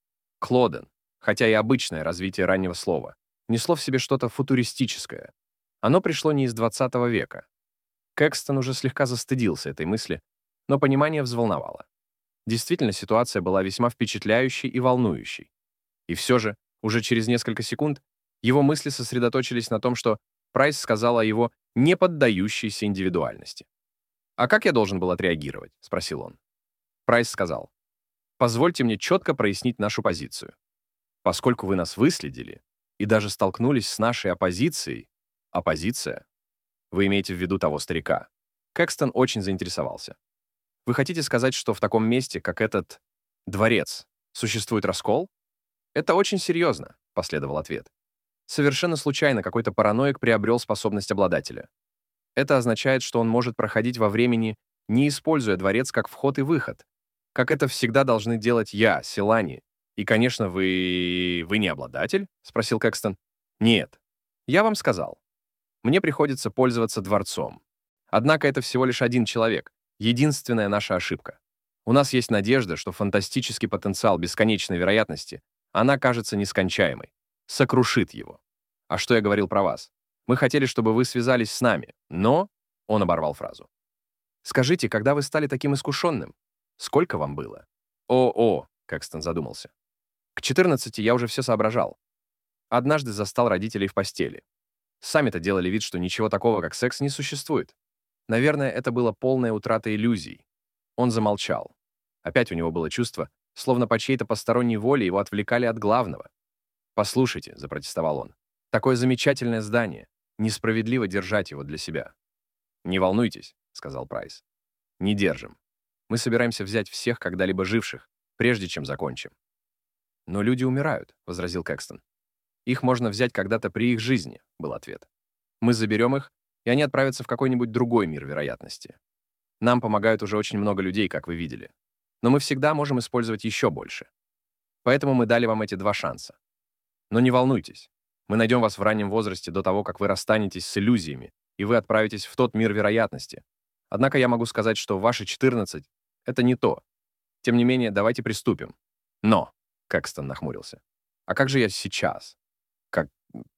Клоден, хотя и обычное развитие раннего слова, несло в себе что-то футуристическое. Оно пришло не из двадцатого века. Кэкстон уже слегка застыдился этой мысли, но понимание взволновало. Действительно, ситуация была весьма впечатляющей и волнующей. И все же, уже через несколько секунд, его мысли сосредоточились на том, что Прайс сказал о его неподдающейся индивидуальности. «А как я должен был отреагировать?» — спросил он. Прайс сказал: «Позвольте мне четко прояснить нашу позицию. Поскольку вы нас выследили и даже столкнулись с нашей оппозицией, оппозиция, вы имеете в виду того старика». Кэкстон очень заинтересовался. «Вы хотите сказать, что в таком месте, как этот дворец, существует раскол?» «Это очень серьезно», — последовал ответ. «Совершенно случайно какой-то параноик приобрел способность обладателя. Это означает, что он может проходить во времени, не используя дворец как вход и выход, как это всегда должны делать я, Селани. И, конечно, вы... вы не обладатель?» — спросил Кэкстон. «Нет. Я вам сказал. Мне приходится пользоваться дворцом. Однако это всего лишь один человек. Единственная наша ошибка. У нас есть надежда, что фантастический потенциал бесконечной вероятности, она кажется нескончаемой, сокрушит его. А что я говорил про вас? Мы хотели, чтобы вы связались с нами, но...» Он оборвал фразу. «Скажите, когда вы стали таким искушенным? Сколько вам было?» «О-о», — Кэкстон задумался. «К четырнадцати я уже все соображал. Однажды застал родителей в постели. Сами-то делали вид, что ничего такого, как секс, не существует. Наверное, это было полная утрата иллюзий». Он замолчал. Опять у него было чувство, словно по чьей-то посторонней воле его отвлекали от главного. «Послушайте», — запротестовал он, — «такое замечательное здание. Несправедливо держать его для себя». «Не волнуйтесь», — сказал Прайс. «Не держим. Мы собираемся взять всех когда-либо живших, прежде чем закончим». «Но люди умирают», — возразил Кэкстон. «Их можно взять когда-то при их жизни», — был ответ. «Мы заберем их, и они отправятся в какой-нибудь другой мир вероятности. Нам помогают уже очень много людей, как вы видели. Но мы всегда можем использовать еще больше. Поэтому мы дали вам эти два шанса. Но не волнуйтесь. Мы найдем вас в раннем возрасте до того, как вы расстанетесь с иллюзиями, и вы отправитесь в тот мир вероятности. Однако я могу сказать, что ваши четырнадцать — это не то. Тем не менее, давайте приступим. Но, Кэкстон нахмурился. А как же я сейчас? Как...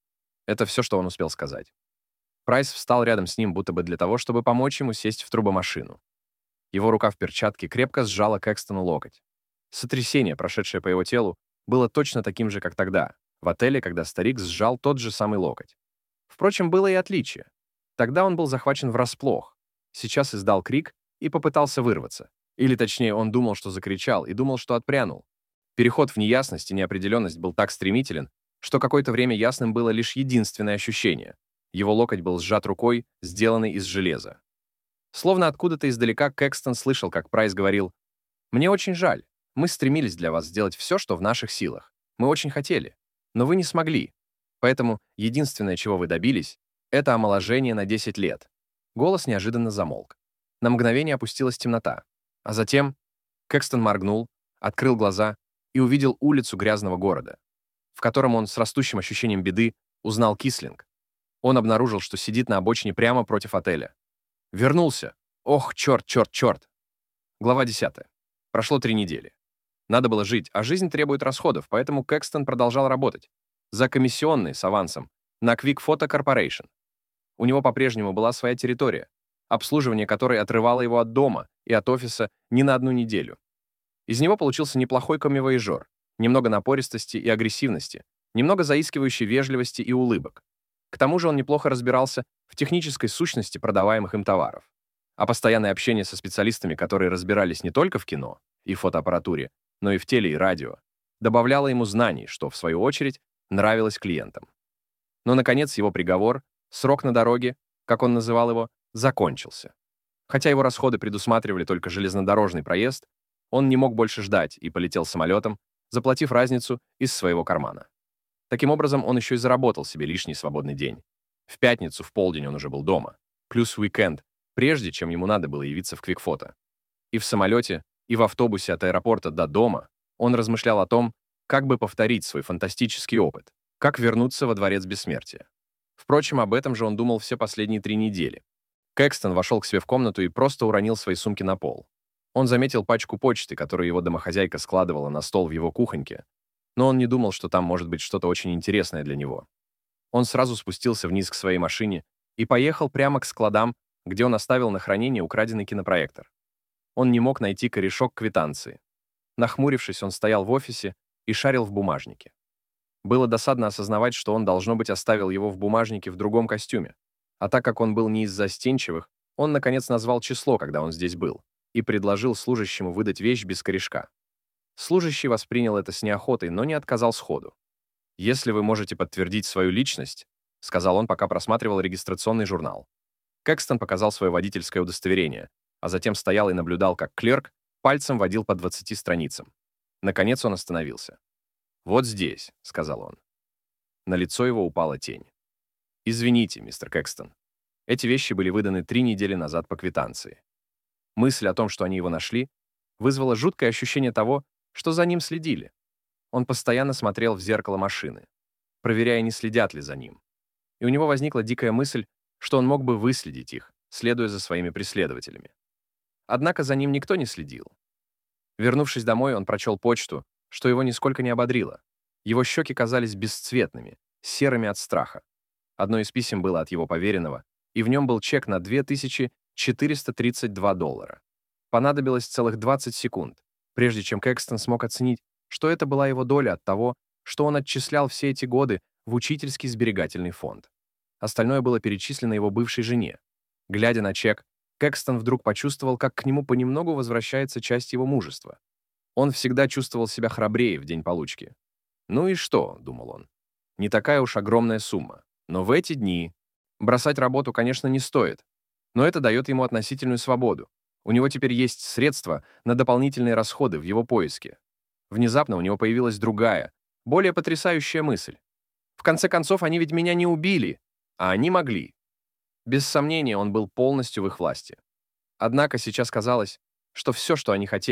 Это все, что он успел сказать. Прайс встал рядом с ним, будто бы для того, чтобы помочь ему сесть в турбомашину. Его рука в перчатке крепко сжала Кэкстону локоть. Сотрясение, прошедшее по его телу, было точно таким же, как тогда, в отеле, когда старик сжал тот же самый локоть. Впрочем, было и отличие. Тогда он был захвачен врасплох, сейчас издал крик и попытался вырваться. Или, точнее, он думал, что закричал, и думал, что отпрянул. Переход в неясность и неопределенность был так стремителен, что какое-то время ясным было лишь единственное ощущение. Его локоть был сжат рукой, сделанной из железа. Словно откуда-то издалека Кэкстон слышал, как Прайс говорил: «Мне очень жаль. Мы стремились для вас сделать все, что в наших силах. Мы очень хотели. Но вы не смогли. Поэтому единственное, чего вы добились, это омоложение на десять лет». Голос неожиданно замолк. На мгновение опустилась темнота. А затем Кэкстон моргнул, открыл глаза и увидел улицу грязного города, в котором он с растущим ощущением беды узнал Кислинг. Он обнаружил, что сидит на обочине прямо против отеля. Вернулся. Ох, черт, черт, черт. Глава десятая. Прошло три недели. Надо было жить, а жизнь требует расходов, поэтому Кэкстон продолжал работать. За комиссионный с авансом на Quick Photo Corporation. У него по-прежнему была своя территория, обслуживание которой отрывало его от дома и от офиса не на одну неделю. Из него получился неплохой коммивояжер, немного напористости и агрессивности, немного заискивающей вежливости и улыбок. К тому же он неплохо разбирался в технической сущности продаваемых им товаров. А постоянное общение со специалистами, которые разбирались не только в кино и фотоаппаратуре, но и в теле и радио, добавляло ему знаний, что, в свою очередь, нравилось клиентам. Но, наконец, его приговор, срок на дороге, как он называл его, закончился. Хотя его расходы предусматривали только железнодорожный проезд, он не мог больше ждать и полетел самолетом, заплатив разницу из своего кармана. Таким образом, он еще и заработал себе лишний свободный день. В пятницу в полдень он уже был дома, плюс уикенд, прежде чем ему надо было явиться в Квикфото. И в самолете, и в автобусе от аэропорта до дома он размышлял о том, как бы повторить свой фантастический опыт, как вернуться во дворец бессмертия. Впрочем, об этом же он думал все последние три недели. Кэкстон вошел к себе в комнату и просто уронил свои сумки на пол. Он заметил пачку почты, которую его домохозяйка складывала на стол в его кухоньке, но он не думал, что там может быть что-то очень интересное для него. Он сразу спустился вниз к своей машине и поехал прямо к складам, где он оставил на хранение украденный кинопроектор. Он не мог найти корешок квитанции. Нахмурившись, он стоял в офисе и шарил в бумажнике. Было досадно осознавать, что он, должно быть, оставил его в бумажнике в другом костюме. А так как он был не из застенчивых, он, наконец, назвал число, когда он здесь был, и предложил служащему выдать вещь без корешка. Служащий воспринял это с неохотой, но не отказал сходу. «Если вы можете подтвердить свою личность», — сказал он, пока просматривал регистрационный журнал. Кэкстон показал свое водительское удостоверение, а затем стоял и наблюдал, как клерк пальцем водил по двадцати страницам. Наконец он остановился. «Вот здесь», — сказал он. На лицо его упала тень. «Извините, мистер Кэкстон. Эти вещи были выданы три недели назад по квитанции». Мысль о том, что они его нашли, вызвала жуткое ощущение того, что за ним следили. Он постоянно смотрел в зеркало машины, проверяя, не следят ли за ним. И у него возникла дикая мысль, что он мог бы выследить их, следуя за своими преследователями. Однако за ним никто не следил. Вернувшись домой, он прочел почту, что его нисколько не ободрило. Его щеки казались бесцветными, серыми от страха. Одно из писем было от его поверенного, и в нем был чек на две тысячи четыреста тридцать два доллара. Понадобилось целых двадцать секунд, прежде чем Кэкстон смог оценить, что это была его доля от того, что он отчислял все эти годы в учительский сберегательный фонд. Остальное было перечислено его бывшей жене. Глядя на чек, Кэкстон вдруг почувствовал, как к нему понемногу возвращается часть его мужества. Он всегда чувствовал себя храбрее в день получки. «Ну и что?» — думал он. «Не такая уж огромная сумма. Но в эти дни бросать работу, конечно, не стоит. Но это дает ему относительную свободу. У него теперь есть средства на дополнительные расходы в его поиске». Внезапно у него появилась другая, более потрясающая мысль. В конце концов, они ведь меня не убили, а они могли. Без сомнения, он был полностью в их власти. Однако сейчас казалось, что все, что они хотели,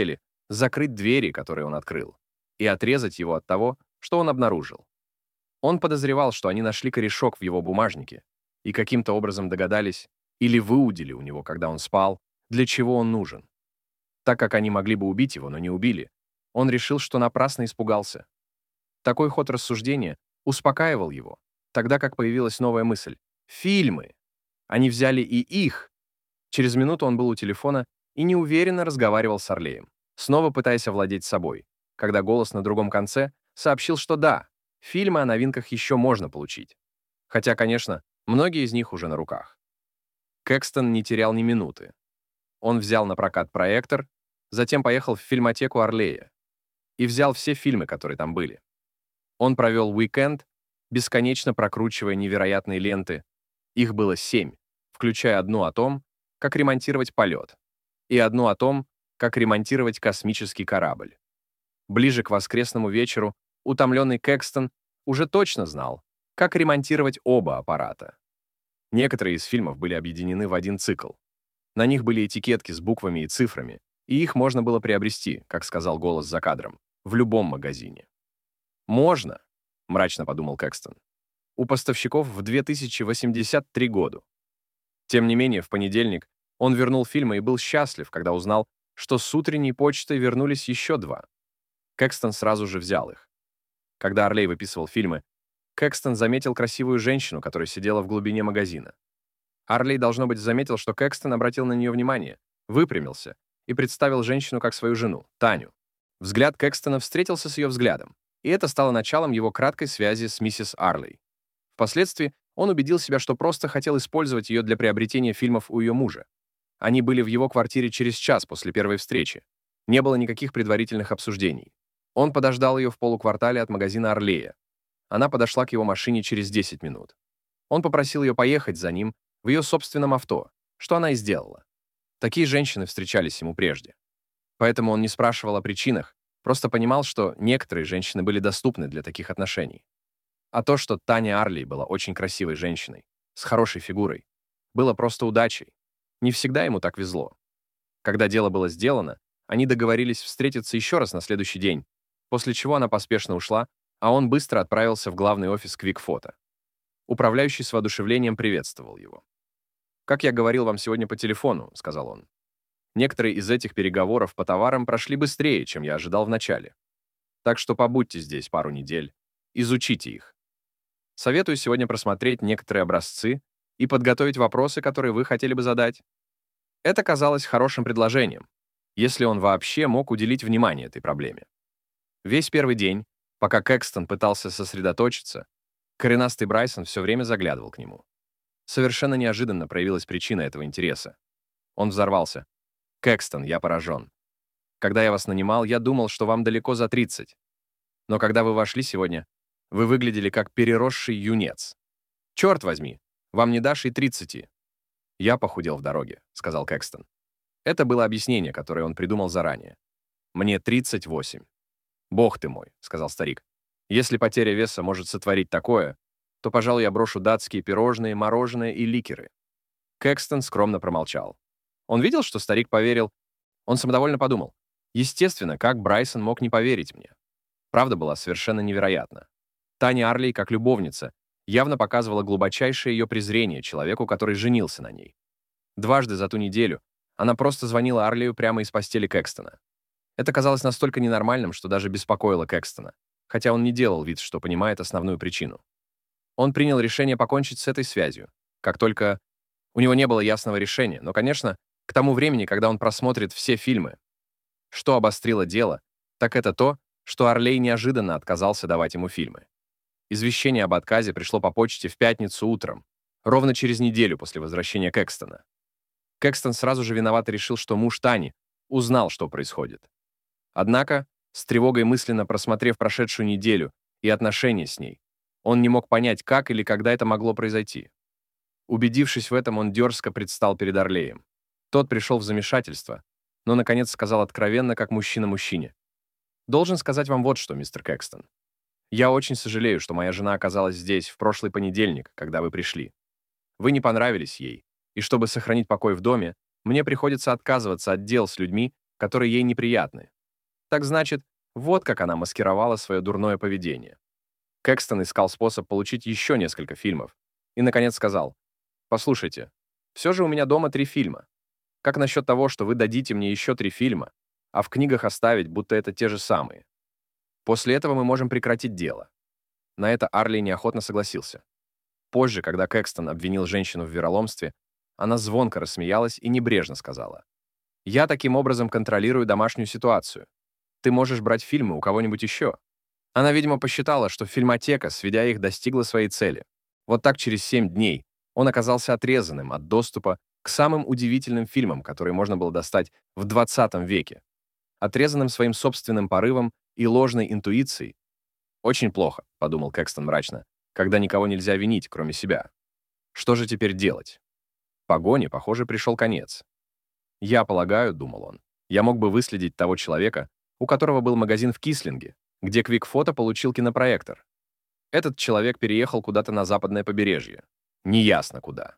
закрыть двери, которые он открыл, и отрезать его от того, что он обнаружил. Он подозревал, что они нашли корешок в его бумажнике и каким-то образом догадались или выудили у него, когда он спал, для чего он нужен. Так как они могли бы убить его, но не убили, он решил, что напрасно испугался. Такой ход рассуждения успокаивал его, тогда как появилась новая мысль. Фильмы! Они взяли и их! Через минуту он был у телефона и неуверенно разговаривал с Арлеем, снова пытаясь овладеть собой, когда голос на другом конце сообщил, что да, фильмы о новинках еще можно получить. Хотя, конечно, многие из них уже на руках. Кэкстон не терял ни минуты. Он взял на прокат проектор, затем поехал в фильмотеку Арлея и взял все фильмы, которые там были. Он провел уикенд, бесконечно прокручивая невероятные ленты. Их было семь, включая одну о том, как ремонтировать полет, и одну о том, как ремонтировать космический корабль. Ближе к воскресному вечеру утомленный Кэкстон уже точно знал, как ремонтировать оба аппарата. Некоторые из фильмов были объединены в один цикл. На них были этикетки с буквами и цифрами, и их можно было приобрести, как сказал голос за кадром, в любом магазине. «Можно», — мрачно подумал Кэкстон, у поставщиков в две тысячи восемьдесят три году. Тем не менее, в понедельник он вернул фильмы и был счастлив, когда узнал, что с утренней почтой вернулись еще два. Кэкстон сразу же взял их. Когда Арлей выписывал фильмы, Кэкстон заметил красивую женщину, которая сидела в глубине магазина. Арлей, должно быть, заметил, что Кэкстон обратил на нее внимание, выпрямился и представил женщину как свою жену, Таню. Взгляд Кэкстона встретился с ее взглядом, и это стало началом его краткой связи с миссис Арлей. Впоследствии он убедил себя, что просто хотел использовать ее для приобретения фильмов у ее мужа. Они были в его квартире через час после первой встречи. Не было никаких предварительных обсуждений. Он подождал ее в полуквартале от магазина Арлея. Она подошла к его машине через десять минут. Он попросил ее поехать за ним в ее собственном авто, что она и сделала. Такие женщины встречались ему прежде. Поэтому он не спрашивал о причинах, просто понимал, что некоторые женщины были доступны для таких отношений. А то, что Таня Арлей была очень красивой женщиной, с хорошей фигурой, было просто удачей. Не всегда ему так везло. Когда дело было сделано, они договорились встретиться еще раз на следующий день, после чего она поспешно ушла, а он быстро отправился в главный офис Квикфото. Управляющий с воодушевлением приветствовал его. «Как я говорил вам сегодня по телефону», — сказал он, «некоторые из этих переговоров по товарам прошли быстрее, чем я ожидал вначале. Так что побудьте здесь пару недель, изучите их. Советую сегодня просмотреть некоторые образцы и подготовить вопросы, которые вы хотели бы задать». Это казалось хорошим предложением, если он вообще мог уделить внимание этой проблеме. Весь первый день, пока Кэкстон пытался сосредоточиться, коренастый Брайсон все время заглядывал к нему. Совершенно неожиданно проявилась причина этого интереса. Он взорвался. «Кэкстон, я поражен. Когда я вас нанимал, я думал, что вам далеко за тридцать. Но когда вы вошли сегодня, вы выглядели как переросший юнец. Черт возьми, вам не дашь и тридцати». «Я похудел в дороге», — сказал Кэкстон. Это было объяснение, которое он придумал заранее. «Мне тридцать восемь». «Бог ты мой», — сказал старик. «Если потеря веса может сотворить такое, то, пожалуй, я брошу датские пирожные, мороженое и ликеры». Кэкстон скромно промолчал. Он видел, что старик поверил. Он самодовольно подумал. Естественно, как Брайсон мог не поверить мне? Правда была совершенно невероятна. Таня Арлей, как любовница, явно показывала глубочайшее ее презрение человеку, который женился на ней. Дважды за ту неделю она просто звонила Арлею прямо из постели Кэкстона. Это казалось настолько ненормальным, что даже беспокоило Кэкстона, хотя он не делал вид, что понимает основную причину. Он принял решение покончить с этой связью, как только у него не было ясного решения, но, конечно, к тому времени, когда он просмотрит все фильмы. Что обострило дело, так это то, что Арлей неожиданно отказался давать ему фильмы. Извещение об отказе пришло по почте в пятницу утром, ровно через неделю после возвращения Кэкстона. Кэкстон сразу же виновато решил, что муж Тани узнал, что происходит. Однако, с тревогой мысленно просмотрев прошедшую неделю и отношения с ней, он не мог понять, как или когда это могло произойти. Убедившись в этом, он дерзко предстал перед Арлеем. Тот пришел в замешательство, но, наконец, сказал откровенно, как мужчина мужчине. «Должен сказать вам вот что, мистер Кэкстон. Я очень сожалею, что моя жена оказалась здесь в прошлый понедельник, когда вы пришли. Вы не понравились ей, и чтобы сохранить покой в доме, мне приходится отказываться от дел с людьми, которые ей неприятны. Так значит, вот как она маскировала свое дурное поведение. Кэкстон искал способ получить еще несколько фильмов и, наконец, сказал: «Послушайте, все же у меня дома три фильма. Как насчет того, что вы дадите мне еще три фильма, а в книгах оставить, будто это те же самые? После этого мы можем прекратить дело». На это Арли неохотно согласился. Позже, когда Кэкстон обвинил женщину в вероломстве, она звонко рассмеялась и небрежно сказала: «Я таким образом контролирую домашнюю ситуацию. Ты можешь брать фильмы у кого-нибудь еще». Она, видимо, посчитала, что фильмотека, сведя их, достигла своей цели. Вот так через семь дней он оказался отрезанным от доступа к самым удивительным фильмам, которые можно было достать в двадцатом веке. Отрезанным своим собственным порывом и ложной интуицией. «Очень плохо», — подумал Кэкстон мрачно, «когда никого нельзя винить, кроме себя. Что же теперь делать?» Погоне, похоже, пришел конец. «Я полагаю», — думал он, «я мог бы выследить того человека, у которого был магазин в Кислинге, где Квикфото получил кинопроектор. Этот человек переехал куда-то на западное побережье. Неясно куда.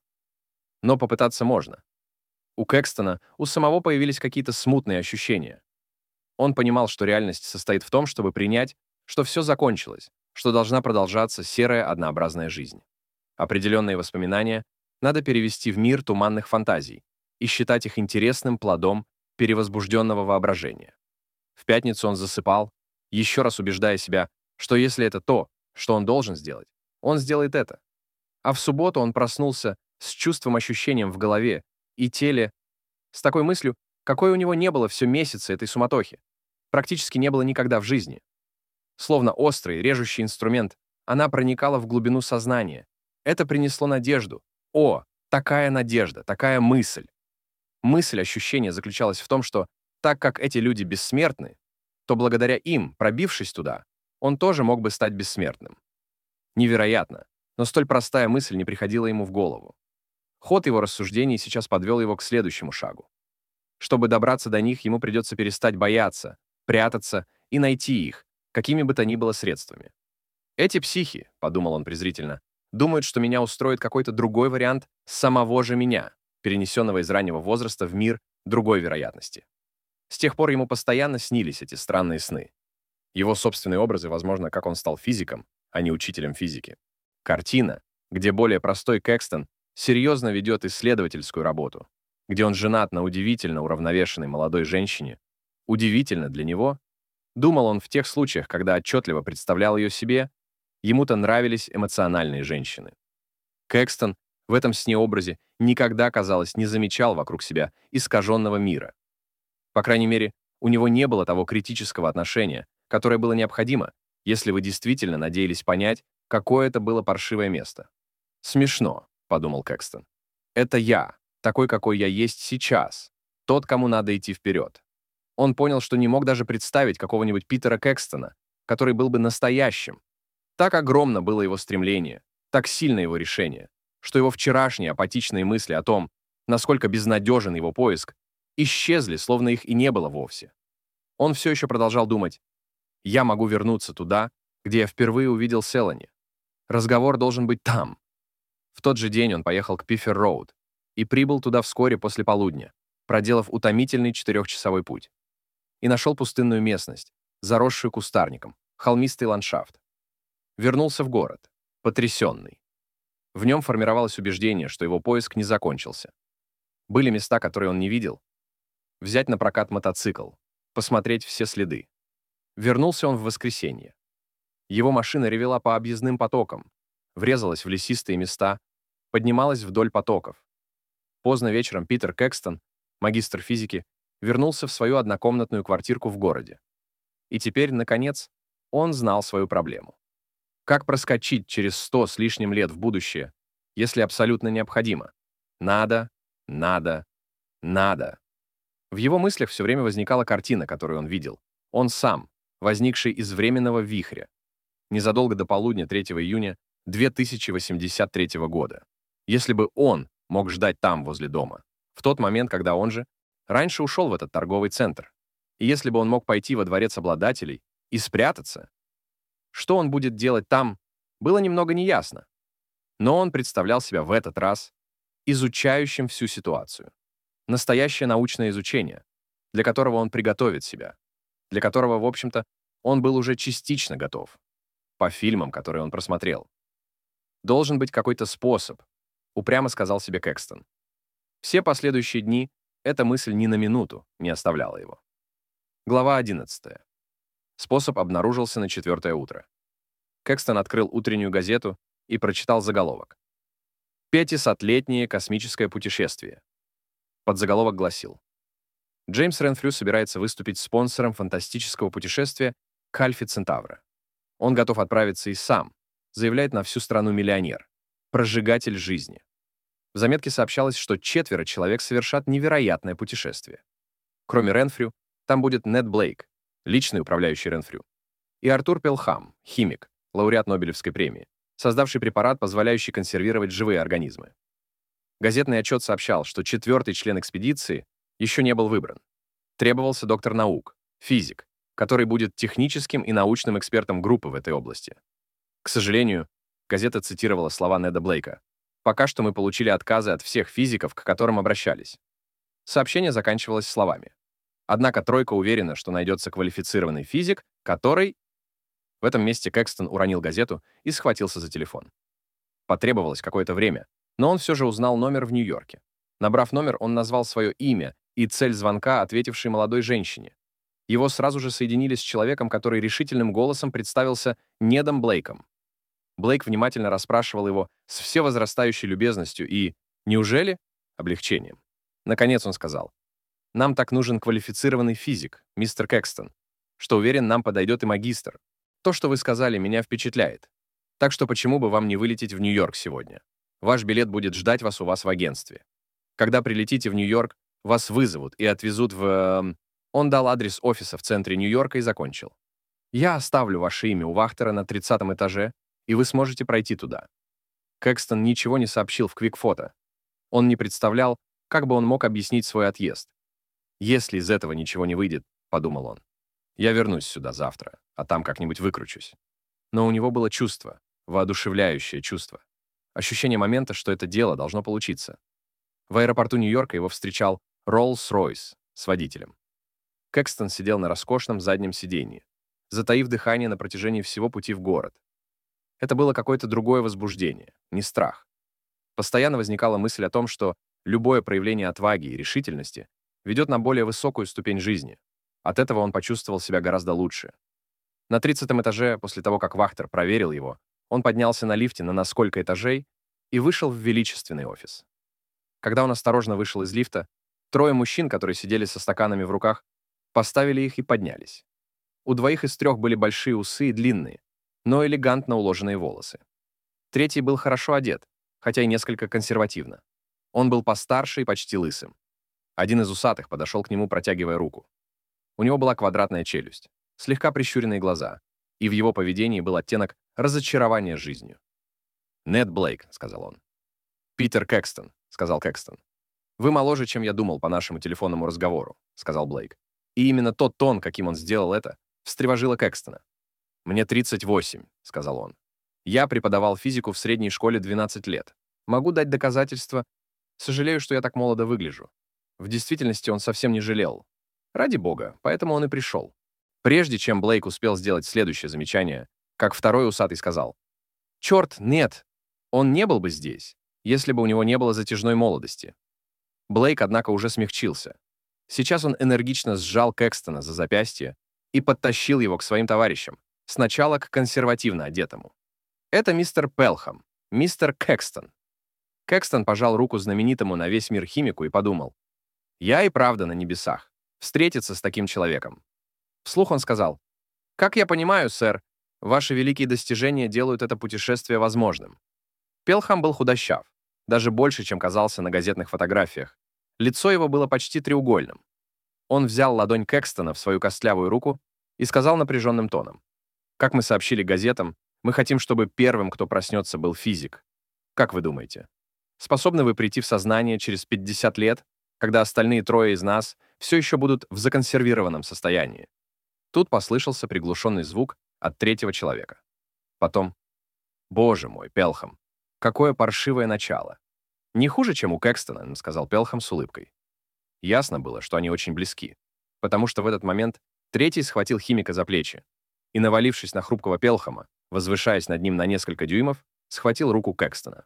Но попытаться можно. У Кэкстона у самого появились какие-то смутные ощущения. Он понимал, что реальность состоит в том, чтобы принять, что все закончилось, что должна продолжаться серая однообразная жизнь. Определенные воспоминания надо перевести в мир туманных фантазий и считать их интересным плодом перевозбужденного воображения. В пятницу он засыпал, еще раз убеждая себя, что если это то, что он должен сделать, он сделает это. А в субботу он проснулся с чувством-ощущением в голове и теле, с такой мыслью, какой у него не было все месяцы этой суматохи. Практически не было никогда в жизни. Словно острый, режущий инструмент, она проникала в глубину сознания. Это принесло надежду. О, такая надежда, такая мысль. Мысль ощущения заключалась в том, что так как эти люди бессмертны, то благодаря им, пробившись туда, он тоже мог бы стать бессмертным. Невероятно, но столь простая мысль не приходила ему в голову. Ход его рассуждений сейчас подвел его к следующему шагу. Чтобы добраться до них, ему придется перестать бояться, прятаться и найти их, какими бы то ни было средствами. «Эти психи», — подумал он презрительно, «думают, что меня устроит какой-то другой вариант самого же меня, перенесенного из раннего возраста в мир другой вероятности». С тех пор ему постоянно снились эти странные сны. Его собственные образы, возможно, как он стал физиком, а не учителем физики. Картина, где более простой Кэкстон серьезно ведет исследовательскую работу, где он женат на удивительно уравновешенной молодой женщине. Удивительно для него, думал он в тех случаях, когда отчетливо представлял ее себе, ему-то нравились эмоциональные женщины. Кэкстон в этом сне-образе никогда, казалось, не замечал вокруг себя искаженного мира. По крайней мере, у него не было того критического отношения, которое было необходимо, если вы действительно надеялись понять, какое это было паршивое место. «Смешно», — подумал Кэкстон. «Это я, такой, какой я есть сейчас, тот, кому надо идти вперед». Он понял, что не мог даже представить какого-нибудь Питера Кэкстона, который был бы настоящим. Так огромно было его стремление, так сильно его решение, что его вчерашние апатичные мысли о том, насколько безнадежен его поиск, исчезли, словно их и не было вовсе. Он все еще продолжал думать: «Я могу вернуться туда, где я впервые увидел Селани. Разговор должен быть там». В тот же день он поехал к Пиффер-Роуд и прибыл туда вскоре после полудня, проделав утомительный четырехчасовой путь. И нашел пустынную местность, заросшую кустарником, холмистый ландшафт. Вернулся в город, потрясенный. В нем формировалось убеждение, что его поиск не закончился. Были места, которые он не видел. Взять на прокат мотоцикл, посмотреть все следы. Вернулся он в воскресенье. Его машина ревела по объездным потокам, врезалась в лесистые места, поднималась вдоль потоков. Поздно вечером Питер Кэкстон, магистр физики, вернулся в свою однокомнатную квартирку в городе. И теперь, наконец, он знал свою проблему. Как проскочить через сто с лишним лет в будущее, если абсолютно необходимо? Надо, надо, надо. В его мыслях все время возникала картина, которую он видел. Он сам, возникший из временного вихря, незадолго до полудня третьего июня две тысячи восемьдесят третьего года. Если бы он мог ждать там, возле дома, в тот момент, когда он же раньше ушел в этот торговый центр, и если бы он мог пойти во дворец обладателей и спрятаться, что он будет делать там, было немного неясно. Но он представлял себя в этот раз изучающим всю ситуацию. Настоящее научное изучение, для которого он приготовит себя. для которого, в общем-то, он был уже частично готов, по фильмам, которые он просмотрел. «Должен быть какой-то способ», — упрямо сказал себе Кэкстон. Все последующие дни эта мысль ни на минуту не оставляла его. Глава одиннадцатая. Способ обнаружился на четвертое утро. Кэкстон открыл утреннюю газету и прочитал заголовок. «Пятисотлетнее космическое путешествие». Подзаголовок гласил: Джеймс Ренфрю собирается выступить спонсором фантастического путешествия к Альфе Центавра. Он готов отправиться и сам, заявляет на всю страну миллионер, прожигатель жизни. В заметке сообщалось, что четверо человек совершат невероятное путешествие. Кроме Ренфрю, там будет Нед Блейк, личный управляющий Ренфрю, и Артур Пелхам, химик, лауреат Нобелевской премии, создавший препарат, позволяющий консервировать живые организмы. Газетный отчет сообщал, что четвертый член экспедиции еще не был выбран. Требовался доктор наук, физик, который будет техническим и научным экспертом группы в этой области. К сожалению, газета цитировала слова Неда Блейка: «Пока что мы получили отказы от всех физиков, к которым обращались». Сообщение заканчивалось словами: «Однако тройка уверена, что найдется квалифицированный физик, который...» В этом месте Кэкстон уронил газету и схватился за телефон. Потребовалось какое-то время, но он все же узнал номер в Нью-Йорке. Набрав номер, он назвал свое имя и цель звонка, ответившей молодой женщине. Его сразу же соединили с человеком, который решительным голосом представился Недом Блейком. Блейк внимательно расспрашивал его с всевозрастающей любезностью и, неужели, облегчением. Наконец он сказал: «Нам так нужен квалифицированный физик, мистер Кэкстон, что, уверен, нам подойдет и магистр. То, что вы сказали, меня впечатляет. Так что почему бы вам не вылететь в Нью-Йорк сегодня? Ваш билет будет ждать вас у вас в агентстве. Когда прилетите в Нью-Йорк, вас вызовут и отвезут в...» Он дал адрес офиса в центре Нью-Йорка и закончил: «Я оставлю ваше имя у вахтера на тридцатом этаже, и вы сможете пройти туда». Кэкстон ничего не сообщил в Квикфото. Он не представлял, как бы он мог объяснить свой отъезд. «Если из этого ничего не выйдет, — подумал он, — я вернусь сюда завтра, а там как-нибудь выкручусь». Но у него было чувство, воодушевляющее чувство. Ощущение момента, что это дело должно получиться. В аэропорту Нью-Йорка его встречал Роллс-Ройс с водителем. Кэкстон сидел на роскошном заднем сиденье, затаив дыхание на протяжении всего пути в город. Это было какое-то другое возбуждение, не страх. Постоянно возникала мысль о том, что любое проявление отваги и решительности ведет на более высокую ступень жизни. От этого он почувствовал себя гораздо лучше. На тридцатом этаже, после того, как вахтер проверил его, он поднялся на лифте на насколько этажей и вышел в величественный офис. Когда он осторожно вышел из лифта, трое мужчин, которые сидели со стаканами в руках, поставили их и поднялись. У двоих из трех были большие усы и длинные, но элегантно уложенные волосы. Третий был хорошо одет, хотя и несколько консервативно. Он был постарше и почти лысым. Один из усатых подошел к нему, протягивая руку. У него была квадратная челюсть, слегка прищуренные глаза, и в его поведении был оттенок разочарования жизнью. «Нед Блейк», — сказал он. «Питер Кэкстон», — сказал Кэкстон. «Вы моложе, чем я думал по нашему телефонному разговору», — сказал Блейк. И именно тот тон, каким он сделал это, встревожило Кэкстона. «Мне тридцать восемь», — сказал он. «Я преподавал физику в средней школе двенадцать лет. Могу дать доказательства. Сожалею, что я так молодо выгляжу». В действительности он совсем не жалел. Ради бога, поэтому он и пришел. Прежде чем Блейк успел сделать следующее замечание, как второй усатый сказал: «Черт, нет, он не был бы здесь, если бы у него не было затяжной молодости». Блейк, однако, уже смягчился. Сейчас он энергично сжал Кэкстона за запястье и подтащил его к своим товарищам, сначала к консервативно одетому. «Это мистер Пелхам, мистер Кэкстон». Кэкстон пожал руку знаменитому на весь мир химику и подумал: «Я и правда на небесах. Встретиться с таким человеком». Вслух он сказал: «Как я понимаю, сэр, ваши великие достижения делают это путешествие возможным». Пелхам был худощав, даже больше, чем казался на газетных фотографиях. Лицо его было почти треугольным. Он взял ладонь Кэкстона в свою костлявую руку и сказал напряженным тоном: «Как мы сообщили газетам, мы хотим, чтобы первым, кто проснется, был физик. Как вы думаете, способны вы прийти в сознание через пятьдесят лет, когда остальные трое из нас все еще будут в законсервированном состоянии?» Тут послышался приглушенный звук от третьего человека. Потом: «Боже мой, Пелхам, какое паршивое начало!» «Не хуже, чем у Кэкстона», — сказал Пелхам с улыбкой. Ясно было, что они очень близки, потому что в этот момент Третий схватил химика за плечи и, навалившись на хрупкого Пелхама, возвышаясь над ним на несколько дюймов, схватил руку Кэкстона.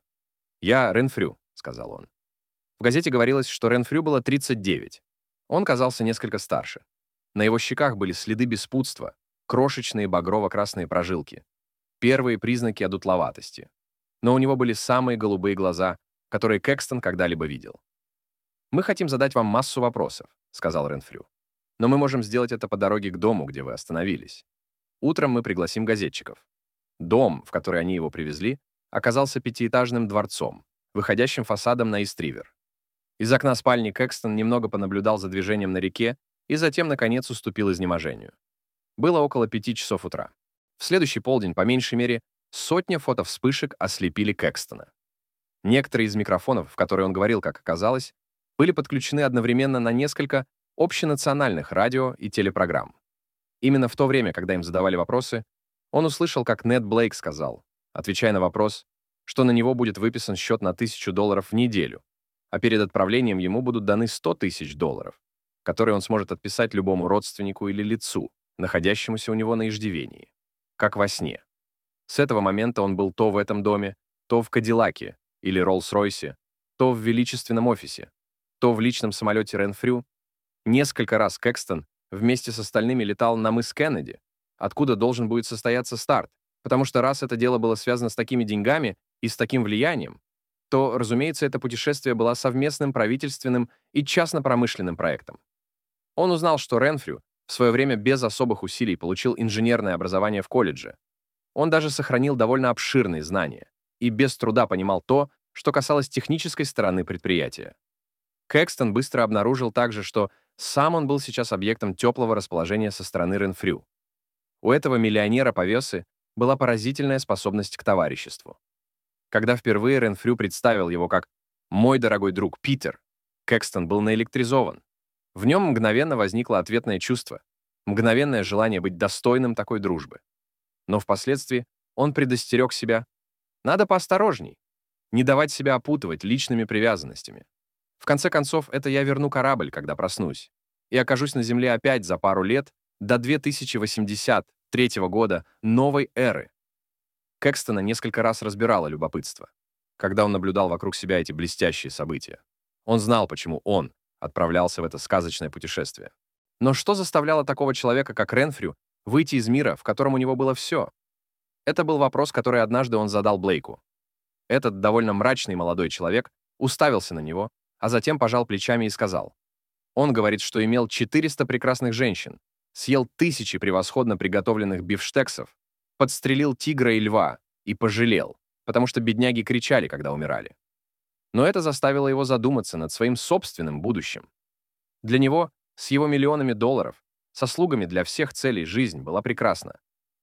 «Я Ренфрю», — сказал он. В газете говорилось, что Ренфрю было тридцать девять. Он казался несколько старше. На его щеках были следы беспутства, крошечные багрово-красные прожилки, первые признаки одутловатости. Но у него были самые голубые глаза, которые Кэкстон когда-либо видел. «Мы хотим задать вам массу вопросов», — сказал Ренфрю. «Но мы можем сделать это по дороге к дому, где вы остановились. Утром мы пригласим газетчиков». Дом, в который они его привезли, оказался пятиэтажным дворцом, выходящим фасадом на Ист-Ривер. Из окна спальни Кэкстон немного понаблюдал за движением на реке и затем, наконец, уступил изнеможению. Было около пяти часов утра. В следующий полдень, по меньшей мере, сотня фотовспышек ослепили Кэкстона. Некоторые из микрофонов, в которые он говорил, как оказалось, были подключены одновременно на несколько общенациональных радио и телепрограмм. Именно в то время, когда им задавали вопросы, он услышал, как Нед Блейк сказал, отвечая на вопрос, что на него будет выписан счет на тысячу долларов в неделю, а перед отправлением ему будут даны сто тысяч долларов, которые он сможет отписать любому родственнику или лицу, находящемуся у него на иждивении, как во сне. С этого момента он был то в этом доме, то в Кадиллаке или Роллс-Ройсе, то в величественном офисе, то в личном самолете Ренфрю. Несколько раз Кэкстон вместе с остальными летал на мыс Кеннеди, откуда должен будет состояться старт, потому что раз это дело было связано с такими деньгами и с таким влиянием, то, разумеется, это путешествие было совместным правительственным и частно-промышленным проектом. Он узнал, что Ренфрю в свое время без особых усилий получил инженерное образование в колледже. Он даже сохранил довольно обширные знания и без труда понимал то, что касалось технической стороны предприятия. Кэкстон быстро обнаружил также, что сам он был сейчас объектом теплого расположения со стороны Ренфрю. У этого миллионера повесы была поразительная способность к товариществу. Когда впервые Ренфрю представил его как «мой дорогой друг Питер», Кэкстон был наэлектризован. В нем мгновенно возникло ответное чувство, мгновенное желание быть достойным такой дружбы. Но впоследствии он предостерег себя: надо поосторожней, не давать себя опутывать личными привязанностями. В конце концов, это я верну корабль, когда проснусь, и окажусь на Земле опять за пару лет до две тысячи восемьдесят третьего года новой эры. Кэкстона несколько раз разбирало любопытство, когда он наблюдал вокруг себя эти блестящие события. Он знал, почему он отправлялся в это сказочное путешествие. Но что заставляло такого человека, как Ренфрю, выйти из мира, в котором у него было все? Это был вопрос, который однажды он задал Блейку. Этот довольно мрачный молодой человек уставился на него, а затем пожал плечами и сказал: он говорит, что имел четыреста прекрасных женщин, съел тысячи превосходно приготовленных бифштексов, подстрелил тигра и льва и пожалел, потому что бедняги кричали, когда умирали. Но это заставило его задуматься над своим собственным будущим. Для него, с его миллионами долларов, со слугами для всех целей, жизнь была прекрасна.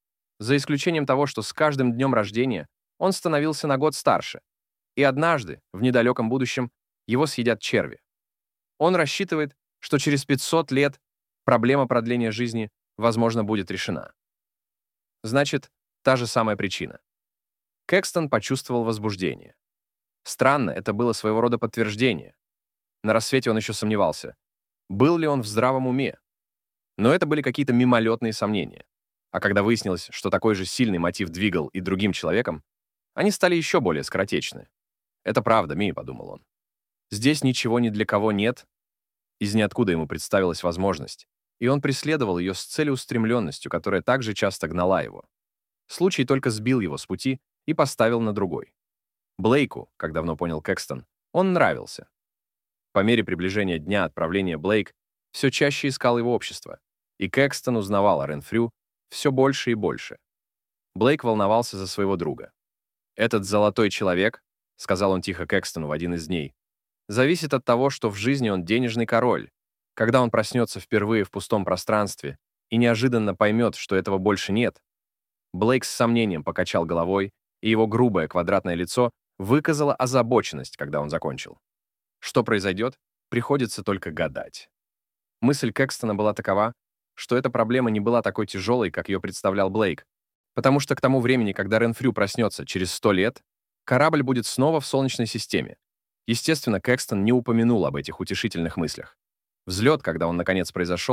За исключением того, что с каждым днем рождения он становился на год старше, и однажды, в недалеком будущем, его съедят черви. Он рассчитывает, что через пятьсот лет проблема продления жизни, возможно, будет решена. Значит, та же самая причина. Кэкстон почувствовал возбуждение. Странно, это было своего рода подтверждение. На рассвете он еще сомневался, был ли он в здравом уме. Но это были какие-то мимолетные сомнения. А когда выяснилось, что такой же сильный мотив двигал и другим человеком, они стали еще более скоротечны. «Это правда, Ми», — подумал он. Здесь ничего ни для кого нет. Из ниоткуда ему представилась возможность, и он преследовал ее с целеустремленностью, которая так же часто гнала его. Случай только сбил его с пути и поставил на другой. Блейку, как давно понял Кэкстон, он нравился. По мере приближения дня отправления Блейк все чаще искал его общество, и Кэкстон узнавал о Ренфрю все больше и больше. Блейк волновался за своего друга. «Этот золотой человек», — сказал он тихо Кэкстону в один из дней, «зависит от того, что в жизни он денежный король. Когда он проснется впервые в пустом пространстве и неожиданно поймет, что этого больше нет». Блейк с сомнением покачал головой, и его грубое квадратное лицо выказало озабоченность, когда он закончил. Что произойдет, приходится только гадать. Мысль Кэкстона была такова, что эта проблема не была такой тяжелой, как ее представлял Блейк, потому что к тому времени, когда Ренфрю проснется через сто лет, корабль будет снова в Солнечной системе. Естественно, Кэкстон не упомянул об этих утешительных мыслях. Взлет, когда он наконец произошел,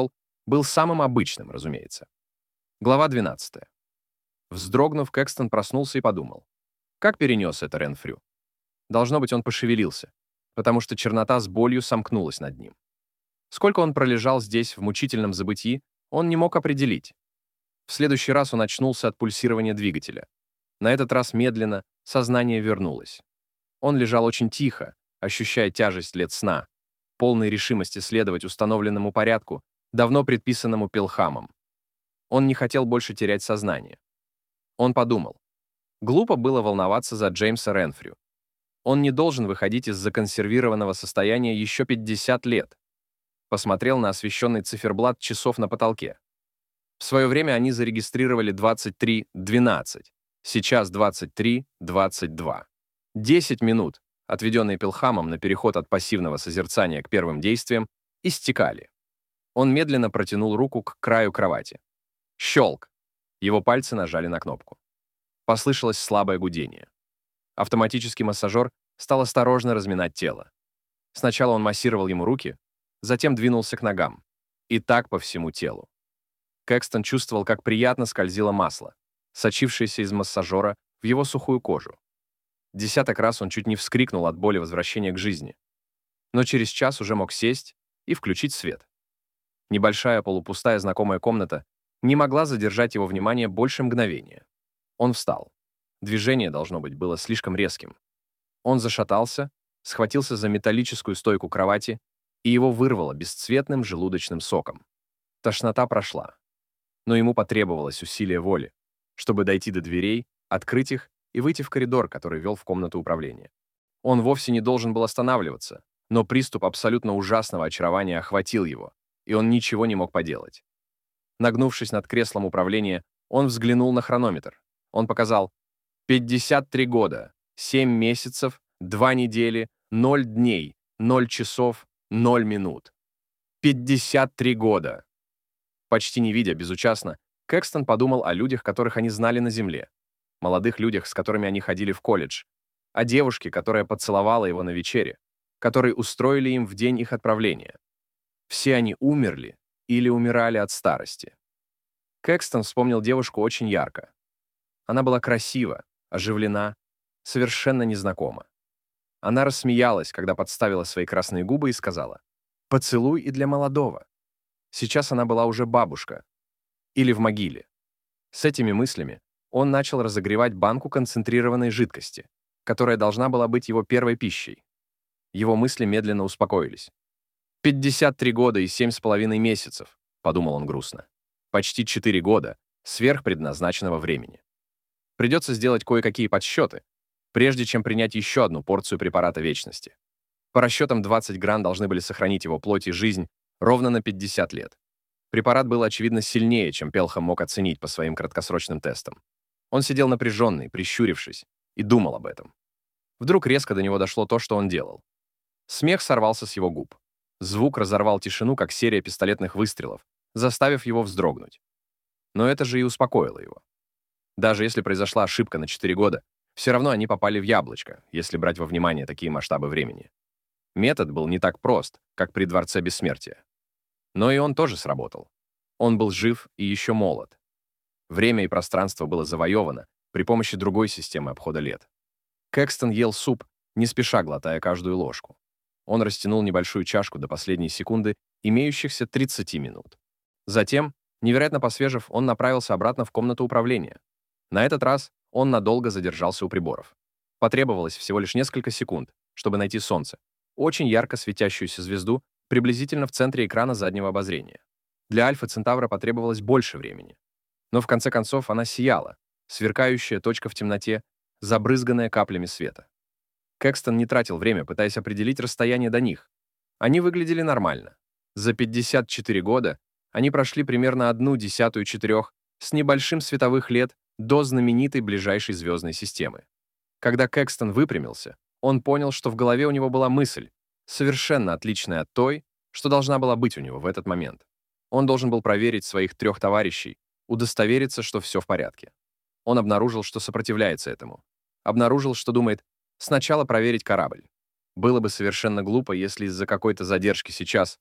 был самым обычным, разумеется. Глава двенадцатая. Вздрогнув, Кэкстон проснулся и подумал. Как перенес это Ренфрю? Должно быть, он пошевелился, потому что чернота с болью сомкнулась над ним. Сколько он пролежал здесь в мучительном забытии, он не мог определить. В следующий раз он очнулся от пульсирования двигателя. На этот раз медленно сознание вернулось. Он лежал очень тихо, ощущая тяжесть лет сна, полной решимости следовать установленному порядку, давно предписанному Пилхамом. Он не хотел больше терять сознание. Он подумал. Глупо было волноваться за Джеймса Ренфрю. Он не должен выходить из законсервированного состояния еще пятьдесят лет. Посмотрел на освещенный циферблат часов на потолке. В свое время они зарегистрировали двадцать три двенадцать. Сейчас двадцать три двадцать два. десять минут, отведенные Пилхамом на переход от пассивного созерцания к первым действиям, истекали. Он медленно протянул руку к краю кровати. Щелк. Его пальцы нажали на кнопку. Послышалось слабое гудение. Автоматический массажер стал осторожно разминать тело. Сначала он массировал ему руки, затем двинулся к ногам. И так по всему телу. Кэкстон чувствовал, как приятно скользило масло, сочившееся из массажера в его сухую кожу. Десяток раз он чуть не вскрикнул от боли возвращения к жизни. Но через час уже мог сесть и включить свет. Небольшая полупустая знакомая комната не могла задержать его внимание больше мгновения. Он встал. Движение, должно быть, было слишком резким. Он зашатался, схватился за металлическую стойку кровати, и его вырвало бесцветным желудочным соком. Тошнота прошла. Но ему потребовалось усилие воли, чтобы дойти до дверей, открыть их и выйти в коридор, который вел в комнату управления. Он вовсе не должен был останавливаться, но приступ абсолютно ужасного очарования охватил его, и он ничего не мог поделать. Нагнувшись над креслом управления, он взглянул на хронометр. Он показал пятьдесят три года, семь месяцев, две недели, ноль дней, ноль часов, ноль минут. пятьдесят три года! Почти не видя безучастно, Кэкстон подумал о людях, которых они знали на Земле, молодых людях, с которыми они ходили в колледж, о девушке, которая поцеловала его на вечере, которые устроили им в день их отправления. Все они умерли или умирали от старости. Кэкстон вспомнил девушку очень ярко. Она была красива, оживлена, совершенно незнакома. Она рассмеялась, когда подставила свои красные губы и сказала: «Поцелуй и для молодого». Сейчас она была уже бабушка. Или в могиле. С этими мыслями он начал разогревать банку концентрированной жидкости, которая должна была быть его первой пищей. Его мысли медленно успокоились. «пятьдесят три года и семь с половиной месяцев», — подумал он грустно. «Почти четыре года сверх предназначенного времени. Придется сделать кое-какие подсчеты, прежде чем принять еще одну порцию препарата вечности. По расчетам, двадцать грамм должны были сохранить его плоть и жизнь ровно на пятьдесят лет. Препарат был, очевидно, сильнее, чем Пелхам мог оценить по своим краткосрочным тестам. Он сидел напряженный, прищурившись, и думал об этом. Вдруг резко до него дошло то, что он делал. Смех сорвался с его губ. Звук разорвал тишину, как серия пистолетных выстрелов, заставив его вздрогнуть. Но это же и успокоило его. Даже если произошла ошибка на четыре года, все равно они попали в яблочко, если брать во внимание такие масштабы времени. Метод был не так прост, как при Дворце Бессмертия. Но и он тоже сработал. Он был жив и еще молод. Время и пространство было завоевано при помощи другой системы обхода лет. Кэкстон ел суп, не спеша глотая каждую ложку. Он растянул небольшую чашку до последней секунды, имеющихся тридцати минут. Затем, невероятно посвежев, он направился обратно в комнату управления. На этот раз он надолго задержался у приборов. Потребовалось всего лишь несколько секунд, чтобы найти Солнце, очень ярко светящуюся звезду, приблизительно в центре экрана заднего обозрения. Для Альфа Центавра потребовалось больше времени. Но в конце концов она сияла, сверкающая точка в темноте, забрызганная каплями света. Кэкстон не тратил время, пытаясь определить расстояние до них. Они выглядели нормально. За пятьдесят четыре года они прошли примерно одну десятую четырех с небольшим световых лет до знаменитой ближайшей звездной системы. Когда Кэкстон выпрямился, он понял, что в голове у него была мысль, совершенно отличная от той, что должна была быть у него в этот момент. Он должен был проверить своих трех товарищей, удостовериться, что все в порядке. Он обнаружил, что сопротивляется этому. Обнаружил, что думает, сначала проверить корабль. Было бы совершенно глупо, если из-за какой-то задержки сейчас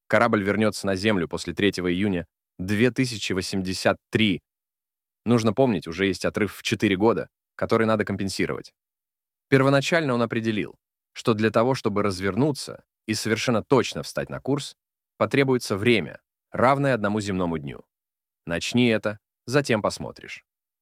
Корабль вернется на Землю после третьего июня две тысячи восемьдесят три. Нужно помнить, уже есть отрыв в четыре года, который надо компенсировать. Первоначально он определил, что для того, чтобы развернуться и совершенно точно встать на курс, потребуется время, равное одному земному дню. Начни это, затем посмотришь.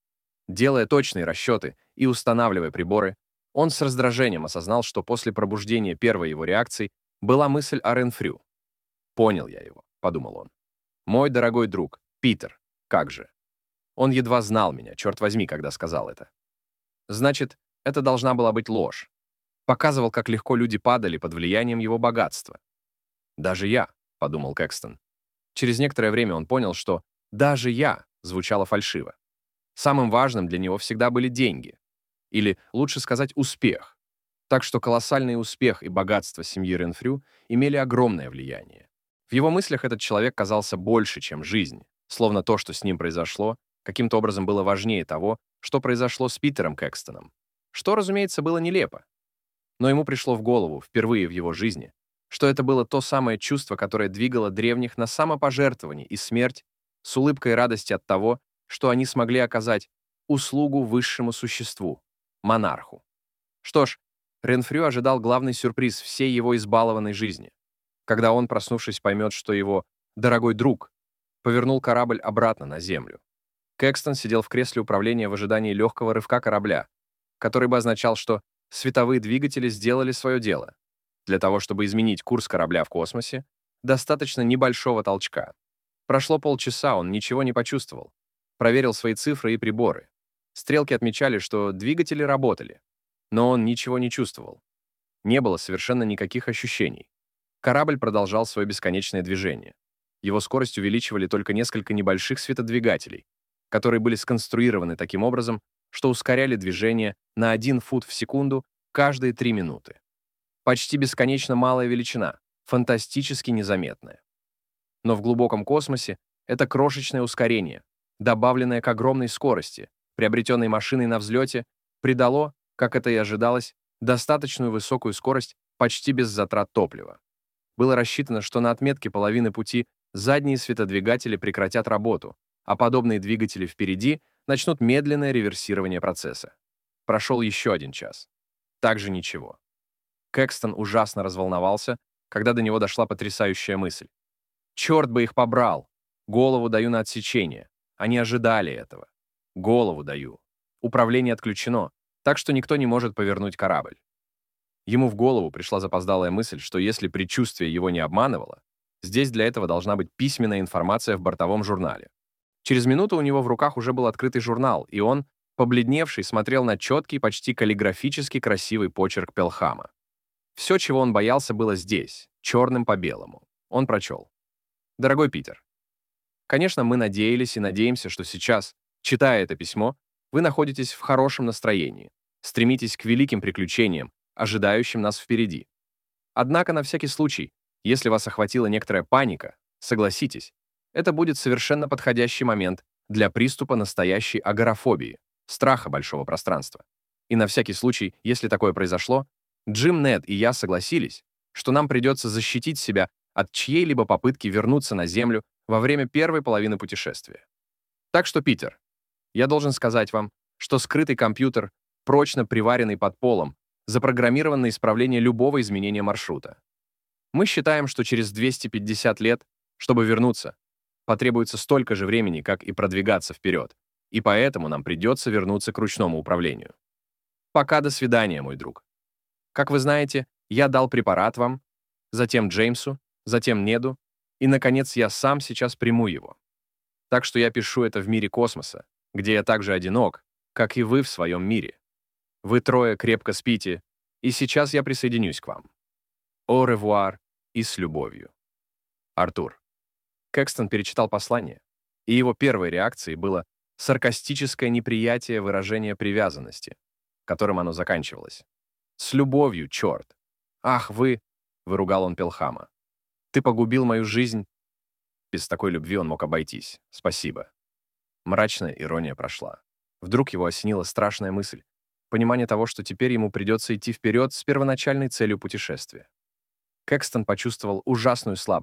Делая точные расчеты и устанавливая приборы, он с раздражением осознал, что после пробуждения первой его реакции была мысль о Ренфрю. «Понял я его», — подумал он. «Мой дорогой друг, Питер, как же?» Он едва знал меня, черт возьми, когда сказал это. Значит, это должна была быть ложь. Показывал, как легко люди падали под влиянием его богатства. «Даже я», — подумал Кэкстон. Через некоторое время он понял, что «даже я» звучало фальшиво. Самым важным для него всегда были деньги. Или, лучше сказать, успех. Так что колоссальный успех и богатство семьи Ренфрю имели огромное влияние. В его мыслях этот человек казался больше, чем жизнь, словно то, что с ним произошло, каким-то образом было важнее того, что произошло с Питером Кэкстоном, что, разумеется, было нелепо. Но ему пришло в голову, впервые в его жизни, что это было то самое чувство, которое двигало древних на самопожертвование и смерть с улыбкой радости от того, что они смогли оказать услугу высшему существу, монарху. Что ж, Ренфрю ожидал главный сюрприз всей его избалованной жизни, когда он, проснувшись, поймет, что его дорогой друг повернул корабль обратно на Землю. Кэкстон сидел в кресле управления в ожидании легкого рывка корабля, который бы означал, что световые двигатели сделали свое дело. Для того, чтобы изменить курс корабля в космосе, достаточно небольшого толчка. Прошло полчаса, он ничего не почувствовал. Проверил свои цифры и приборы. Стрелки отмечали, что двигатели работали, но он ничего не чувствовал. Не было совершенно никаких ощущений. Корабль продолжал свое бесконечное движение. Его скорость увеличивали только несколько небольших светодвигателей, которые были сконструированы таким образом, что ускоряли движение на один фут в секунду каждые три минуты. Почти бесконечно малая величина, фантастически незаметная. Но в глубоком космосе это крошечное ускорение, добавленное к огромной скорости, приобретенной машиной на взлете, придало, как это и ожидалось, достаточную высокую скорость почти без затрат топлива. Было рассчитано, что на отметке половины пути задние светодвигатели прекратят работу, а подобные двигатели впереди начнут медленное реверсирование процесса. Прошел еще один час. Также ничего. Кэкстон ужасно разволновался, когда до него дошла потрясающая мысль. «Черт бы их побрал! Голову даю на отсечение. Они ожидали этого. Голову даю. Управление отключено, так что никто не может повернуть корабль». Ему в голову пришла запоздалая мысль, что если предчувствие его не обманывало, здесь для этого должна быть письменная информация в бортовом журнале. Через минуту у него в руках уже был открытый журнал, и он, побледневший, смотрел на четкий, почти каллиграфически красивый почерк Пелхама. Все, чего он боялся, было здесь, черным по белому. Он прочел. «Дорогой Питер, конечно, мы надеялись и надеемся, что сейчас, читая это письмо, вы находитесь в хорошем настроении, стремитесь к великим приключениям, ожидающим нас впереди. Однако, на всякий случай, если вас охватила некоторая паника, согласитесь, это будет совершенно подходящий момент для приступа настоящей агорафобии, страха большого пространства. И на всякий случай, если такое произошло, Джим, Нед и я согласились, что нам придется защитить себя от чьей-либо попытки вернуться на Землю во время первой половины путешествия. Так что, Питер, я должен сказать вам, что скрытый компьютер, прочно приваренный под полом, запрограммирован на исправление любого изменения маршрута. Мы считаем, что через двести пятьдесят лет, чтобы вернуться, потребуется столько же времени, как и продвигаться вперед, и поэтому нам придется вернуться к ручному управлению. Пока до свидания, мой друг. Как вы знаете, я дал препарат вам, затем Джеймсу, затем Неду, и, наконец, я сам сейчас приму его. Так что я пишу это в мире космоса, где я так же одинок, как и вы в своем мире. Вы трое крепко спите, и сейчас я присоединюсь к вам. Au revoir и с любовью. Артур». Кэкстон перечитал послание, и его первой реакцией было саркастическое неприятие выражения привязанности, которым оно заканчивалось. «С любовью, черт! Ах, вы!» — выругал он Пелхама. «Ты погубил мою жизнь». Без такой любви он мог обойтись. Спасибо. Мрачная ирония прошла. Вдруг его осенила страшная мысль. Понимание того, что теперь ему придется идти вперед с первоначальной целью путешествия. Кэкстон почувствовал ужасную слабость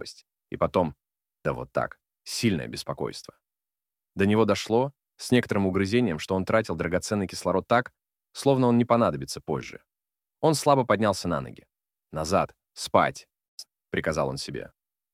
И потом, да вот так, сильное беспокойство. До него дошло с некоторым угрызением, что он тратил драгоценный кислород так, словно он не понадобится позже. Он слабо поднялся на ноги. «Назад! Спать!» — приказал он себе.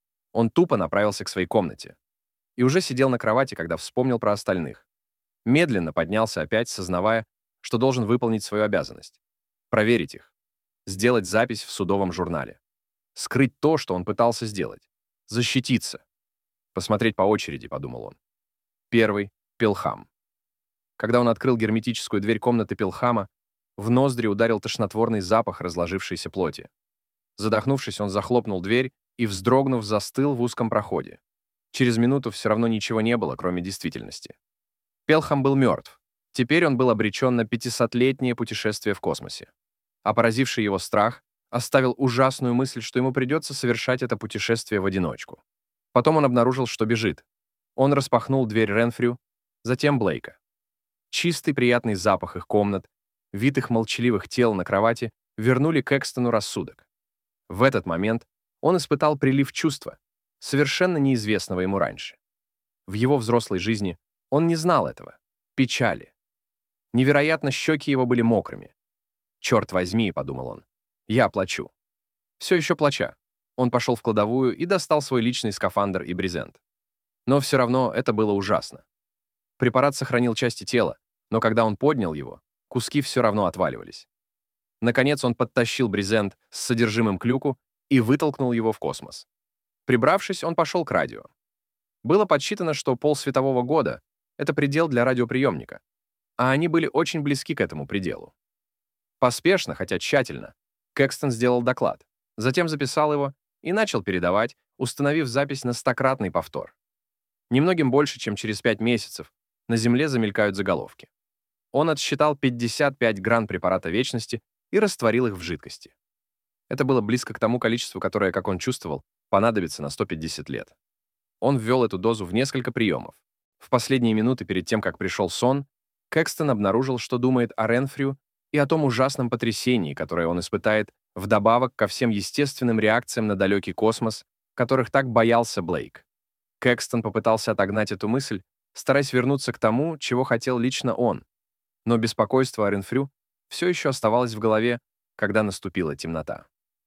Он тупо направился к своей комнате. И уже сидел на кровати, когда вспомнил про остальных. Медленно поднялся опять, сознавая, что должен выполнить свою обязанность. Проверить их. Сделать запись в судовом журнале. Скрыть то, что он пытался сделать. Защититься. Посмотреть по очереди, подумал он. Первый — Пелхам. Когда он открыл герметическую дверь комнаты Пелхама, в ноздри ударил тошнотворный запах разложившейся плоти. Задохнувшись, он захлопнул дверь и, вздрогнув, застыл в узком проходе. Через минуту все равно ничего не было, кроме действительности. Пелхам был мертв. Теперь он был обречен на пятисотлетнее путешествие в космосе. А поразивший его страх оставил ужасную мысль, что ему придется совершать это путешествие в одиночку. Потом он обнаружил, что бежит. Он распахнул дверь Ренфрю, затем Блейка. Чистый приятный запах их комнат, вид их молчаливых тел на кровати вернули к Экстону рассудок. В этот момент он испытал прилив чувства, совершенно неизвестного ему раньше. В его взрослой жизни он не знал этого. Печали. Невероятно, щеки его были мокрыми. «Черт возьми», — подумал он, — «я плачу». Все еще плача, он пошел в кладовую и достал свой личный скафандр и брезент. Но все равно это было ужасно. Препарат сохранил части тела, но когда он поднял его, куски все равно отваливались. Наконец он подтащил брезент с содержимым к люку и вытолкнул его в космос. Прибравшись, он пошел к радио. Было подсчитано, что полсветового года — это предел для радиоприемника, а они были очень близки к этому пределу. Поспешно, хотя тщательно, Кэкстон сделал доклад, затем записал его и начал передавать, установив запись на стократный повтор. Немногим больше, чем через пять месяцев, на Земле замелькают заголовки. Он отсчитал пятьдесят пять гран препарата вечности и растворил их в жидкости. Это было близко к тому количеству, которое, как он чувствовал, понадобится на сто пятьдесят лет. Он ввел эту дозу в несколько приемов. В последние минуты перед тем, как пришел сон, Кэкстон обнаружил, что думает о Ренфрю и о том ужасном потрясении, которое он испытает вдобавок ко всем естественным реакциям на далекий космос, которых так боялся Блейк. Кэкстон попытался отогнать эту мысль, стараясь вернуться к тому, чего хотел лично он. Но беспокойство о Ренфрю все еще оставалось в голове, когда наступила темнота.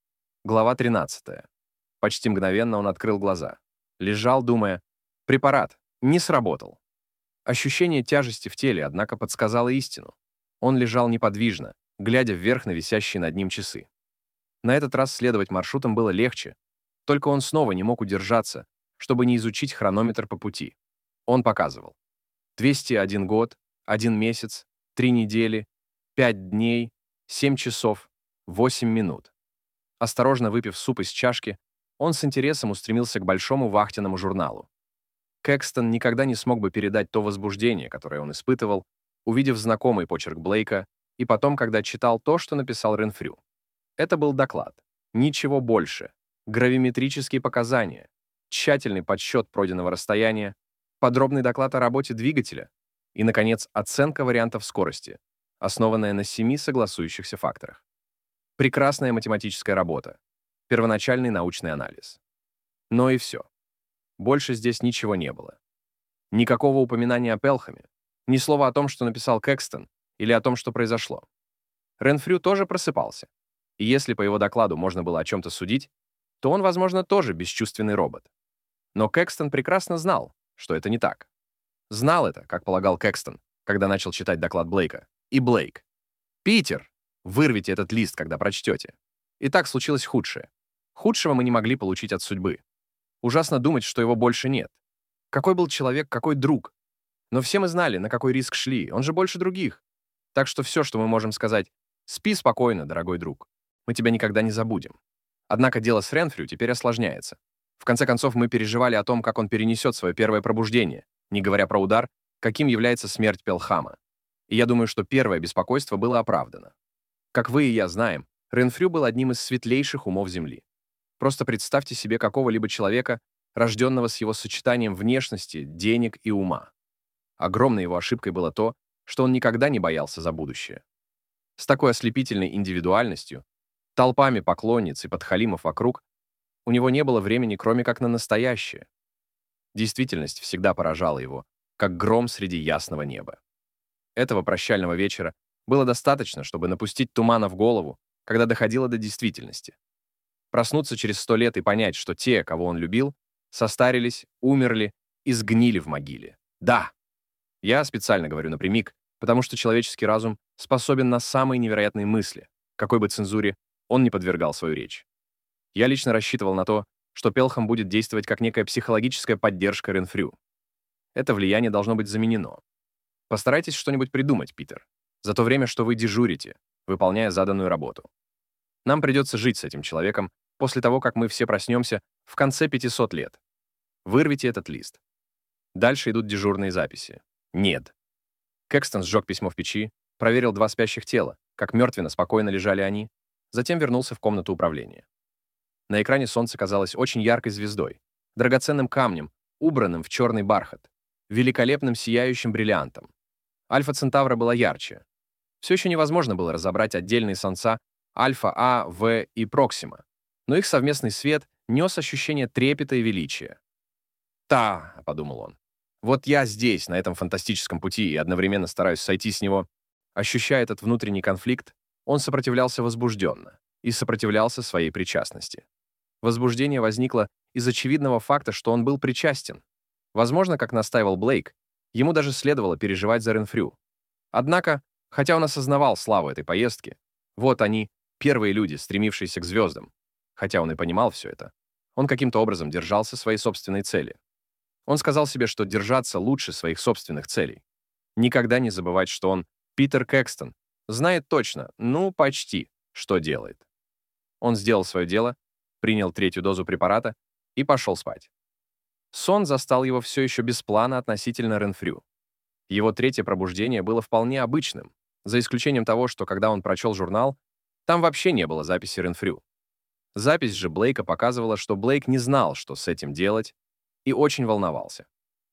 Глава тринадцатая. Почти мгновенно он открыл глаза. Лежал, думая, препарат не сработал. Ощущение тяжести в теле, однако, подсказало истину. Он лежал неподвижно, глядя вверх на висящие над ним часы. На этот раз следовать маршрутам было легче, только он снова не мог удержаться, чтобы не изучить хронометр по пути. Он показывал. двести один год, один месяц, три недели, пять дней, семь часов, восемь минут. Осторожно выпив суп из чашки, он с интересом устремился к большому вахтенному журналу. Кэкстон никогда не смог бы передать то возбуждение, которое он испытывал, увидев знакомый почерк Блейка, и потом, когда читал то, что написал Ренфрю. Это был доклад. Ничего больше. Гравиметрические показания, тщательный подсчет пройденного расстояния, подробный доклад о работе двигателя и, наконец, оценка вариантов скорости, основанная на семи согласующихся факторах. Прекрасная математическая работа. Первоначальный научный анализ. Но и все. Больше здесь ничего не было. Никакого упоминания о Пелхаме, ни слова о том, что написал Кэкстон, или о том, что произошло. Ренфрю тоже просыпался, и если по его докладу можно было о чем-то судить, то он, возможно, тоже бесчувственный робот. Но Кэкстон прекрасно знал, что это не так. Знал это, как полагал Кэкстон, когда начал читать доклад Блейка. И Блейк. «Питер, вырвите этот лист, когда прочтете». И так случилось худшее. Худшего мы не могли получить от судьбы. Ужасно думать, что его больше нет. Какой был человек, какой друг. Но все мы знали, на какой риск шли, он же больше других. Так что все, что мы можем сказать, спи спокойно, дорогой друг. Мы тебя никогда не забудем. Однако дело с Ренфрю теперь осложняется. В конце концов, мы переживали о том, как он перенесет свое первое пробуждение, не говоря про удар, каким является смерть Пелхама. И я думаю, что первое беспокойство было оправдано. Как вы и я знаем, Ренфрю был одним из светлейших умов Земли. Просто представьте себе какого-либо человека, рожденного с его сочетанием внешности, денег и ума. Огромной его ошибкой было то, что он никогда не боялся за будущее. С такой ослепительной индивидуальностью, толпами поклонниц и подхалимов вокруг, У него не было времени, кроме как на настоящее. Действительность всегда поражала его, как гром среди ясного неба. Этого прощального вечера было достаточно, чтобы напустить тумана в голову, когда доходило до действительности. Проснуться через сто лет и понять, что те, кого он любил, состарились, умерли и сгнили в могиле. Да, я специально говорю напрямик, потому что человеческий разум способен на самые невероятные мысли, какой бы цензуре он ни подвергал свою речь. Я лично рассчитывал на то, что Пелхам будет действовать как некая психологическая поддержка Ренфрю. Это влияние должно быть заменено. Постарайтесь что-нибудь придумать, Питер, за то время, что вы дежурите, выполняя заданную работу. Нам придется жить с этим человеком после того, как мы все проснемся в конце пятисот лет. Вырвите этот лист. Дальше идут дежурные записи. Нет. Кэкстон сжег письмо в печи, проверил два спящих тела, как мертвенно спокойно лежали они, затем вернулся в комнату управления. На экране солнце казалось очень яркой звездой, драгоценным камнем, убранным в черный бархат, великолепным сияющим бриллиантом. Альфа Центавра была ярче. Все еще невозможно было разобрать отдельные солнца Альфа, А, В и Проксима, но их совместный свет нес ощущение трепета и величия. «Та», — подумал он, — «вот я здесь, на этом фантастическом пути, и одновременно стараюсь сойти с него». Ощущая этот внутренний конфликт, он сопротивлялся возбужденно и сопротивлялся своей причастности. Возбуждение возникло из очевидного факта, что он был причастен. Возможно, как настаивал Блейк, ему даже следовало переживать за Ренфрю. Однако, хотя он осознавал славу этой поездки, вот они, первые люди, стремившиеся к звездам, хотя он и понимал все это, он каким-то образом держался своей собственной цели. Он сказал себе, что держаться лучше своих собственных целей. Никогда не забывать, что он, Питер Кэкстон, знает точно, ну, почти, что делает. Он сделал свое дело, принял третью дозу препарата и пошел спать. Сон застал его все еще без плана относительно Ренфрю. Его третье пробуждение было вполне обычным, за исключением того, что когда он прочел журнал, там вообще не было записи Ренфрю. Запись же Блейка показывала, что Блейк не знал, что с этим делать, и очень волновался.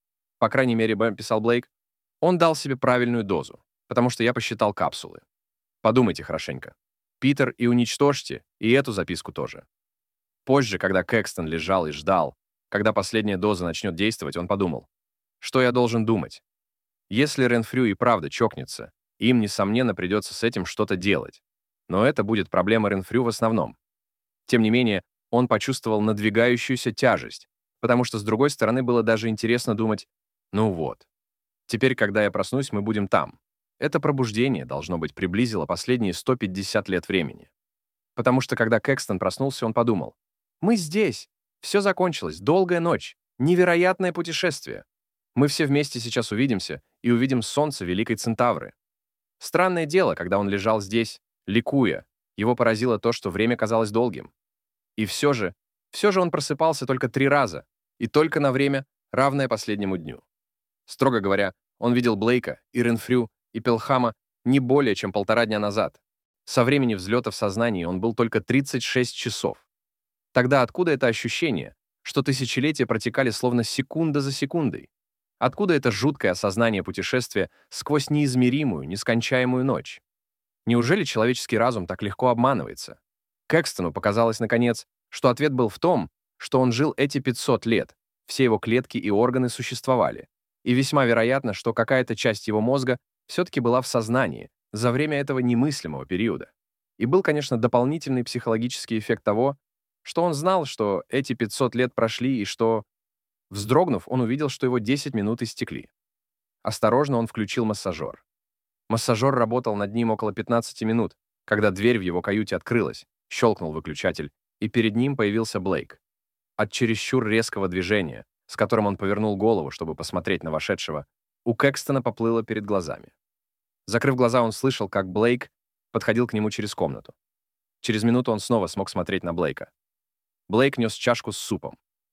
По крайней мере, Бэм, писал Блейк, он дал себе правильную дозу, потому что я посчитал капсулы. Подумайте хорошенько. Питер, и уничтожьте и эту записку тоже. Позже, когда Кэкстон лежал и ждал, когда последняя доза начнет действовать, он подумал, что я должен думать. Если Ренфрю и правда чокнется, им, несомненно, придется с этим что-то делать. Но это будет проблема Ренфрю в основном. Тем не менее, он почувствовал надвигающуюся тяжесть, потому что, с другой стороны, было даже интересно думать, ну вот, теперь, когда я проснусь, мы будем там. Это пробуждение, должно быть, приблизило последние сто пятьдесят лет времени. Потому что, когда Кэкстон проснулся, он подумал, мы здесь, все закончилось, долгая ночь, невероятное путешествие. Мы все вместе сейчас увидимся и увидим солнце Великой Центавры. Странное дело, когда он лежал здесь, ликуя, его поразило то, что время казалось долгим. И все же, все же он просыпался только три раза, и только на время, равное последнему дню. Строго говоря, он видел Блейка и Ренфрю и Пелхама не более чем полтора дня назад. Со времени взлета в сознании он был только тридцать шесть часов. Тогда откуда это ощущение, что тысячелетия протекали словно секунда за секундой? Откуда это жуткое осознание путешествия сквозь неизмеримую, нескончаемую ночь? Неужели человеческий разум так легко обманывается? Кэкстону показалось, наконец, что ответ был в том, что он жил эти пятьсот лет, все его клетки и органы существовали, и весьма вероятно, что какая-то часть его мозга все-таки была в сознании за время этого немыслимого периода. И был, конечно, дополнительный психологический эффект того, что он знал, что эти пятьсот лет прошли и что, вздрогнув, он увидел, что его десять минут истекли. Осторожно он включил массажер. Массажер работал над ним около пятнадцати минут, когда дверь в его каюте открылась, щелкнул выключатель, и перед ним появился Блейк. От чересчур резкого движения, с которым он повернул голову, чтобы посмотреть на вошедшего, у Кэкстона поплыло перед глазами. Закрыв глаза, он слышал, как Блейк подходил к нему через комнату. Через минуту он снова смог смотреть на Блейка. Блейк нес чашку с супом.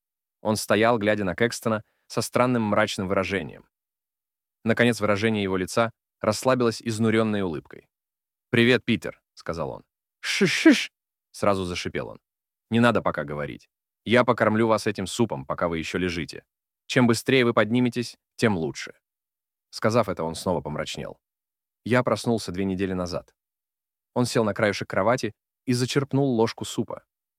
Он стоял, глядя на Кэкстона, со странным мрачным выражением. Наконец, выражение его лица расслабилось изнуренной улыбкой. «Привет, Питер», — сказал он. «Шиш-шиш!» — сразу зашипел он. «Не надо пока говорить. Я покормлю вас этим супом, пока вы еще лежите. Чем быстрее вы подниметесь, тем лучше». Сказав это, он снова помрачнел. Я проснулся две недели назад. Он сел на краешек кровати и зачерпнул ложку супа.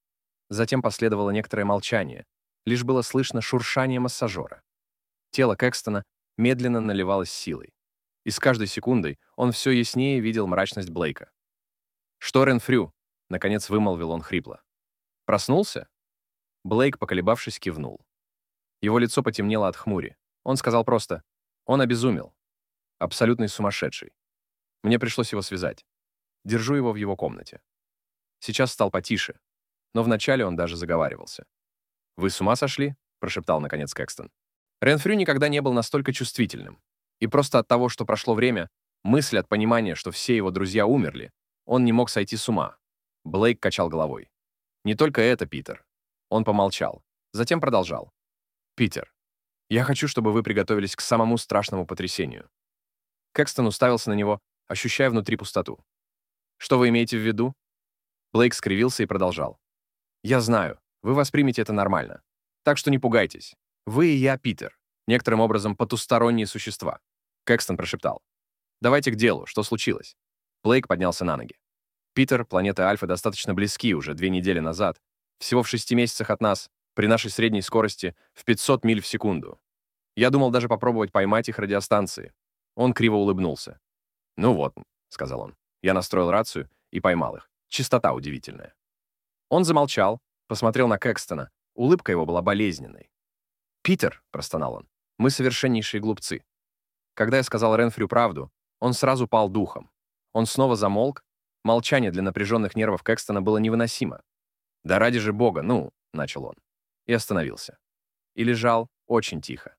Затем последовало некоторое молчание. Лишь было слышно шуршание массажера. Тело Кэкстона медленно наливалось силой. И с каждой секундой он все яснее видел мрачность Блейка. «Что, Ренфрю?» — наконец вымолвил он хрипло. «Проснулся?» Блейк, поколебавшись, кивнул. Его лицо потемнело от хмури. Он сказал просто: «Он обезумел. Абсолютный сумасшедший. Мне пришлось его связать. Держу его в его комнате». Сейчас стал потише, но вначале он даже заговаривался. «Вы с ума сошли?» — прошептал наконец Кэкстон. Ренфрю никогда не был настолько чувствительным. И просто от того, что прошло время, мысль от понимания, что все его друзья умерли, он не мог сойти с ума. Блейк качал головой. «Не только это, Питер». Он помолчал. Затем продолжал. «Питер, я хочу, чтобы вы приготовились к самому страшному потрясению». Кэкстон уставился на него, ощущая внутри пустоту. «Что вы имеете в виду?» Блейк скривился и продолжал. «Я знаю, вы воспримете это нормально. Так что не пугайтесь. Вы и я, Питер. Некоторым образом потусторонние существа». Кэкстон прошептал. «Давайте к делу. Что случилось?» Блейк поднялся на ноги. «Питер, планета Альфа достаточно близки уже две недели назад. Всего в шести месяцах от нас, при нашей средней скорости в пятьсот миль в секунду. Я думал даже попробовать поймать их радиостанции». Он криво улыбнулся. «Ну вот», — сказал он. «Я настроил рацию и поймал их. Частота удивительная». Он замолчал, посмотрел на Кэкстона. Улыбка его была болезненной. «Питер», — простонал он, — «мы совершеннейшие глупцы». Когда я сказал Ренфрю правду, он сразу пал духом. Он снова замолк. Молчание для напряженных нервов Кэкстона было невыносимо. «Да ради же бога, ну», — начал он. И остановился. И лежал очень тихо.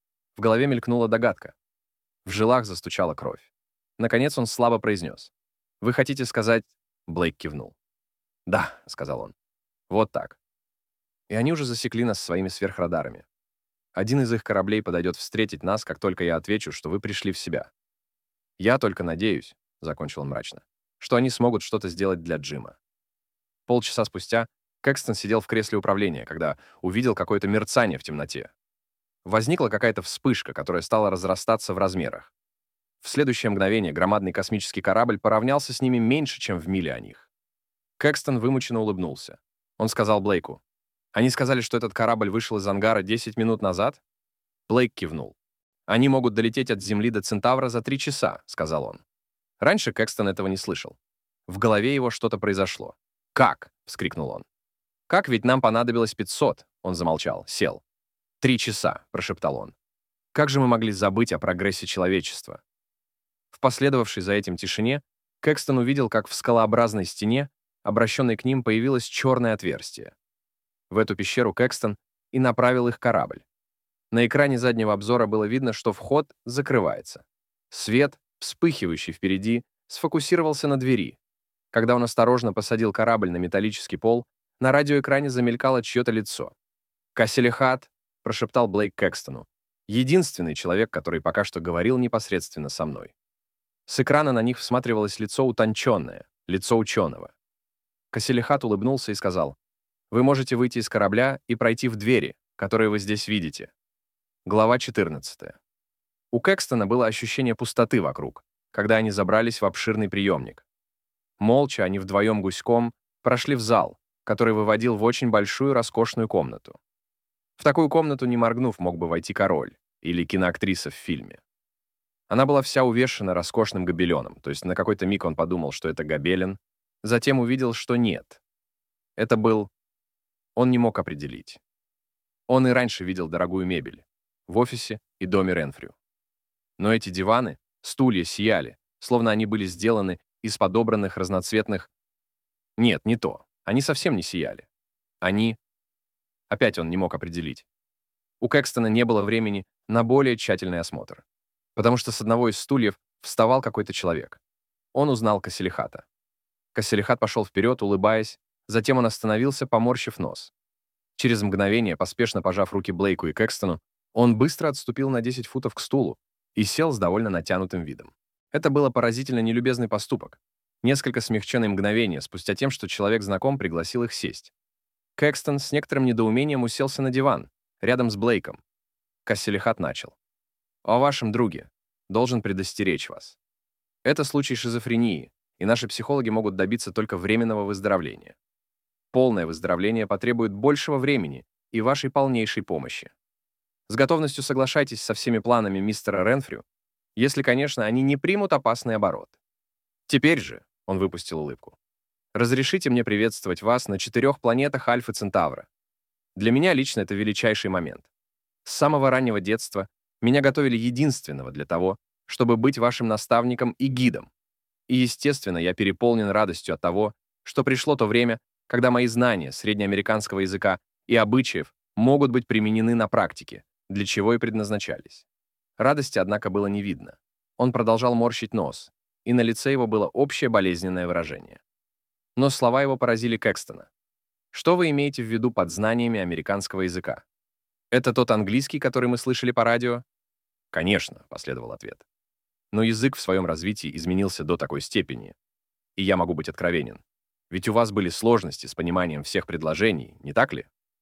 В голове мелькнула догадка. В жилах застучала кровь. Наконец он слабо произнес. «Вы хотите сказать...» — Блейк кивнул. «Да», — сказал он. «Вот так». И они уже засекли нас своими сверхрадарами. Один из их кораблей подойдет встретить нас, как только я отвечу, что вы пришли в себя. Я только надеюсь, — закончил он мрачно, — что они смогут что-то сделать для Джима. Полчаса спустя Кэкстон сидел в кресле управления, когда увидел какое-то мерцание в темноте. Возникла какая-то вспышка, которая стала разрастаться в размерах. В следующее мгновение громадный космический корабль поравнялся с ними меньше, чем в миле о них. Кэкстон вымученно улыбнулся. Он сказал Блейку: «Они сказали, что этот корабль вышел из ангара десять минут назад?» Блейк кивнул. «Они могут долететь от Земли до Центавра за три часа», — сказал он. Раньше Кэкстон этого не слышал. В голове его что-то произошло. «Как?» — вскрикнул он. «Как? Ведь нам понадобилось пятьсот». Он замолчал, сел. «Три часа», — прошептал он. «Как же мы могли забыть о прогрессе человечества?» В последовавшей за этим тишине Кэкстон увидел, как в скалообразной стене, обращенной к ним, появилось черное отверстие. В эту пещеру Кэкстон и направил их корабль. На экране заднего обзора было видно, что вход закрывается. Свет, вспыхивающий впереди, сфокусировался на двери. Когда он осторожно посадил корабль на металлический пол, на радиоэкране замелькало чье-то лицо. «Касселихат», — прошептал Блейк Кэкстону. Единственный человек, который пока что говорил непосредственно со мной. С экрана на них всматривалось лицо утонченное, лицо ученого. Касселихат улыбнулся и сказал: «Вы можете выйти из корабля и пройти в двери, которые вы здесь видите». Глава четырнадцатая. У Кэкстона было ощущение пустоты вокруг, когда они забрались в обширный приемник. Молча они вдвоем гуськом прошли в зал, который выводил в очень большую роскошную комнату. В такую комнату, не моргнув, мог бы войти король или киноактриса в фильме. Она была вся увешана роскошным гобеленом, то есть на какой-то миг он подумал, что это гобелен, затем увидел, что нет. Это был... Он не мог определить. Он и раньше видел дорогую мебель в офисе и доме Ренфрю. Но эти диваны, стулья сияли, словно они были сделаны из подобранных разноцветных... Нет, не то. Они совсем не сияли. Они... Опять он не мог определить. У Кэкстона не было времени на более тщательный осмотр, потому что с одного из стульев вставал какой-то человек. Он узнал Касселихата. Касселихат пошел вперед, улыбаясь, затем он остановился, поморщив нос. Через мгновение, поспешно пожав руки Блейку и Кэкстону, он быстро отступил на десять футов к стулу и сел с довольно натянутым видом. Это было поразительно нелюбезный поступок, несколько смягченное мгновение спустя тем, что человек-знаком пригласил их сесть. Кэкстон с некоторым недоумением уселся на диван, рядом с Блейком. Касселихат начал. «О вашем друге. Должен предостеречь вас. Это случай шизофрении, и наши психологи могут добиться только временного выздоровления. Полное выздоровление потребует большего времени и вашей полнейшей помощи. С готовностью соглашайтесь со всеми планами мистера Ренфрю, если, конечно, они не примут опасный оборот. Теперь же, он выпустил улыбку, разрешите мне приветствовать вас на четырех планетах Альфы Центавра. Для меня лично это величайший момент. С самого раннего детства меня готовили единственного для того, чтобы быть вашим наставником и гидом. И, естественно, я переполнен радостью от того, что пришло то время, когда мои знания среднеамериканского языка и обычаев могут быть применены на практике, для чего и предназначались. Радости, однако, было не видно. Он продолжал морщить нос, и на лице его было общее болезненное выражение. Но слова его поразили Кэкстона. Что вы имеете в виду под знаниями американского языка? Это тот английский, который мы слышали по радио? Конечно, последовал ответ. Но язык в своем развитии изменился до такой степени. И я могу быть откровенен. Ведь у вас были сложности с пониманием всех предложений, не так ли?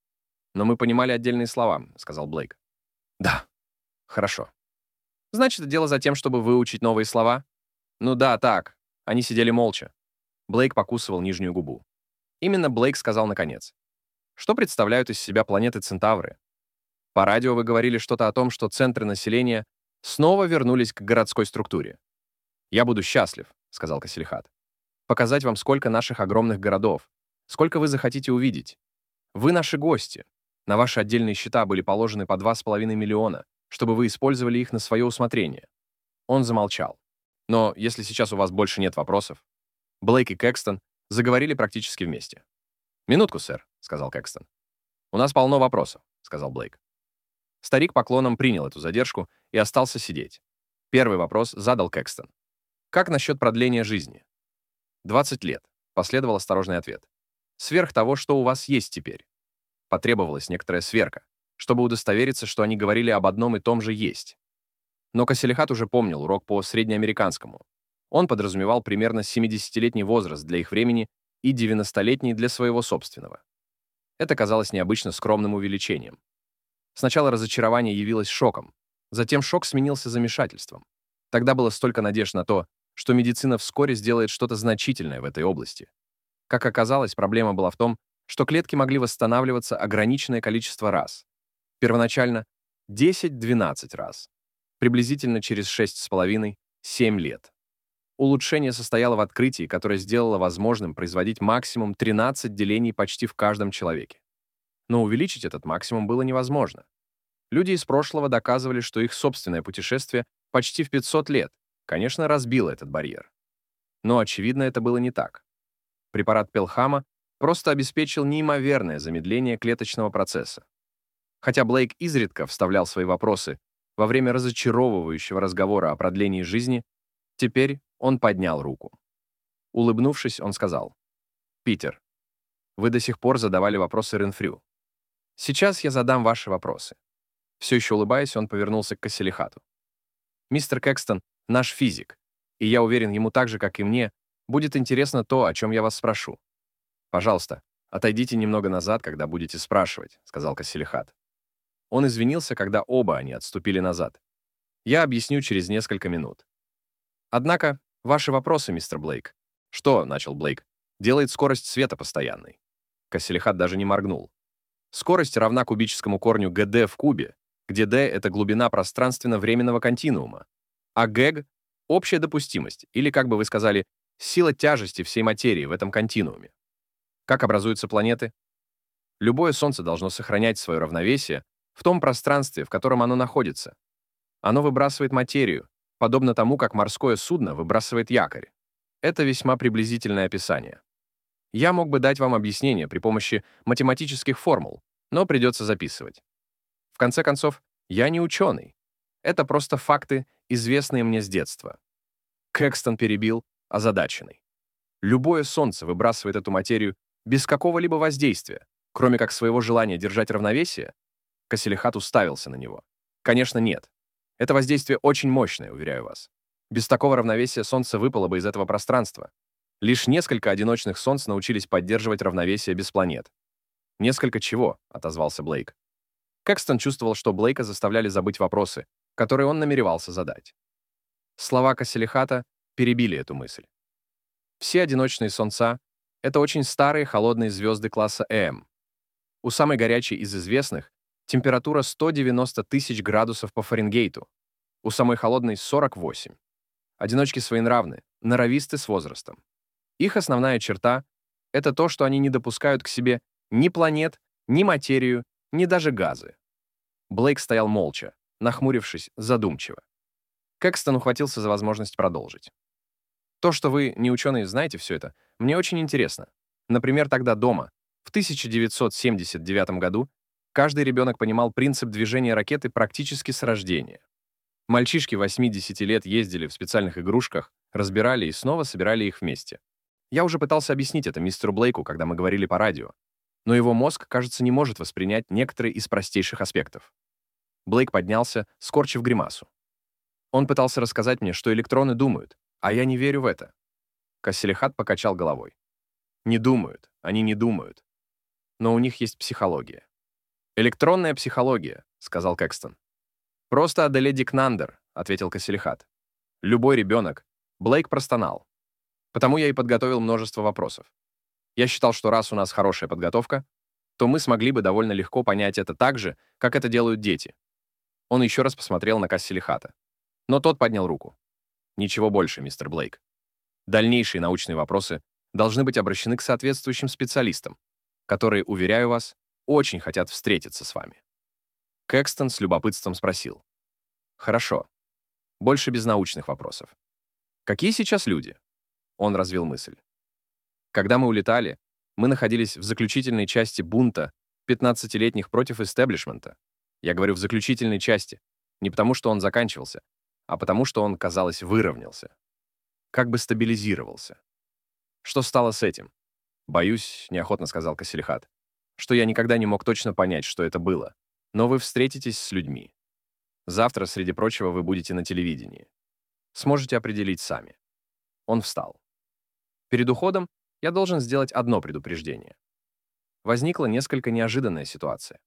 Но мы понимали отдельные слова, сказал Блейк. Да. Хорошо. Значит, дело за тем, чтобы выучить новые слова? Ну да, так. Они сидели молча. Блейк покусывал нижнюю губу. Именно Блейк сказал наконец. Что представляют из себя планеты Центавры? По радио вы говорили что-то о том, что центры населения снова вернулись к городской структуре. «Я буду счастлив», — сказал Кассельхат, «показать вам, сколько наших огромных городов, сколько вы захотите увидеть. Вы наши гости. На ваши отдельные счета были положены по два с половиной миллиона, чтобы вы использовали их на свое усмотрение». Он замолчал. Но если сейчас у вас больше нет вопросов... Блейк и Кэкстон заговорили практически вместе. «Минутку, сэр», — сказал Кэкстон. «У нас полно вопросов», — сказал Блейк. Старик поклоном принял эту задержку и остался сидеть. Первый вопрос задал Кэкстон. «Как насчет продления жизни?» «двадцать лет», — последовал осторожный ответ. «Сверх того, что у вас есть теперь». Потребовалась некоторая сверка, чтобы удостовериться, что они говорили об одном и том же «есть». Но Кассельхат уже помнил урок по среднеамериканскому. Он подразумевал примерно семидесятилетний возраст для их времени и девяностолетний для своего собственного. Это казалось необычно скромным увеличением. Сначала разочарование явилось шоком, затем шок сменился замешательством. Тогда было столько надежд на то, что медицина вскоре сделает что-то значительное в этой области. Как оказалось, проблема была в том, что клетки могли восстанавливаться ограниченное количество раз. Первоначально десять-двенадцать раз. Приблизительно через шесть с половиной — семь лет. Улучшение состояло в открытии, которое сделало возможным производить максимум тринадцать делений почти в каждом человеке. Но увеличить этот максимум было невозможно. Люди из прошлого доказывали, что их собственное путешествие почти в пятьсот лет, конечно, разбило этот барьер. Но, очевидно, это было не так. Препарат Пелхама просто обеспечил неимоверное замедление клеточного процесса. Хотя Блейк изредка вставлял свои вопросы во время разочаровывающего разговора о продлении жизни, теперь он поднял руку. Улыбнувшись, он сказал: «Питер, вы до сих пор задавали вопросы Ренфрю. Сейчас я задам ваши вопросы». Все еще улыбаясь, он повернулся к Кассельхату. «Мистер Кэкстон — наш физик, и я уверен, ему так же, как и мне, будет интересно то, о чем я вас спрошу. Пожалуйста, отойдите немного назад, когда будете спрашивать», — сказал Кассельхат. Он извинился, когда оба они отступили назад. «Я объясню через несколько минут. Однако, ваши вопросы, мистер Блейк». «Что?» — начал Блейк. «Делает скорость света постоянной». Кассельхат даже не моргнул. Скорость равна кубическому корню ГД в кубе, где d — это глубина пространственно-временного континуума, а гэг — общая допустимость, или, как бы вы сказали, сила тяжести всей материи в этом континууме. Как образуются планеты? Любое Солнце должно сохранять свое равновесие в том пространстве, в котором оно находится. Оно выбрасывает материю, подобно тому, как морское судно выбрасывает якорь. Это весьма приблизительное описание. Я мог бы дать вам объяснение при помощи математических формул, но придется записывать. В конце концов, я не ученый. Это просто факты, известные мне с детства. Кэкстон перебил, озадаченный. Любое Солнце выбрасывает эту материю без какого-либо воздействия, кроме как своего желания держать равновесие. Кассельхат уставился на него. Конечно, нет. Это воздействие очень мощное, уверяю вас. Без такого равновесия Солнце выпало бы из этого пространства. Лишь несколько одиночных Солнц научились поддерживать равновесие без планет. «Несколько чего?» — отозвался Блейк. Кэкстон чувствовал, что Блейка заставляли забыть вопросы, которые он намеревался задать. Слова Кассельхата перебили эту мысль. Все одиночные Солнца — Это очень старые холодные звезды класса М. У самой горячей из известных температура сто девяносто тысяч градусов по Фаренгейту, у самой холодной — сорок восемь. Одиночки своенравны, норовисты с возрастом. Их основная черта — это то, что они не допускают к себе ни планет, ни материю, ни даже газы. Блейк стоял молча, нахмурившись, задумчиво. Кэкстон ухватился за возможность продолжить. То, что вы, не ученые, знаете все это, мне очень интересно. Например, тогда дома, в тысяча девятьсот семьдесят девятом году, каждый ребенок понимал принцип движения ракеты практически с рождения. Мальчишки восьмидесяти лет ездили в специальных игрушках, разбирали и снова собирали их вместе. Я уже пытался объяснить это мистеру Блейку, когда мы говорили по радио, но его мозг, кажется, не может воспринять некоторые из простейших аспектов. Блейк поднялся, скорчив гримасу. Он пытался рассказать мне, что электроны думают, а я не верю в это. Кассилихат покачал головой. Не думают, они не думают. Но у них есть психология. «Электронная психология», — сказал Кэкстон. «Просто Аделе Дикнандер», — ответил Кассилихат. «Любой ребенок». Блейк простонал. Потому я и подготовил множество вопросов. Я считал, что раз у нас хорошая подготовка, то мы смогли бы довольно легко понять это так же, как это делают дети. Он еще раз посмотрел на Кассилихата. Но тот поднял руку. Ничего больше, мистер Блейк. Дальнейшие научные вопросы должны быть обращены к соответствующим специалистам, которые, уверяю вас, очень хотят встретиться с вами. Кэкстон с любопытством спросил. Хорошо. Больше без научных вопросов. Какие сейчас люди? Он развил мысль. Когда мы улетали, мы находились в заключительной части бунта пятнадцатилетних против истеблишмента. Я говорю в заключительной части, не потому что он заканчивался, а потому что он, казалось, выровнялся. Как бы стабилизировался. Что стало с этим? Боюсь, неохотно сказал Кассилихат, что я никогда не мог точно понять, что это было. Но вы встретитесь с людьми. Завтра, среди прочего, вы будете на телевидении. Сможете определить сами. Он встал. Перед уходом я должен сделать одно предупреждение. Возникла несколько неожиданная ситуация.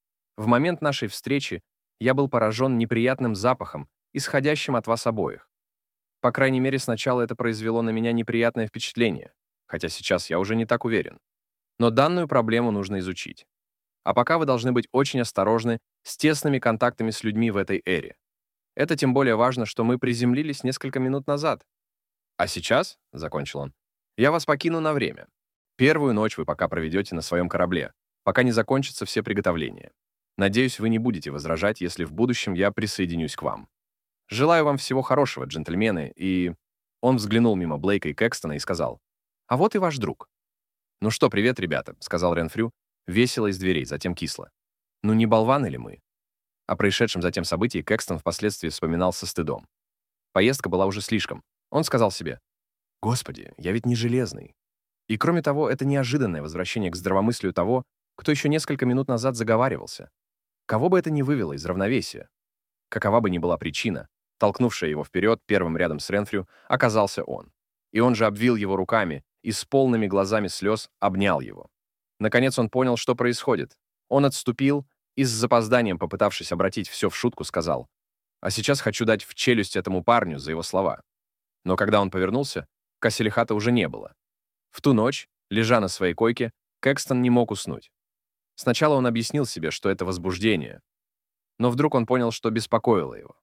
В момент нашей встречи я был поражен неприятным запахом, исходящим от вас обоих. По крайней мере, сначала это произвело на меня неприятное впечатление, хотя сейчас я уже не так уверен. Но данную проблему нужно изучить. А пока вы должны быть очень осторожны с тесными контактами с людьми в этой эре. Это тем более важно, что мы приземлились несколько минут назад. А сейчас, — закончил он, — я вас покину на время. Первую ночь вы пока проведете на своем корабле, пока не закончатся все приготовления. Надеюсь, вы не будете возражать, если в будущем я присоединюсь к вам. Желаю вам всего хорошего, джентльмены, и...» Он взглянул мимо Блейка и Кэкстона и сказал, «А вот и ваш друг». «Ну что, привет, ребята», — сказал Ренфрю, весело из дверей, затем кисло. «Ну не болваны ли мы?» О происшедшем затем событии Кэкстон впоследствии вспоминал со стыдом. Поездка была уже слишком. Он сказал себе, «Господи, я ведь не железный». И кроме того, это неожиданное возвращение к здравомыслию того, кто еще несколько минут назад заговаривался. Кого бы это ни вывело из равновесия. Какова бы ни была причина, толкнувшая его вперед первым рядом с Ренфрю, оказался он. И он же обвил его руками и с полными глазами слез обнял его. Наконец он понял, что происходит. Он отступил и с запозданием, попытавшись обратить все в шутку, сказал, «А сейчас хочу дать в челюсть этому парню за его слова». Но когда он повернулся, Кассилихата уже не было. В ту ночь, лежа на своей койке, Кэкстон не мог уснуть. Сначала он объяснил себе, что это возбуждение, но вдруг он понял, что беспокоило его.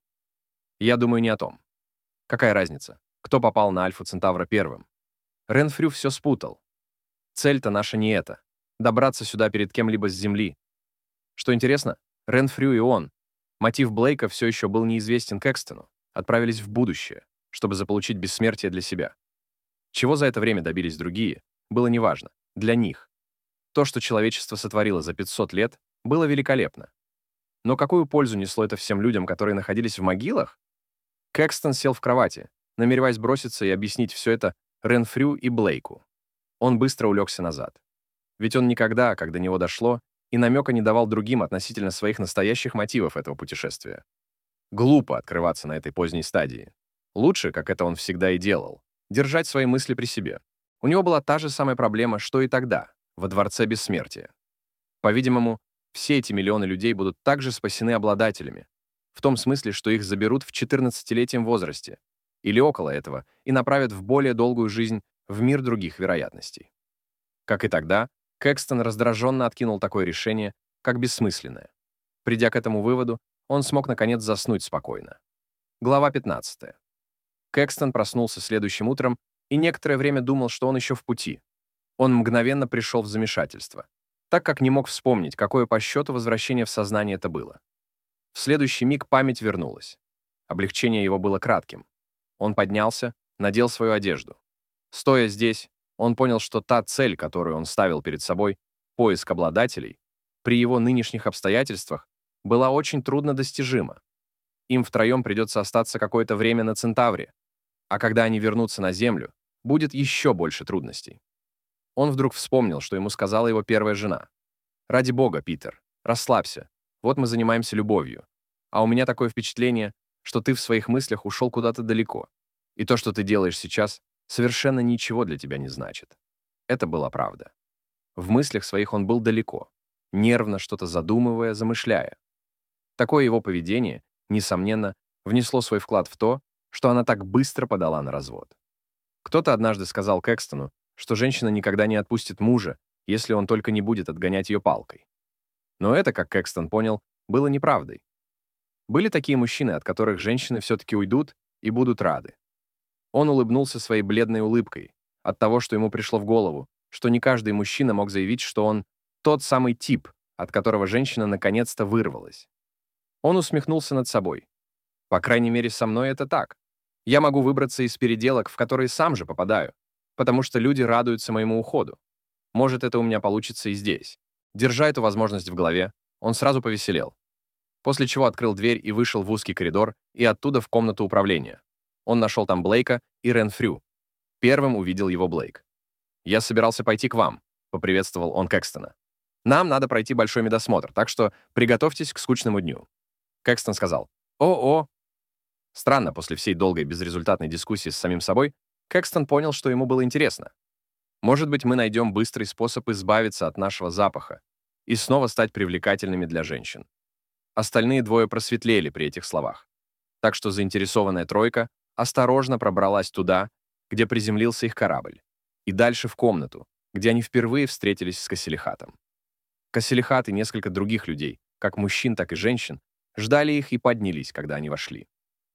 Я думаю не о том. Какая разница, кто попал на Альфу Центавра первым? Ренфрю все спутал. Цель-то наша не эта — добраться сюда перед кем-либо с Земли. Что интересно, Ренфрю и он, мотив Блейка все еще был неизвестен Кэкстону, отправились в будущее, чтобы заполучить бессмертие для себя. Чего за это время добились другие, было неважно. Для них. То, что человечество сотворило за пятьсот лет, было великолепно. Но какую пользу несло это всем людям, которые находились в могилах? Кэкстон сел в кровати, намереваясь броситься и объяснить все это Ренфрю и Блейку. Он быстро улегся назад. Ведь он никогда, как до него дошло, и намека не давал другим относительно своих настоящих мотивов этого путешествия. Глупо открываться на этой поздней стадии. Лучше, как это он всегда и делал, держать свои мысли при себе. У него была та же самая проблема, что и тогда, во Дворце Бессмертия. По-видимому, все эти миллионы людей будут также спасены обладателями, в том смысле, что их заберут в четырнадцатилетнем возрасте или около этого и направят в более долгую жизнь в мир других вероятностей. Как и тогда, Кэкстон раздраженно откинул такое решение, как бессмысленное. Придя к этому выводу, он смог наконец заснуть спокойно. Глава пятнадцатая. Кэкстон проснулся следующим утром и некоторое время думал, что он еще в пути. Он мгновенно пришел в замешательство, так как не мог вспомнить, какое по счету возвращение в сознание это было. В следующий миг память вернулась. Облегчение его было кратким. Он поднялся, надел свою одежду. Стоя здесь, он понял, что та цель, которую он ставил перед собой, поиск обладателей, при его нынешних обстоятельствах, была очень трудно достижима. Им втроем придется остаться какое-то время на Центавре, а когда они вернутся на Землю, будет еще больше трудностей. Он вдруг вспомнил, что ему сказала его первая жена. «Ради бога, Питер, расслабься. Вот мы занимаемся любовью. А у меня такое впечатление, что ты в своих мыслях ушел куда-то далеко. И то, что ты делаешь сейчас, совершенно ничего для тебя не значит». Это была правда. В мыслях своих он был далеко, нервно что-то задумывая, замышляя. Такое его поведение, несомненно, внесло свой вклад в то, что она так быстро подала на развод. Кто-то однажды сказал Кэкстону, что женщина никогда не отпустит мужа, если он только не будет отгонять ее палкой. Но это, как Кэкстон понял, было неправдой. Были такие мужчины, от которых женщины все-таки уйдут и будут рады. Он улыбнулся своей бледной улыбкой от того, что ему пришло в голову, что не каждый мужчина мог заявить, что он тот самый тип, от которого женщина наконец-то вырвалась. Он усмехнулся над собой. По крайней мере, со мной это так. Я могу выбраться из переделок, в которые сам же попадаю, потому что люди радуются моему уходу. Может, это у меня получится и здесь. Держа эту возможность в голове, он сразу повеселел. После чего открыл дверь и вышел в узкий коридор и оттуда в комнату управления. Он нашел там Блейка и Ренфрю. Первым увидел его Блейк. «Я собирался пойти к вам», — поприветствовал он Кэкстона. «Нам надо пройти большой медосмотр, так что приготовьтесь к скучному дню». Кэкстон сказал «О-о». Странно, после всей долгой безрезультатной дискуссии с самим собой, Кэкстон понял, что ему было интересно. Может быть, мы найдем быстрый способ избавиться от нашего запаха и снова стать привлекательными для женщин. Остальные двое просветлели при этих словах. Так что заинтересованная тройка осторожно пробралась туда, где приземлился их корабль, и дальше в комнату, где они впервые встретились с Касселихатом. Касселихат и несколько других людей, как мужчин, так и женщин, ждали их и поднялись, когда они вошли.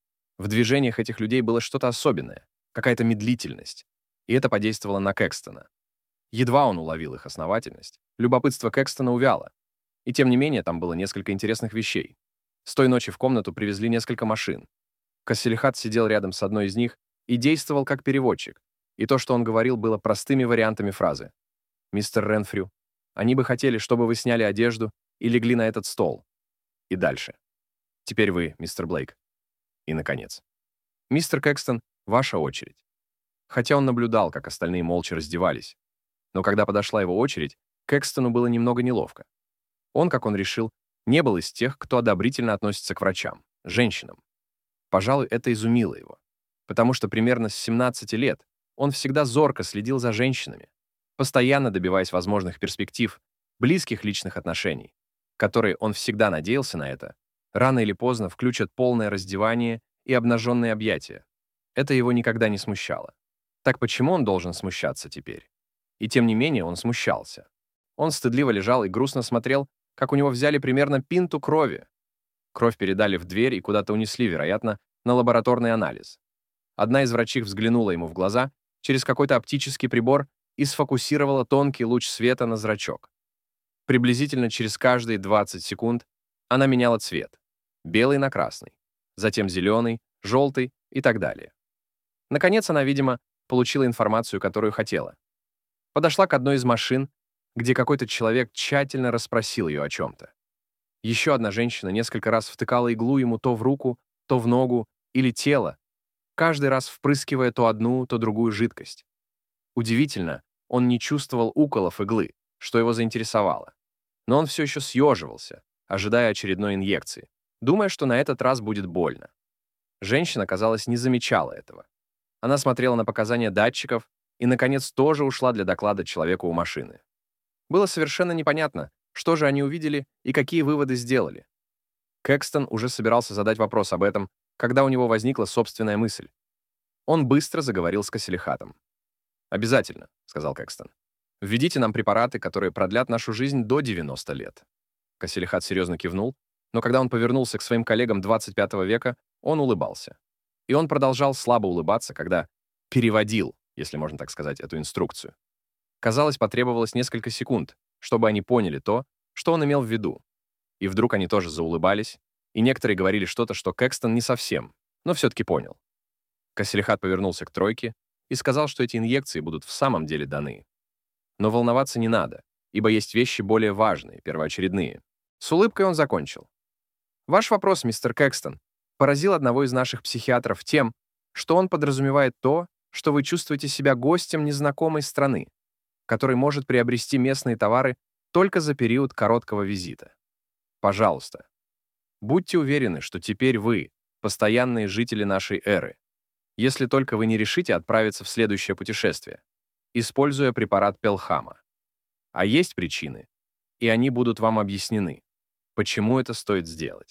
В движениях этих людей было что-то особенное, какая-то медлительность, и это подействовало на Кэкстона. Едва он уловил их основательность, любопытство Кэкстона увяло. И тем не менее, там было несколько интересных вещей. С той ночи в комнату привезли несколько машин. Касселихат сидел рядом с одной из них и действовал как переводчик, и то, что он говорил, было простыми вариантами фразы. «Мистер Ренфрю, они бы хотели, чтобы вы сняли одежду и легли на этот стол». И дальше. «Теперь вы, мистер Блейк». И, наконец. «Мистер Кэкстон, ваша очередь». Хотя он наблюдал, как остальные молча раздевались. Но когда подошла его очередь, Кэкстону было немного неловко. Он, как он решил, не был из тех, кто одобрительно относится к врачам, женщинам. Пожалуй, это изумило его, потому что примерно с семнадцати лет он всегда зорко следил за женщинами, постоянно добиваясь возможных перспектив, близких личных отношений, которые, он всегда надеялся на это, рано или поздно включат полное раздевание и обнаженные объятия. Это его никогда не смущало. Так почему он должен смущаться теперь? И тем не менее он смущался. Он стыдливо лежал и грустно смотрел, как у него взяли примерно пинту крови. Кровь передали в дверь и куда-то унесли, вероятно, на лабораторный анализ. Одна из врачих взглянула ему в глаза через какой-то оптический прибор и сфокусировала тонкий луч света на зрачок. Приблизительно через каждые двадцать секунд она меняла цвет. Белый на красный, затем зеленый, желтый и так далее. Наконец она, видимо, получила информацию, которую хотела. Подошла к одной из машин, где какой-то человек тщательно расспросил ее о чем-то. Еще одна женщина несколько раз втыкала иглу ему то в руку, то в ногу или тело, каждый раз впрыскивая то одну, то другую жидкость. Удивительно, он не чувствовал уколов иглы, что его заинтересовало. Но он все еще съеживался, ожидая очередной инъекции, думая, что на этот раз будет больно. Женщина, казалось, не замечала этого. Она смотрела на показания датчиков и, наконец, тоже ушла для доклада человеку у машины. Было совершенно непонятно, что же они увидели и какие выводы сделали. Кэкстон уже собирался задать вопрос об этом, когда у него возникла собственная мысль. Он быстро заговорил с Касселихатом. «Обязательно», — сказал Кэкстон. Введите нам препараты, которые продлят нашу жизнь до девяноста лет». Кассилихат серьезно кивнул, но когда он повернулся к своим коллегам двадцать пятого века, он улыбался. И он продолжал слабо улыбаться, когда переводил, если можно так сказать, эту инструкцию. Казалось, потребовалось несколько секунд, чтобы они поняли то, что он имел в виду. И вдруг они тоже заулыбались, и некоторые говорили что-то, что Кэкстон не совсем, но все-таки понял. Кассилихат повернулся к тройке и сказал, что эти инъекции будут в самом деле даны. Но волноваться не надо, ибо есть вещи более важные, первоочередные. С улыбкой он закончил. Ваш вопрос, мистер Кэкстон, поразил одного из наших психиатров тем, что он подразумевает то, что вы чувствуете себя гостем незнакомой страны, который может приобрести местные товары только за период короткого визита. Пожалуйста, будьте уверены, что теперь вы — постоянные жители нашей эры, если только вы не решите отправиться в следующее путешествие, используя препарат Пелхама. А есть причины, и они будут вам объяснены, почему это стоит сделать.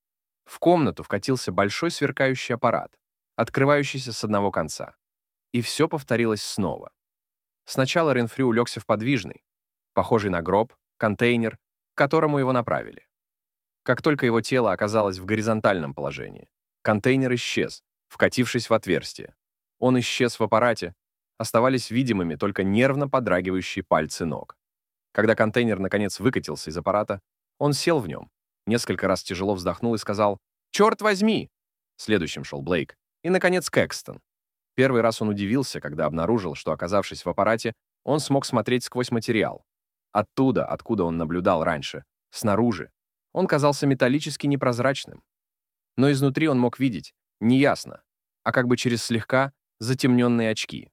В комнату вкатился большой сверкающий аппарат, открывающийся с одного конца. И все повторилось снова. Сначала Ренфрю улегся в подвижный, похожий на гроб, контейнер, к которому его направили. Как только его тело оказалось в горизонтальном положении, контейнер исчез, вкатившись в отверстие. Он исчез в аппарате, оставались видимыми только нервно подрагивающие пальцы ног. Когда контейнер наконец выкатился из аппарата, он сел в нем, несколько раз тяжело вздохнул и сказал «Черт возьми!». Следующим шел Блейк и, наконец, Кэкстон. Первый раз он удивился, когда обнаружил, что, оказавшись в аппарате, он смог смотреть сквозь материал. Оттуда, откуда он наблюдал раньше, снаружи, он казался металлически непрозрачным. Но изнутри он мог видеть не ясно, а как бы через слегка затемненные очки.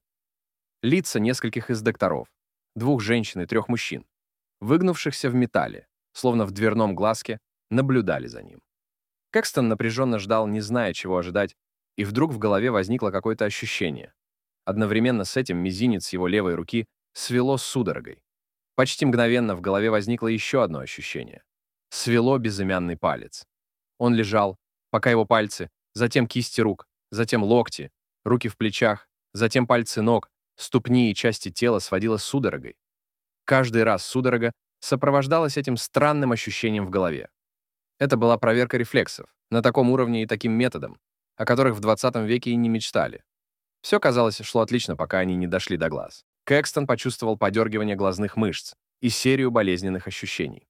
Лица нескольких из докторов, двух женщин и трех мужчин, выгнувшихся в металле, словно в дверном глазке, наблюдали за ним. Кэкстон напряженно ждал, не зная, чего ожидать, и вдруг в голове возникло какое-то ощущение. Одновременно с этим мизинец его левой руки свело судорогой. Почти мгновенно в голове возникло еще одно ощущение. Свело безымянный палец. Он лежал, пока его пальцы, затем кисти рук, затем локти, руки в плечах, затем пальцы ног, ступни и части тела сводило судорогой. Каждый раз судорога сопровождалась этим странным ощущением в голове. Это была проверка рефлексов, на таком уровне и таким методом, о которых в двадцатом веке и не мечтали. Все, казалось, шло отлично, пока они не дошли до глаз. Кэкстон почувствовал подергивание глазных мышц и серию болезненных ощущений.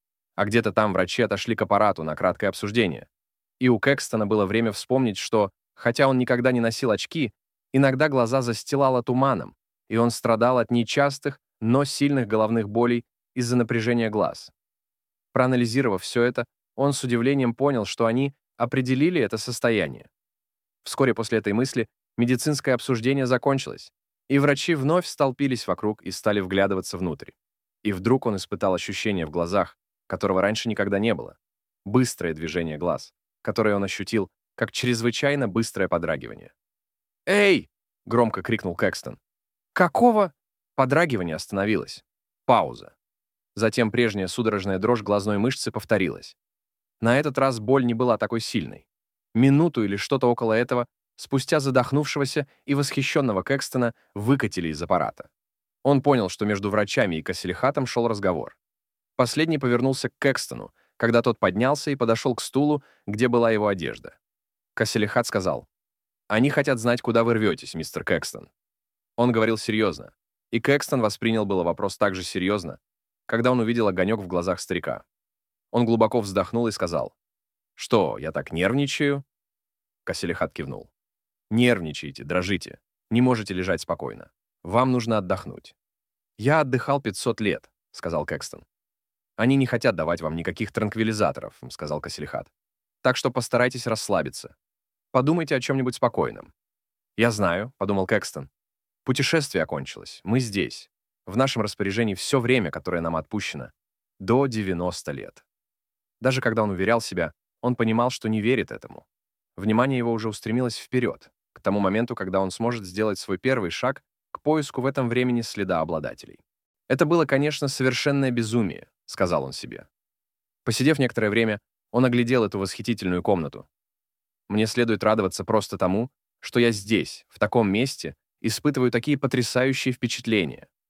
А где-то там врачи отошли к аппарату на краткое обсуждение. И у Кэкстона было время вспомнить, что, хотя он никогда не носил очки, иногда глаза застилало туманом, и он страдал от нечастых, но сильных головных болей из-за напряжения глаз. Проанализировав все это, он с удивлением понял, что они определили это состояние. Вскоре после этой мысли медицинское обсуждение закончилось, и врачи вновь столпились вокруг и стали вглядываться внутрь. И вдруг он испытал ощущение в глазах, которого раньше никогда не было. Быстрое движение глаз, которое он ощутил как чрезвычайно быстрое подрагивание. «Эй!» — громко крикнул Кэкстон. «Какого?» Подрагивание остановилось. Пауза. Затем прежняя судорожная дрожь глазной мышцы повторилась. На этот раз боль не была такой сильной. Минуту или что-то около этого, спустя задохнувшегося и восхищенного Кэкстона выкатили из аппарата. Он понял, что между врачами и Кассилихатом шел разговор. Последний повернулся к Кэкстону, когда тот поднялся и подошел к стулу, где была его одежда. Кассилихат сказал: «Они хотят знать, куда вы рветесь, мистер Кэкстон». Он говорил серьезно, и Кэкстон воспринял было вопрос так же серьезно, когда он увидел огонек в глазах старика. Он глубоко вздохнул и сказал: «Что, я так нервничаю?» Кассилихат кивнул. «Нервничаете, дрожите, не можете лежать спокойно. Вам нужно отдохнуть». «Я отдыхал пятьсот лет», — сказал Кэкстон. «Они не хотят давать вам никаких транквилизаторов», — сказал Кассилихат. «Так что постарайтесь расслабиться. Подумайте о чем-нибудь спокойном». «Я знаю», — подумал Кэкстон. «Путешествие окончилось. Мы здесь. В нашем распоряжении все время, которое нам отпущено. До девяноста лет». Даже когда он уверял себя, он понимал, что не верит этому. Внимание его уже устремилось вперед, к тому моменту, когда он сможет сделать свой первый шаг к поиску в этом времени следа обладателей. «Это было, конечно, совершенное безумие», — сказал он себе. Посидев некоторое время, он оглядел эту восхитительную комнату. «Мне следует радоваться просто тому, что я здесь, в таком месте, испытываю такие потрясающие впечатления.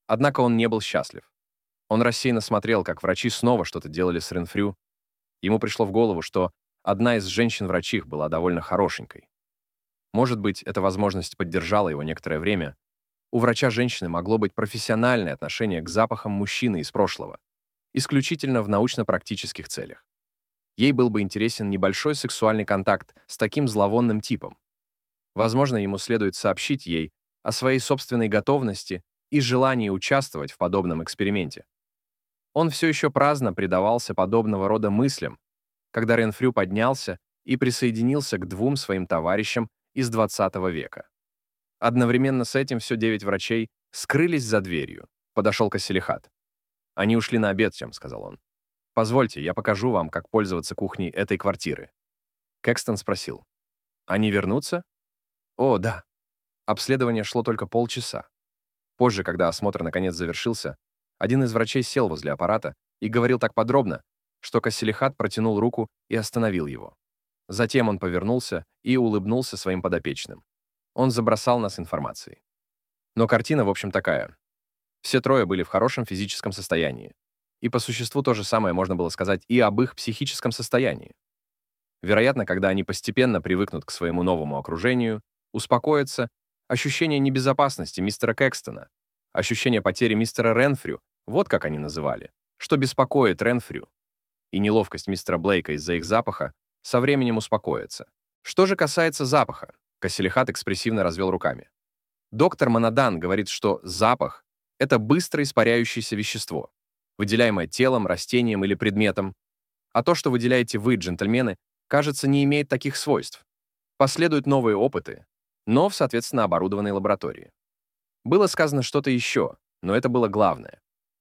Однако он не был счастлив. Он рассеянно смотрел, как врачи снова что-то делали с Ренфрю. Ему пришло в голову, что одна из женщин-врачей была довольно хорошенькой. Может быть, эта возможность поддержала его некоторое время. У врача-женщины могло быть профессиональное отношение к запахам мужчины из прошлого, исключительно в научно-практических целях. Ей был бы интересен небольшой сексуальный контакт с таким зловонным типом. Возможно, ему следует сообщить ей о своей собственной готовности и желании участвовать в подобном эксперименте. Он все еще праздно предавался подобного рода мыслям, когда Ренфрю поднялся и присоединился к двум своим товарищам из двадцатого века. Одновременно с этим все девять врачей скрылись за дверью. Подошел Кассилихат. «Они ушли на обед, чем», — сказал он. «Позвольте, я покажу вам, как пользоваться кухней этой квартиры». Кэкстон спросил. «Они вернутся?» «О, да». Обследование шло только полчаса. Позже, когда осмотр наконец завершился, один из врачей сел возле аппарата и говорил так подробно, что Кассилихат протянул руку и остановил его. Затем он повернулся и улыбнулся своим подопечным. Он забросал нас информацией. Но картина, в общем, такая. Все трое были в хорошем физическом состоянии. И по существу то же самое можно было сказать и об их психическом состоянии. Вероятно, когда они постепенно привыкнут к своему новому окружению, успокоятся, ощущение небезопасности мистера Кэкстона, ощущение потери мистера Ренфрю, вот как они называли, что беспокоит Ренфрю, и неловкость мистера Блейка из-за их запаха со временем успокоится. Что же касается запаха, Кассилихат экспрессивно развел руками. Доктор Монадан говорит, что запах — это быстро испаряющееся вещество, выделяемое телом, растением или предметом, а то, что выделяете вы, джентльмены, кажется, не имеет таких свойств. Последуют новые опыты, но в соответственно оборудованной лаборатории. Было сказано что-то еще, но это было главное.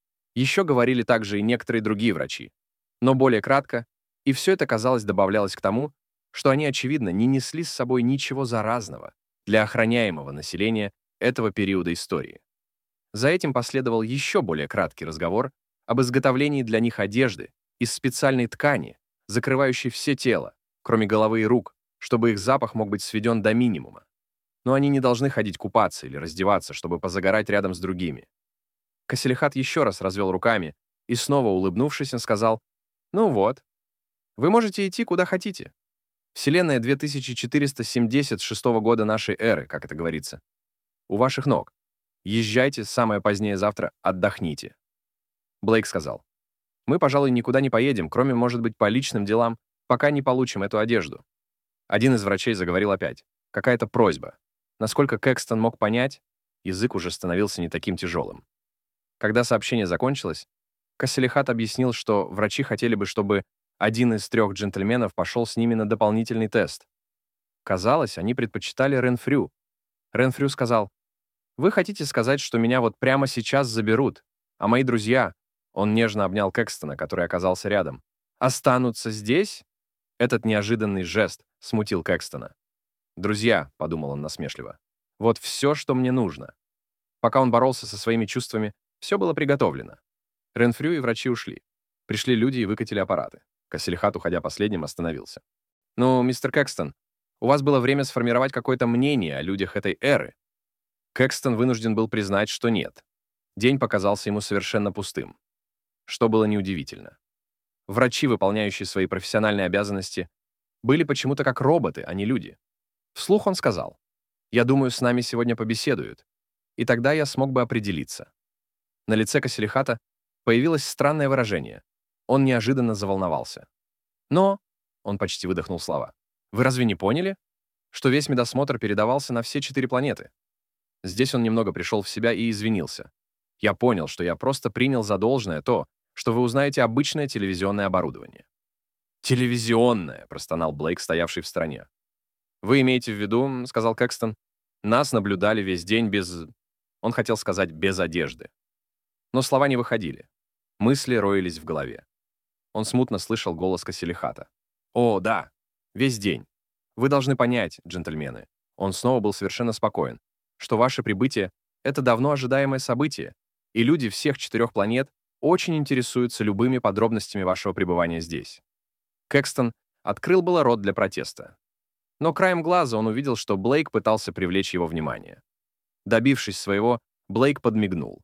Еще говорили также и некоторые другие врачи, но более кратко, и все это, казалось, добавлялось к тому, что они, очевидно, не несли с собой ничего заразного для охраняемого населения этого периода истории. За этим последовал еще более краткий разговор об изготовлении для них одежды из специальной ткани, закрывающей все тело, кроме головы и рук, чтобы их запах мог быть сведен до минимума. Но они не должны ходить купаться или раздеваться, чтобы позагорать рядом с другими. Кассилихат еще раз развел руками и, снова улыбнувшись, он сказал: «Ну вот, вы можете идти куда хотите. Вселенная две тысячи четыреста семьдесят шестого года нашей эры, как это говорится. У ваших ног. Езжайте, самое позднее завтра отдохните». Блейк сказал: «Мы, пожалуй, никуда не поедем, кроме, может быть, по личным делам, пока не получим эту одежду». Один из врачей заговорил опять. Какая-то просьба. Насколько Кэкстон мог понять, язык уже становился не таким тяжелым. Когда сообщение закончилось, Кассилихат объяснил, что врачи хотели бы, чтобы один из трех джентльменов пошел с ними на дополнительный тест. Казалось, они предпочитали Ренфрю. Ренфрю сказал: «Вы хотите сказать, что меня вот прямо сейчас заберут, а мои друзья...» Он нежно обнял Кэкстона, который оказался рядом. «Останутся здесь?» Этот неожиданный жест смутил Кэкстона. «Друзья», — подумал он насмешливо, — «вот все, что мне нужно». Пока он боролся со своими чувствами, все было приготовлено. Ренфрю и врачи ушли. Пришли люди и выкатили аппараты. Кассилихат, уходя последним, остановился. «Ну, мистер Кэкстон, у вас было время сформировать какое-то мнение о людях этой эры». Кэкстон вынужден был признать, что нет. День показался ему совершенно пустым. Что было неудивительно. Врачи, выполняющие свои профессиональные обязанности, были почему-то как роботы, а не люди. Вслух он сказал: «Я думаю, с нами сегодня побеседуют, и тогда я смог бы определиться». На лице Кассилихата появилось странное выражение. Он неожиданно заволновался. «Но», — он почти выдохнул слова, «вы разве не поняли, что весь медосмотр передавался на все четыре планеты?» Здесь он немного пришел в себя и извинился. «Я понял, что я просто принял за должное то, что вы узнаете обычное телевизионное оборудование». «Телевизионное», — простонал Блейк, стоявший в стороне. «Вы имеете в виду, — сказал Кэкстон, — нас наблюдали весь день без...» Он хотел сказать «без одежды». Но слова не выходили. Мысли роились в голове. Он смутно слышал голос Кассилихата. «О, да, весь день. Вы должны понять, джентльмены». Он снова был совершенно спокоен, что ваше прибытие — это давно ожидаемое событие, и люди всех четырех планет очень интересуются любыми подробностями вашего пребывания здесь. Кэкстон открыл было рот для протеста. Но краем глаза он увидел, что Блейк пытался привлечь его внимание. Добившись своего, Блейк подмигнул.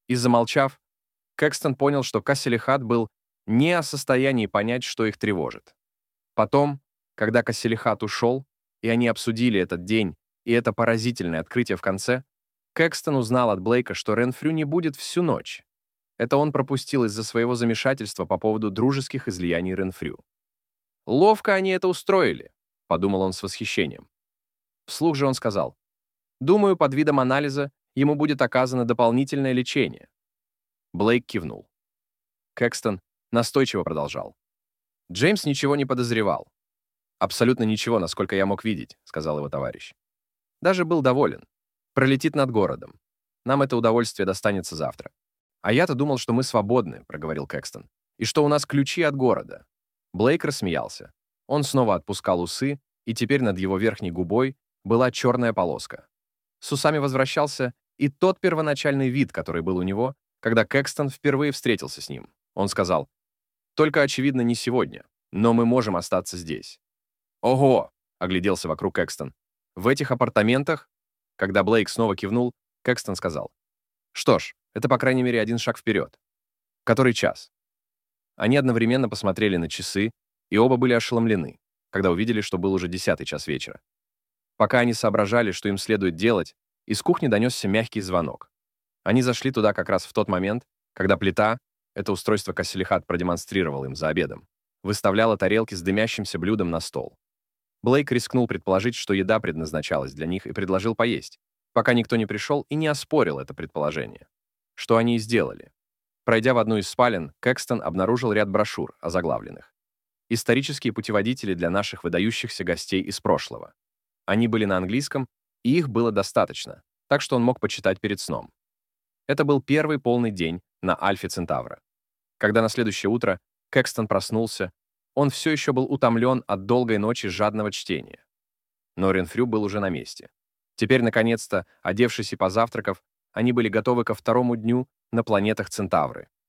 И замолчав, Кэкстон понял, что Касселихат был не о состоянии понять, что их тревожит. Потом, когда Касселихат ушел, и они обсудили этот день и это поразительное открытие в конце, Кэкстон узнал от Блейка, что Ренфрю не будет всю ночь. Это он пропустил из-за своего замешательства по поводу дружеских излияний Ренфрю. «Ловко они это устроили», — подумал он с восхищением. Вслух же он сказал: «Думаю, под видом анализа ему будет оказано дополнительное лечение». Блейк кивнул. Кэкстон настойчиво продолжал. «Джеймс ничего не подозревал. Абсолютно ничего, насколько я мог видеть», — сказал его товарищ. «Даже был доволен. Пролетит над городом. Нам это удовольствие достанется завтра». «А я-то думал, что мы свободны», — проговорил Кэкстон, «и что у нас ключи от города». Блейк рассмеялся. Он снова отпускал усы, и теперь над его верхней губой была черная полоска. С усами возвращался и тот первоначальный вид, который был у него, когда Кэкстон впервые встретился с ним. Он сказал: «Только, очевидно, не сегодня, но мы можем остаться здесь». «Ого!» — огляделся вокруг Кэкстон. «В этих апартаментах?» Когда Блейк снова кивнул, Кэкстон сказал: «Что ж, это, по крайней мере, один шаг вперед. Который час?» Они одновременно посмотрели на часы, и оба были ошеломлены, когда увидели, что был уже десятый час вечера. Пока они соображали, что им следует делать, из кухни донесся мягкий звонок. Они зашли туда как раз в тот момент, когда плита, это устройство Касселихат продемонстрировал им за обедом, выставляла тарелки с дымящимся блюдом на стол. Блейк рискнул предположить, что еда предназначалась для них, и предложил поесть, пока никто не пришел и не оспорил это предположение. Что они и сделали. Пройдя в одну из спален, Кэкстон обнаружил ряд брошюр, озаглавленных: «Исторические путеводители для наших выдающихся гостей из прошлого». Они были на английском, и их было достаточно, так что он мог почитать перед сном. Это был первый полный день на Альфе Центавра. Когда на следующее утро Кэкстон проснулся, он все еще был утомлен от долгой ночи жадного чтения. Но Ренфрю был уже на месте. Теперь, наконец-то, одевшись и позавтракав, они были готовы ко второму дню на планетах Центавры.